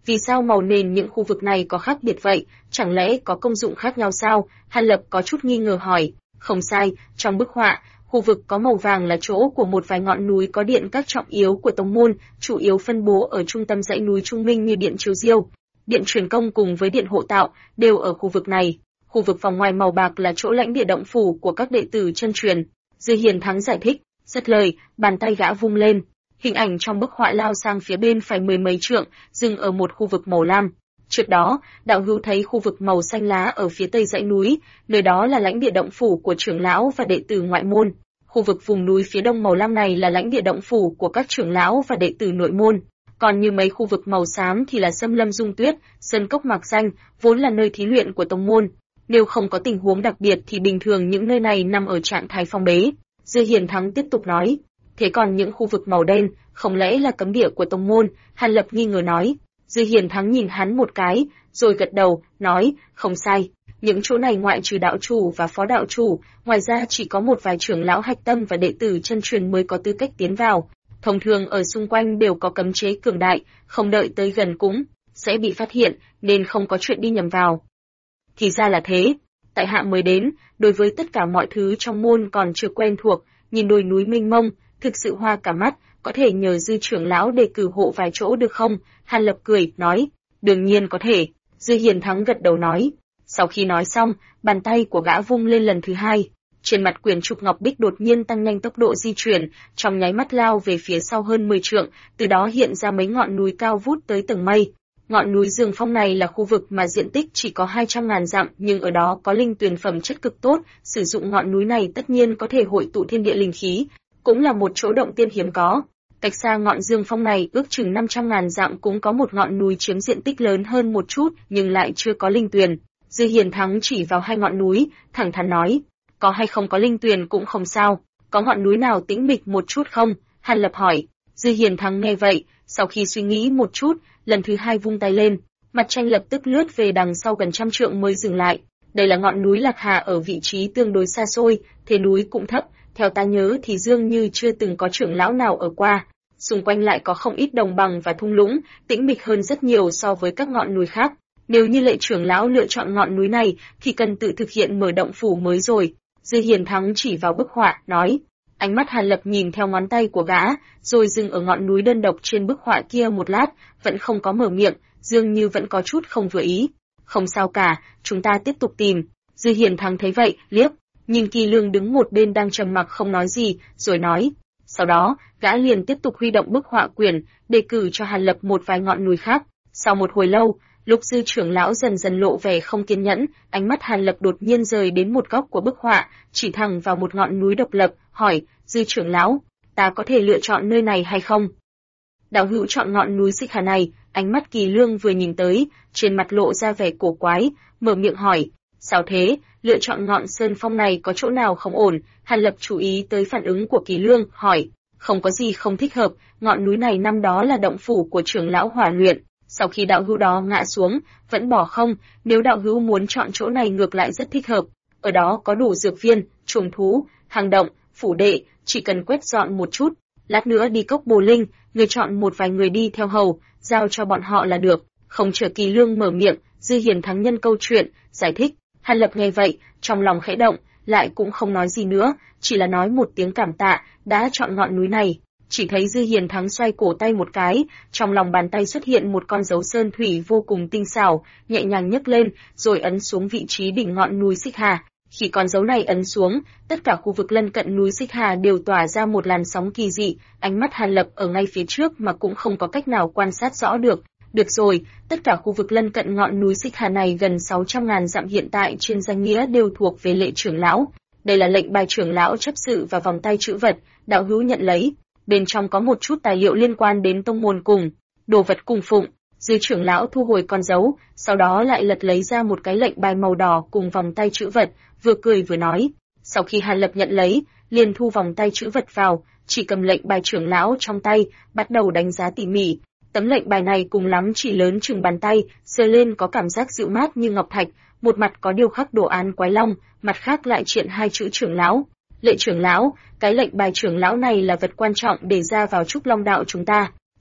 Vì sao màu nền những khu vực này có khác biệt vậy, chẳng lẽ có công dụng khác nhau sao? Hàn Lập có chút nghi ngờ hỏi. Không sai, trong bức họa, khu vực có màu vàng là chỗ của một vài ngọn núi có điện các trọng yếu của tông môn, chủ yếu phân bố ở trung tâm dãy núi Trung Minh như điện Chiếu Diêu, điện Truyền Công cùng với điện Hộ Tạo, đều ở khu vực này. Khu vực vòng ngoài màu bạc là chỗ lãnh địa động phủ của các đệ tử chân truyền. Dư Hiền Thắng giải thích, dứt lời, bàn tay gã vung lên. Hình ảnh trong bức họa lao sang phía bên phải mười mấy trượng, dừng ở một khu vực màu lam. Trước đó, đạo hữu thấy khu vực màu xanh lá ở phía tây dãy núi, nơi đó là lãnh địa động phủ của trưởng lão và đệ tử ngoại môn. Khu vực vùng núi phía đông màu lam này là lãnh địa động phủ của các trưởng lão và đệ tử nội môn. Còn như mấy khu vực màu xám thì là Sâm Lâm Dung Tuyết, Sơn Cốc Mạc Xanh, vốn là nơi thí luyện của tông môn. Nếu không có tình huống đặc biệt thì bình thường những nơi này nằm ở trạng thái phong bế. Dư Hiền Thắng tiếp tục nói. Thế còn những khu vực màu đen, không lẽ là cấm địa của tông môn? Hàn Lập nghi ngờ nói. Dư Hiền Thắng nhìn hắn một cái, rồi gật đầu, nói, không sai. Những chỗ này ngoại trừ đạo chủ và phó đạo chủ, ngoài ra chỉ có một vài trưởng lão hạch tâm và đệ tử chân truyền mới có tư cách tiến vào. Thông thường ở xung quanh đều có cấm chế cường đại, không đợi tới gần cũng sẽ bị phát hiện, nên không có chuyện đi nhầm vào. Thì ra là thế. Tại hạ mới đến, đối với tất cả mọi thứ trong môn còn chưa quen thuộc, nhìn đồi núi mênh mông, thực sự hoa cả mắt, có thể nhờ Dư trưởng lão đề cử hộ vài chỗ được không? Hàn Lập cười, nói, đương nhiên có thể. Dư Hiền Thắng gật đầu nói. Sau khi nói xong, bàn tay của gã vung lên lần thứ hai. Trên mặt quyển trục ngọc bích đột nhiên tăng nhanh tốc độ di chuyển, trong nháy mắt lao về phía sau hơn 10 trượng, từ đó hiện ra mấy ngọn núi cao vút tới tầng mây. Ngọn núi Dương Phong này là khu vực mà diện tích chỉ có 200.000 dặm, nhưng ở đó có linh tuyền phẩm chất cực tốt, sử dụng ngọn núi này tất nhiên có thể hội tụ thiên địa linh khí, cũng là một chỗ động tiên hiếm có. Cách xa ngọn Dương Phong này ước chừng 500.000 dặm cũng có một ngọn núi chiếm diện tích lớn hơn một chút, nhưng lại chưa có linh tuyền. Dư Hiền Thắng chỉ vào hai ngọn núi, thẳng thắn nói, có hay không có linh tuyền cũng không sao, có ngọn núi nào tĩnh mịch một chút không? Hàn Lập hỏi. Dư Hiền Thắng nghe vậy, sau khi suy nghĩ một chút, lần thứ hai vung tay lên, mặt tranh lập tức lướt về đằng sau gần 100 trượng mới dừng lại. Đây là ngọn núi Lạc Hà ở vị trí tương đối xa xôi, thế núi cũng thấp, theo ta nhớ thì dường như chưa từng có trưởng lão nào ở qua. Xung quanh lại có không ít đồng bằng và thung lũng, tĩnh mịch hơn rất nhiều so với các ngọn núi khác. Nếu như Lệ trưởng lão lựa chọn ngọn núi này thì cần tự thực hiện mở động phủ mới rồi. Dư Hiền Thắng chỉ vào bức họa, nói. Ánh mắt Hàn Lập nhìn theo ngón tay của gã, rồi dừng ở ngọn núi đơn độc trên bức họa kia một lát, vẫn không có mở miệng, dường như vẫn có chút không vừa ý. Không sao cả, chúng ta tiếp tục tìm. Dư Hiền Thắng thấy vậy, liếc, nhìn Kỳ Lương đứng một bên đang trầm mặc không nói gì, rồi nói. Sau đó, gã liền tiếp tục huy động bức họa quyển, đề cử cho Hàn Lập một vài ngọn núi khác. Sau một hồi lâu, lúc Dư trưởng lão dần dần lộ vẻ không kiên nhẫn, ánh mắt Hàn Lập đột nhiên rời đến một góc của bức họa, chỉ thẳng vào một ngọn núi độc lập, hỏi, Dư trưởng lão, ta có thể lựa chọn nơi này hay không? Đạo hữu chọn ngọn núi Xích Hà này, ánh mắt Kỳ Lương vừa nhìn tới, trên mặt lộ ra vẻ cổ quái, mở miệng hỏi, sao thế, lựa chọn ngọn Sơn Phong này có chỗ nào không ổn? Hàn Lập chú ý tới phản ứng của Kỳ Lương, hỏi, không có gì không thích hợp, ngọn núi này năm đó là động phủ của trưởng lão Hỏa Luyện. Sau khi đạo hữu đó ngã xuống, vẫn bỏ không, nếu đạo hữu muốn chọn chỗ này ngược lại rất thích hợp. Ở đó có đủ dược viên, trùng thú, hang động, phủ đệ, chỉ cần quét dọn một chút. Lát nữa đi cốc Bồ Linh, người chọn một vài người đi theo hầu, giao cho bọn họ là được. Không chờ Kỳ Lương mở miệng, Dư Hiền Thắng nhân câu chuyện, giải thích. Hàn Lập nghe vậy, trong lòng khẽ động, lại cũng không nói gì nữa, chỉ là nói một tiếng cảm tạ, đã chọn ngọn núi này. Chỉ thấy Dư Hiền Thắng xoay cổ tay một cái, trong lòng bàn tay xuất hiện một con dấu sơn thủy vô cùng tinh xảo, nhẹ nhàng nhấc lên, rồi ấn xuống vị trí đỉnh ngọn núi Xích Hà. Khi con dấu này ấn xuống, tất cả khu vực lân cận núi Xích Hà đều tỏa ra một làn sóng kỳ dị, ánh mắt Hàn Lập ở ngay phía trước mà cũng không có cách nào quan sát rõ được. Được rồi, tất cả khu vực lân cận ngọn núi Xích Hà này gần 600.000 dặm hiện tại trên danh nghĩa đều thuộc về Lệ trưởng lão. Đây là lệnh bài trưởng lão chấp sự và vòng tay trữ vật, đạo hữu nhận lấy. Bên trong có một chút tài liệu liên quan đến tông môn cùng đồ vật cung phụng. Dư trưởng lão thu hồi con dấu, sau đó lại lật lấy ra một cái lệnh bài màu đỏ cùng vòng tay trữ vật, vừa cười vừa nói. Sau khi Hàn Lập nhận lấy, liền thu vòng tay trữ vật vào, chỉ cầm lệnh bài trưởng lão trong tay, bắt đầu đánh giá tỉ mỉ. Tấm lệnh bài này cùng lắm chỉ lớn chừng bàn tay, sờ lên có cảm giác dịu mát như ngọc thạch, một mặt có điêu khắc đồ án quái long, mặt khác lại triện hai chữ trưởng lão. Lệ trưởng lão, cái lệnh bài trưởng lão này là vật quan trọng để ra vào Trúc Long đạo chúng ta.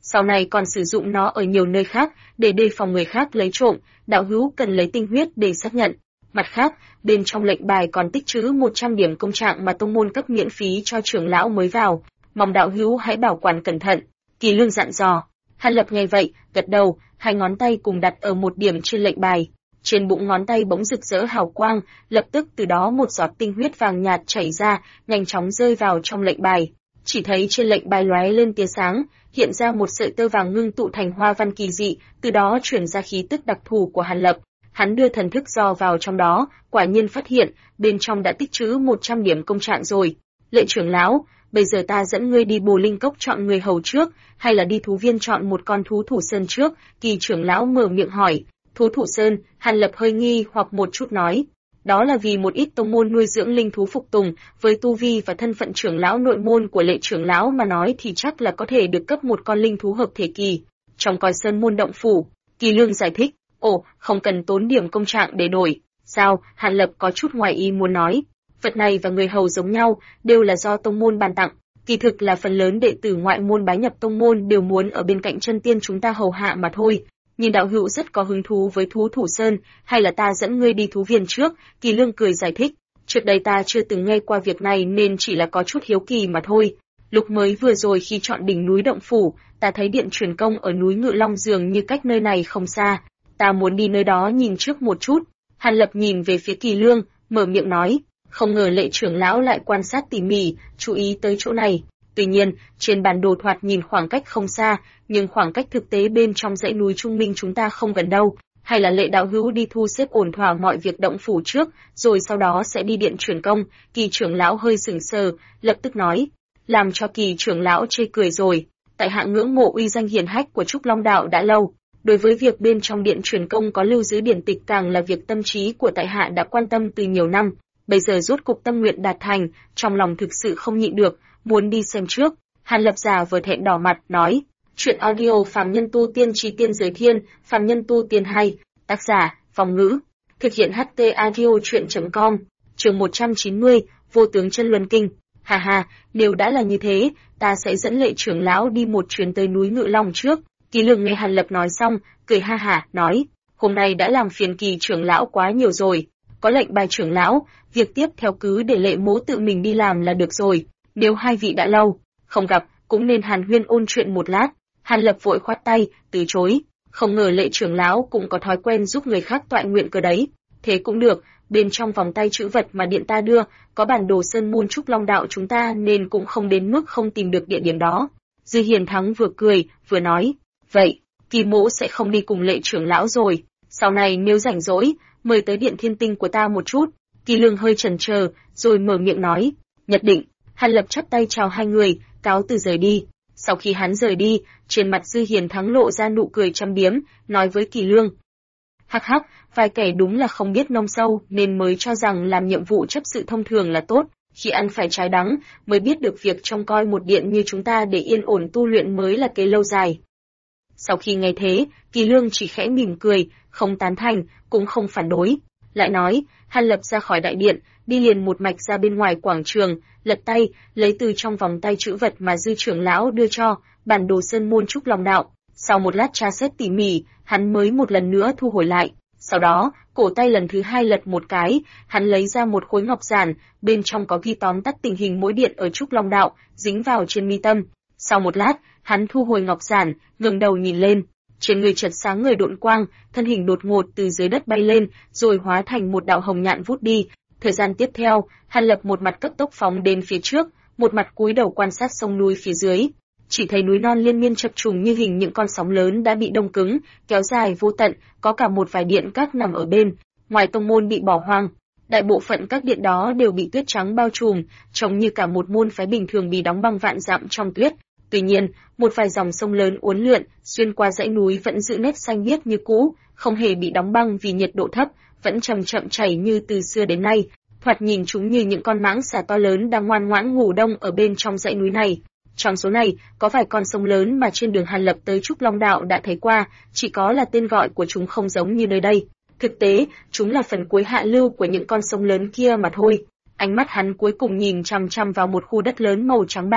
sau này còn sử dụng nó ở nhiều nơi khác để đề phòng người khác lấy trộm, đạo hữu cần lấy tinh huyết để xác nhận. Mặt khác, bên trong lệnh bài còn tích trữ 100 điểm công trạng mà tông môn cấp miễn phí cho trưởng lão mới vào, mong đạo hữu hãy bảo quản cẩn thận. Kỳ Lương dặn dò. Hàn Lập nghe vậy, gật đầu, hai ngón tay cùng đặt ở một điểm trên lệnh bài. Trên bụng ngón tay bỗng rực rỡ hào quang, lập tức từ đó một giọt tinh huyết vàng nhạt chảy ra, nhanh chóng rơi vào trong lệnh bài. Chỉ thấy trên lệnh bài lóe lên tia sáng, hiện ra một sợi tơ vàng ngưng tụ thành hoa văn kỳ dị, từ đó truyền ra khí tức đặc thù của Hàn Lập. Hắn đưa thần thức dò vào trong đó, quả nhiên phát hiện, bên trong đã tích trữ 100 điểm công trạng rồi. Lệ trưởng lão, bây giờ ta dẫn ngươi đi Bồ Linh Cốc chọn người hầu trước, hay là đi thú viên chọn một con thú thủ sơn trước? Kỳ trưởng lão mở miệng hỏi. Thú thủ sơn, Hàn Lập hơi nghi hoặc một chút nói. Đó là vì một ít tông môn nuôi dưỡng linh thú phục tùng, với tu vi và thân phận trưởng lão nội môn của Lệ trưởng lão mà nói thì chắc là có thể được cấp một con linh thú hợp thể kỳ. Trong Còi Sơn môn động phủ, Kỳ Lương giải thích. Ồ, không cần tốn điểm công trạng để đổi. Sao? Hàn Lập có chút ngoài ý muốn nói. Vật này và người hầu giống nhau, đều là do tông môn ban tặng. Kỳ thực là phần lớn đệ tử ngoại môn bái nhập tông môn đều muốn ở bên cạnh chân tiên chúng ta hầu hạ mà thôi. Nhìn đạo hữu rất có hứng thú với thú thủ sơn, hay là ta dẫn ngươi đi thú viên trước? Kỳ Lương cười giải thích. Trước đây ta chưa từng nghe qua việc này nên chỉ là có chút hiếu kỳ mà thôi. Lúc mới vừa rồi khi chọn đỉnh núi động phủ, ta thấy điện truyền công ở núi Ngự Long dường như cách nơi này không xa. Ta muốn đi nơi đó nhìn trước một chút. Hàn Lập nhìn về phía Kỳ Lương, mở miệng nói. Không ngờ Lệ trưởng lão lại quan sát tỉ mỉ, chú ý tới chỗ này. Tuy nhiên, trên bản đồ thoạt nhìn khoảng cách không xa, nhưng khoảng cách thực tế bên trong dãy núi Trung Minh chúng ta không gần đâu. Hay là Lệ đạo hữu đi thu xếp ổn thỏa mọi việc động phủ trước, rồi sau đó sẽ đi điện truyền công? Kỳ trưởng lão hơi sững sờ, lập tức nói. Làm cho Kỳ trưởng lão chê cười rồi. Tại hạ ngưỡng mộ uy danh hiển hách của Trúc Long đạo đã lâu. Đối với việc bên trong điện truyền công có lưu giữ điển tịch càng là việc tâm trí của tại hạ đã quan tâm từ nhiều năm. Bây giờ rốt cục tâm nguyện đạt thành, trong lòng thực sự không nhịn được, muốn đi xem trước. Hàn Lập già vừa thẹn đỏ mặt, nói. Chuyện audio Phàm Nhân Tu Tiên Chí Tiên Giới Thiên, Phàm Nhân Tu Tiên 2, tác giả, Phong Ngữ. Thực hiện HT audio chuyện.com, chương 190, Vô Tướng Chân Luân Kinh. Hà hà, nếu đã là như thế, ta sẽ dẫn Lệ trưởng lão đi một chuyến tới núi Ngự Long trước. Kỳ Lương nghe Hàn Lập nói xong, cười ha hả, nói. Hôm nay đã làm phiền Kỳ trưởng lão quá nhiều rồi. Có lệnh bài trưởng lão, việc tiếp theo cứ để Lệ mỗ tự mình đi làm là được rồi. Nếu hai vị đã lâu không gặp, cũng nên hàn huyên ôn chuyện một lát. Hàn Lập vội khoát tay, từ chối. Không ngờ Lệ trưởng lão cũng có thói quen giúp người khác toại nguyện cơ đấy. Thế cũng được, bên trong vòng tay chữ vật mà điện ta đưa, có bản đồ sơn môn Trúc Long đạo chúng ta nên cũng không đến mức không tìm được địa điểm đó. Dư Hiền Thắng vừa cười, vừa nói. Vậy, Kỳ mỗ sẽ không đi cùng Lệ trưởng lão rồi. Sau này nếu rảnh rỗi, mời tới điện Thiên Tinh của ta một chút. Kỳ Lương hơi chần chờ, rồi mở miệng nói. Nhất định. Hàn Lập chắp tay chào hai người, cáo từ rời đi. Sau khi hắn rời đi, trên mặt Dư Hiền Thắng lộ ra nụ cười châm biếm, nói với Kỳ Lương. Hắc hắc, vài kẻ đúng là không biết nông sâu nên mới cho rằng làm nhiệm vụ chấp sự thông thường là tốt. Khi ăn phải trái đắng, mới biết được việc trông coi một điện như chúng ta để yên ổn tu luyện mới là kế lâu dài. Sau khi nghe thế, Kỳ Lương chỉ khẽ mỉm cười, không tán thành, cũng không phản đối. Lại nói, Hàn Lập ra khỏi đại điện, đi liền một mạch ra bên ngoài quảng trường, lật tay, lấy từ trong vòng tay chữ vật mà Dư trưởng lão đưa cho, bản đồ sơn môn Trúc Long đạo. Sau một lát tra xét tỉ mỉ, hắn mới một lần nữa thu hồi lại. Sau đó, cổ tay lần thứ hai lật một cái, hắn lấy ra một khối ngọc giản, bên trong có ghi tóm tắt tình hình mỗi điện ở Trúc Long đạo, dính vào trên mi tâm. Sau một lát, hắn thu hồi ngọc giản, ngẩng đầu nhìn lên. Trên người chợt sáng người độn quang, thân hình đột ngột từ dưới đất bay lên, rồi hóa thành một đạo hồng nhạn vút đi. Thời gian tiếp theo, Hàn Lập một mặt cấp tốc phóng đến phía trước, một mặt cúi đầu quan sát sông núi phía dưới. Chỉ thấy núi non liên miên chập trùng như hình những con sóng lớn đã bị đông cứng, kéo dài vô tận, có cả một vài điện các nằm ở bên. Ngoài tông môn bị bỏ hoang, đại bộ phận các điện đó đều bị tuyết trắng bao trùm, trông như cả một môn phái bình thường bị đóng băng vạn dặm trong tuyết. Tuy nhiên, một vài dòng sông lớn uốn lượn xuyên qua dãy núi vẫn giữ nét xanh biếc như cũ, không hề bị đóng băng vì nhiệt độ thấp, vẫn chậm chậm chảy như từ xưa đến nay. Thoạt nhìn chúng như những con mãng xà to lớn đang ngoan ngoãn ngủ đông ở bên trong dãy núi này. Trong số này, có vài con sông lớn mà trên đường Hàn Lập tới Trúc Long đạo đã thấy qua, chỉ có là tên gọi của chúng không giống như nơi đây. Thực tế, chúng là phần cuối hạ lưu của những con sông lớn kia mà thôi. Ánh mắt hắn cuối cùng nhìn chằm chằm vào một khu đất lớn màu trắng bạc.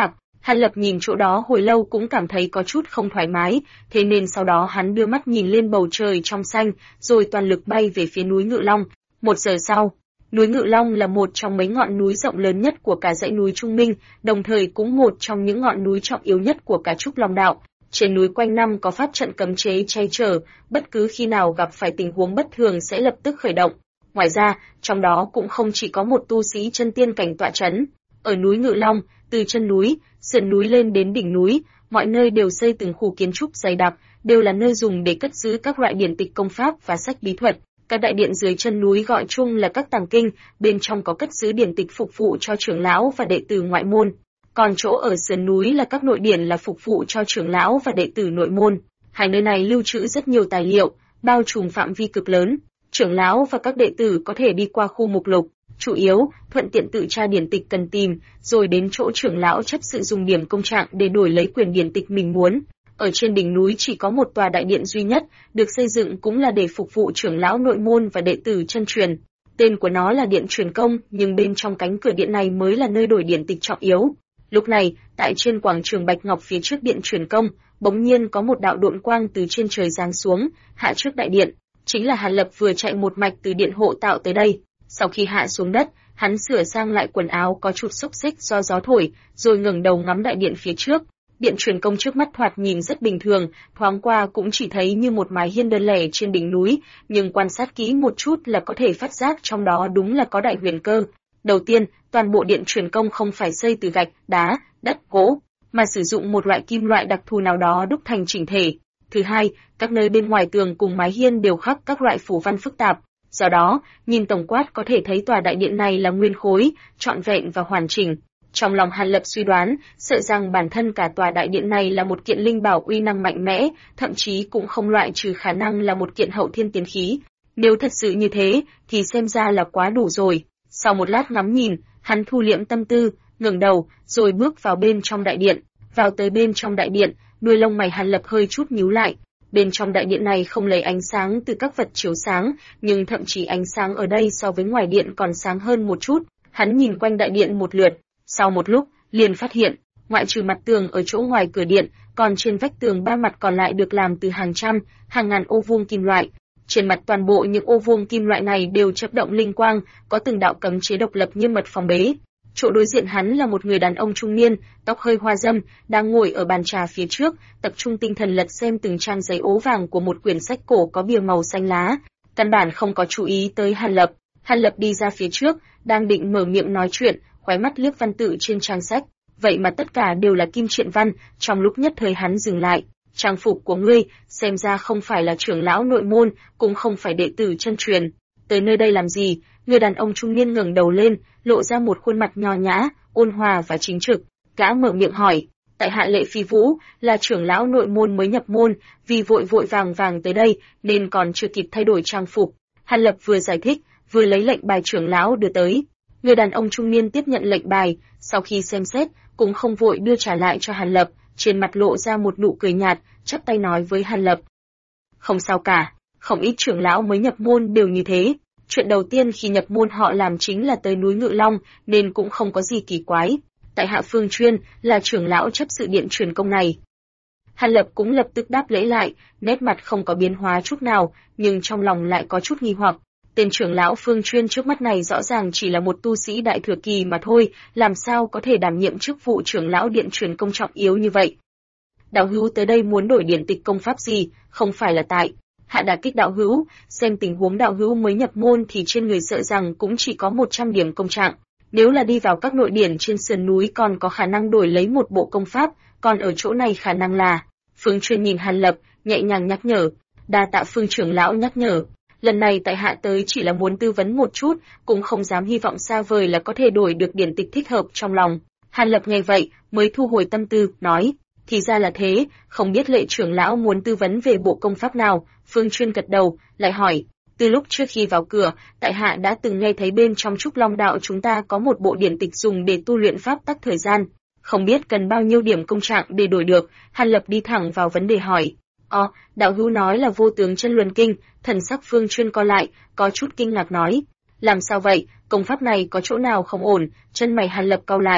Hàn Lập nhìn chỗ đó hồi lâu cũng cảm thấy có chút không thoải mái, thế nên sau đó hắn đưa mắt nhìn lên bầu trời trong xanh, rồi toàn lực bay về phía núi Ngự Long. 1 giờ sau, núi Ngự Long là một trong mấy ngọn núi rộng lớn nhất của cả dãy núi Trung Minh, đồng thời cũng một trong những ngọn núi trọng yếu nhất của cả Trúc Long Đạo. Trên núi quanh năm có pháp trận cấm chế che chở, bất cứ khi nào gặp phải tình huống bất thường sẽ lập tức khởi động. Ngoài ra, trong đó cũng không chỉ có một tu sĩ chân tiên cảnh tọa trấn. Ở núi Ngự Long, từ chân núi, sườn núi lên đến đỉnh núi, mọi nơi đều xây từng khu kiến trúc dày đặc, đều là nơi dùng để cất giữ các loại điển tịch công pháp và sách bí thuật. Các đại điện dưới chân núi gọi chung là các tàng kinh, bên trong có cất giữ điển tịch phục vụ cho trưởng lão và đệ tử ngoại môn. Còn chỗ ở sườn núi là các nội điển là phục vụ cho trưởng lão và đệ tử nội môn. Hai nơi này lưu trữ rất nhiều tài liệu, bao trùm phạm vi cực lớn. Trưởng lão và các đệ tử có thể đi qua khu mục lục, chủ yếu, thuận tiện tự tra điển tịch cần tìm, rồi đến chỗ trưởng lão chấp sự dùng điểm công trạng để đổi lấy quyền điển tịch mình muốn. Ở trên đỉnh núi chỉ có một tòa đại điện duy nhất, được xây dựng cũng là để phục vụ trưởng lão nội môn và đệ tử chân truyền. Tên của nó là Điện Truyền Công, nhưng bên trong cánh cửa điện này mới là nơi đổi điển tịch trọng yếu. Lúc này, tại trên quảng trường Bạch Ngọc phía trước Điện Truyền Công, bỗng nhiên có một đạo độn quang từ trên trời giáng xuống, hạ trước đại điện. Chính là Hàn Lập vừa chạy một mạch từ điện hộ tạo tới đây. Sau khi hạ xuống đất, hắn sửa sang lại quần áo có chút xốc xích do gió thổi, rồi ngẩng đầu ngắm đại điện phía trước. Điện Truyền Công trước mắt thoạt nhìn rất bình thường, thoáng qua cũng chỉ thấy như một mái hiên đơn lẻ trên đỉnh núi, nhưng quan sát kỹ một chút là có thể phát giác trong đó đúng là có đại huyền cơ. Đầu tiên, toàn bộ Điện Truyền Công không phải xây từ gạch, đá, đất, gỗ, mà sử dụng một loại kim loại đặc thù nào đó đúc thành chỉnh thể. Thứ hai, các nơi bên ngoài tường cùng mái hiên đều khắc các loại phù văn phức tạp. Do đó, nhìn tổng quát có thể thấy tòa đại điện này là nguyên khối, trọn vẹn và hoàn chỉnh. Trong lòng Hàn Lập suy đoán, sợ rằng bản thân cả tòa đại điện này là một kiện linh bảo uy năng mạnh mẽ, thậm chí cũng không loại trừ khả năng là một kiện hậu thiên tiên khí. Nếu thật sự như thế, thì xem ra là quá đủ rồi. Sau một lát ngắm nhìn, hắn thu liễm tâm tư, ngẩng đầu, rồi bước vào bên trong đại điện. Vào tới bên trong đại điện, đuôi lông mày Hàn Lập hơi chút nhíu lại. Bên trong đại điện này không lấy ánh sáng từ các vật chiếu sáng, nhưng thậm chí ánh sáng ở đây so với ngoài điện còn sáng hơn một chút. Hắn nhìn quanh đại điện một lượt, sau một lúc, liền phát hiện, ngoại trừ mặt tường ở chỗ ngoài cửa điện, còn trên vách tường ba mặt còn lại được làm từ hàng trăm, hàng ngàn ô vuông kim loại. Trên mặt toàn bộ những ô vuông kim loại này đều chớp động linh quang, có từng đạo cấm chế độc lập như mật phòng bế. Chỗ đối diện hắn là một người đàn ông trung niên, tóc hơi hoa râm, đang ngồi ở bàn trà phía trước, tập trung tinh thần lật xem từng trang giấy ố vàng của một quyển sách cổ có bìa màu xanh lá. Căn bản không có chú ý tới Hàn Lập. Hàn Lập đi ra phía trước, đang định mở miệng nói chuyện, khóe mắt liếc văn tự trên trang sách. Vậy mà tất cả đều là kim triện văn, trong lúc nhất thời hắn dừng lại. Trang phục của ngươi, xem ra không phải là trưởng lão nội môn, cũng không phải đệ tử chân truyền. Tới nơi đây làm gì? Người đàn ông trung niên ngẩng đầu lên, lộ ra một khuôn mặt nho nhã, ôn hòa và chính trực. Gã mở miệng hỏi, tại hạ Lệ Phi Vũ, là trưởng lão nội môn mới nhập môn, vì vội vội vàng vàng tới đây, nên còn chưa kịp thay đổi trang phục. Hàn Lập vừa giải thích, vừa lấy lệnh bài trưởng lão đưa tới. Người đàn ông trung niên tiếp nhận lệnh bài, sau khi xem xét, cũng không vội đưa trả lại cho Hàn Lập, trên mặt lộ ra một nụ cười nhạt, chắp tay nói với Hàn Lập. Không sao cả, không ít trưởng lão mới nhập môn đều như thế. Chuyện đầu tiên khi nhập môn họ làm chính là tới núi Ngự Long, nên cũng không có gì kỳ quái. Tại hạ Phương Chuyên, là trưởng lão chấp sự Điện Truyền Công này. Hàn Lập cũng lập tức đáp lễ lại, nét mặt không có biến hóa chút nào, nhưng trong lòng lại có chút nghi hoặc. Tên trưởng lão Phương Chuyên trước mắt này rõ ràng chỉ là một tu sĩ đại thừa kỳ mà thôi, làm sao có thể đảm nhiệm chức vụ trưởng lão Điện Truyền Công trọng yếu như vậy. Đạo hữu tới đây muốn đổi điển tịch công pháp gì, không phải là tại hạ đả kích đạo hữu, xem tình huống đạo hữu mới nhập môn thì trên người sợ rằng cũng chỉ có 100 điểm công trạng. Nếu là đi vào các nội điển trên sườn núi còn có khả năng đổi lấy một bộ công pháp, còn ở chỗ này khả năng là. Phương Chuyên nhìn Hàn Lập, nhẹ nhàng nhắc nhở. Đa tạ Phương trưởng lão nhắc nhở. Lần này tại hạ tới chỉ là muốn tư vấn một chút, cũng không dám hy vọng xa vời là có thể đổi được điển tịch thích hợp trong lòng. Hàn Lập nghe vậy, mới thu hồi tâm tư, nói. Thì ra là thế, không biết Lệ trưởng lão muốn tư vấn về bộ công pháp nào. Phương Chuyên gật đầu, lại hỏi. Từ lúc trước khi vào cửa, tại hạ đã từng nghe thấy bên trong Trúc Long Đạo chúng ta có một bộ điển tịch dùng để tu luyện pháp tắc thời gian. Không biết cần bao nhiêu điểm công trạng để đổi được. Hàn Lập đi thẳng vào vấn đề hỏi. Đạo hữu nói là Vô Tướng Chân Luân Kinh. Thần sắc Phương Chuyên co lại, có chút kinh ngạc nói. Làm sao vậy, công pháp này có chỗ nào không ổn? Chân mày Hàn Lập cau lại.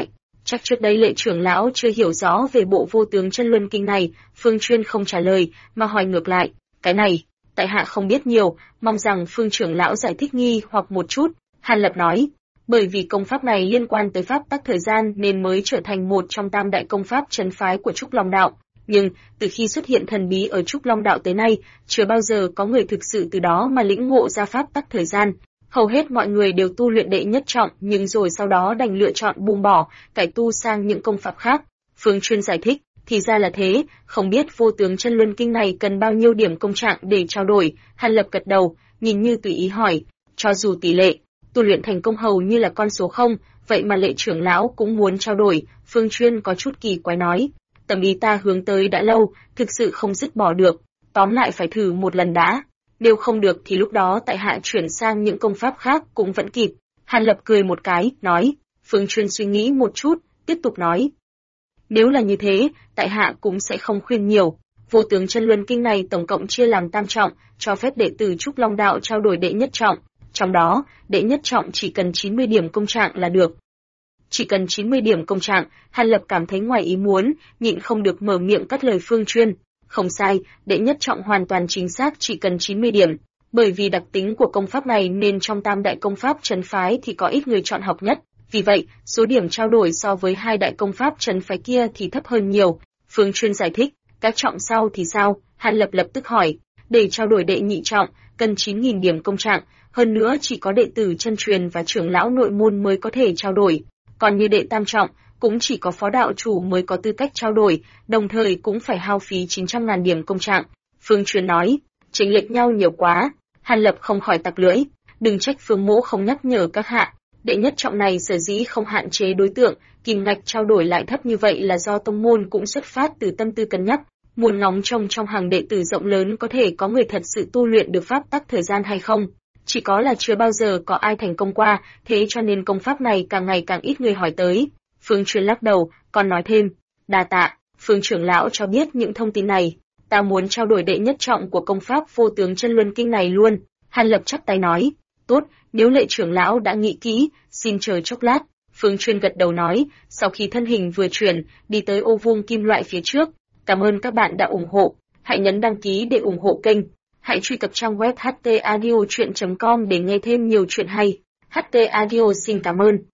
Chắc trước đây Lệ trưởng lão chưa hiểu rõ về bộ Vô Tướng Chân Luân Kinh này, Phương Chuyên không trả lời, mà hỏi ngược lại, cái này, tại hạ không biết nhiều, mong rằng Phương trưởng lão giải thích nghi hoặc một chút. Hàn Lập nói, bởi vì công pháp này liên quan tới pháp tắc thời gian nên mới trở thành một trong tam đại công pháp trấn phái của Trúc Long Đạo. Nhưng, từ khi xuất hiện thần bí ở Trúc Long Đạo tới nay, chưa bao giờ có người thực sự từ đó mà lĩnh ngộ ra pháp tắc thời gian. Hầu hết mọi người đều tu luyện đệ nhất trọng nhưng rồi sau đó đành lựa chọn buông bỏ, cải tu sang những công pháp khác. Phương Chuyên giải thích, thì ra là thế, không biết Vô Tướng Chân Luân Kinh này cần bao nhiêu điểm công trạng để trao đổi. Hàn Lập gật đầu, nhìn như tùy ý hỏi, cho dù tỷ lệ tu luyện thành công hầu như là con số 0, vậy mà Lệ trưởng lão cũng muốn trao đổi. Phương Chuyên có chút kỳ quái nói, tầm ý ta hướng tới đã lâu, thực sự không dứt bỏ được, tóm lại phải thử một lần đã. Nếu không được thì lúc đó tại hạ chuyển sang những công pháp khác cũng vẫn kịp. Hàn Lập cười một cái, nói. Phương Chuyên suy nghĩ một chút, tiếp tục nói. Nếu là như thế, tại hạ cũng sẽ không khuyên nhiều. Vô Tướng Chân Luân Kinh này tổng cộng chia làm tam trọng, cho phép đệ tử Trúc Long Đạo trao đổi đệ nhất trọng. Trong đó, đệ nhất trọng chỉ cần 90 điểm công trạng là được. Chỉ cần 90 điểm công trạng, Hàn Lập cảm thấy ngoài ý muốn, nhịn không được mở miệng cắt lời Phương Chuyên. Không sai, đệ nhất trọng hoàn toàn chính xác chỉ cần 90 điểm. Bởi vì đặc tính của công pháp này nên trong tam đại công pháp trấn phái thì có ít người chọn học nhất. Vì vậy, số điểm trao đổi so với hai đại công pháp trấn phái kia thì thấp hơn nhiều. Phương Chuyên giải thích, các trọng sau thì sao? Hàn Lập lập tức hỏi, để trao đổi đệ nhị trọng, cần 9.000 điểm công trạng, hơn nữa chỉ có đệ tử chân truyền và trưởng lão nội môn mới có thể trao đổi. Còn như đệ tam trọng, cũng chỉ có phó đạo chủ mới có tư cách trao đổi, đồng thời cũng phải hao phí 900.000 điểm công trạng. Phương Chuyên nói, chênh lệch nhau nhiều quá. Hàn Lập không khỏi tặc lưỡi, đừng trách Phương Mỗ không nhắc nhở các hạ. Đệ nhất trọng này sở dĩ không hạn chế đối tượng, kim ngạch trao đổi lại thấp như vậy là do tông môn cũng xuất phát từ tâm tư cân nhắc, muốn ngóng trông trong hàng đệ tử rộng lớn có thể có người thật sự tu luyện được pháp tắc thời gian hay không. Chỉ có là chưa bao giờ có ai thành công qua, thế cho nên công pháp này càng ngày càng ít người hỏi tới. Phương Chuyên lắc đầu, còn nói thêm, đa tạ, Phương trưởng lão cho biết những thông tin này, ta muốn trao đổi đệ nhất trọng của công pháp Vô Tướng Chân Luân Kinh này luôn. Hàn Lập chắp tay nói, tốt, nếu Lệ trưởng lão đã nghĩ kỹ, xin chờ chốc lát. Phương Chuyên gật đầu nói, sau khi thân hình vừa chuyển, đi tới ô vuông kim loại phía trước. Cảm ơn các bạn đã ủng hộ, hãy nhấn đăng ký để ủng hộ kênh. Hãy truy cập trang web htaudio.com để nghe thêm nhiều chuyện hay. HT Audio xin cảm ơn.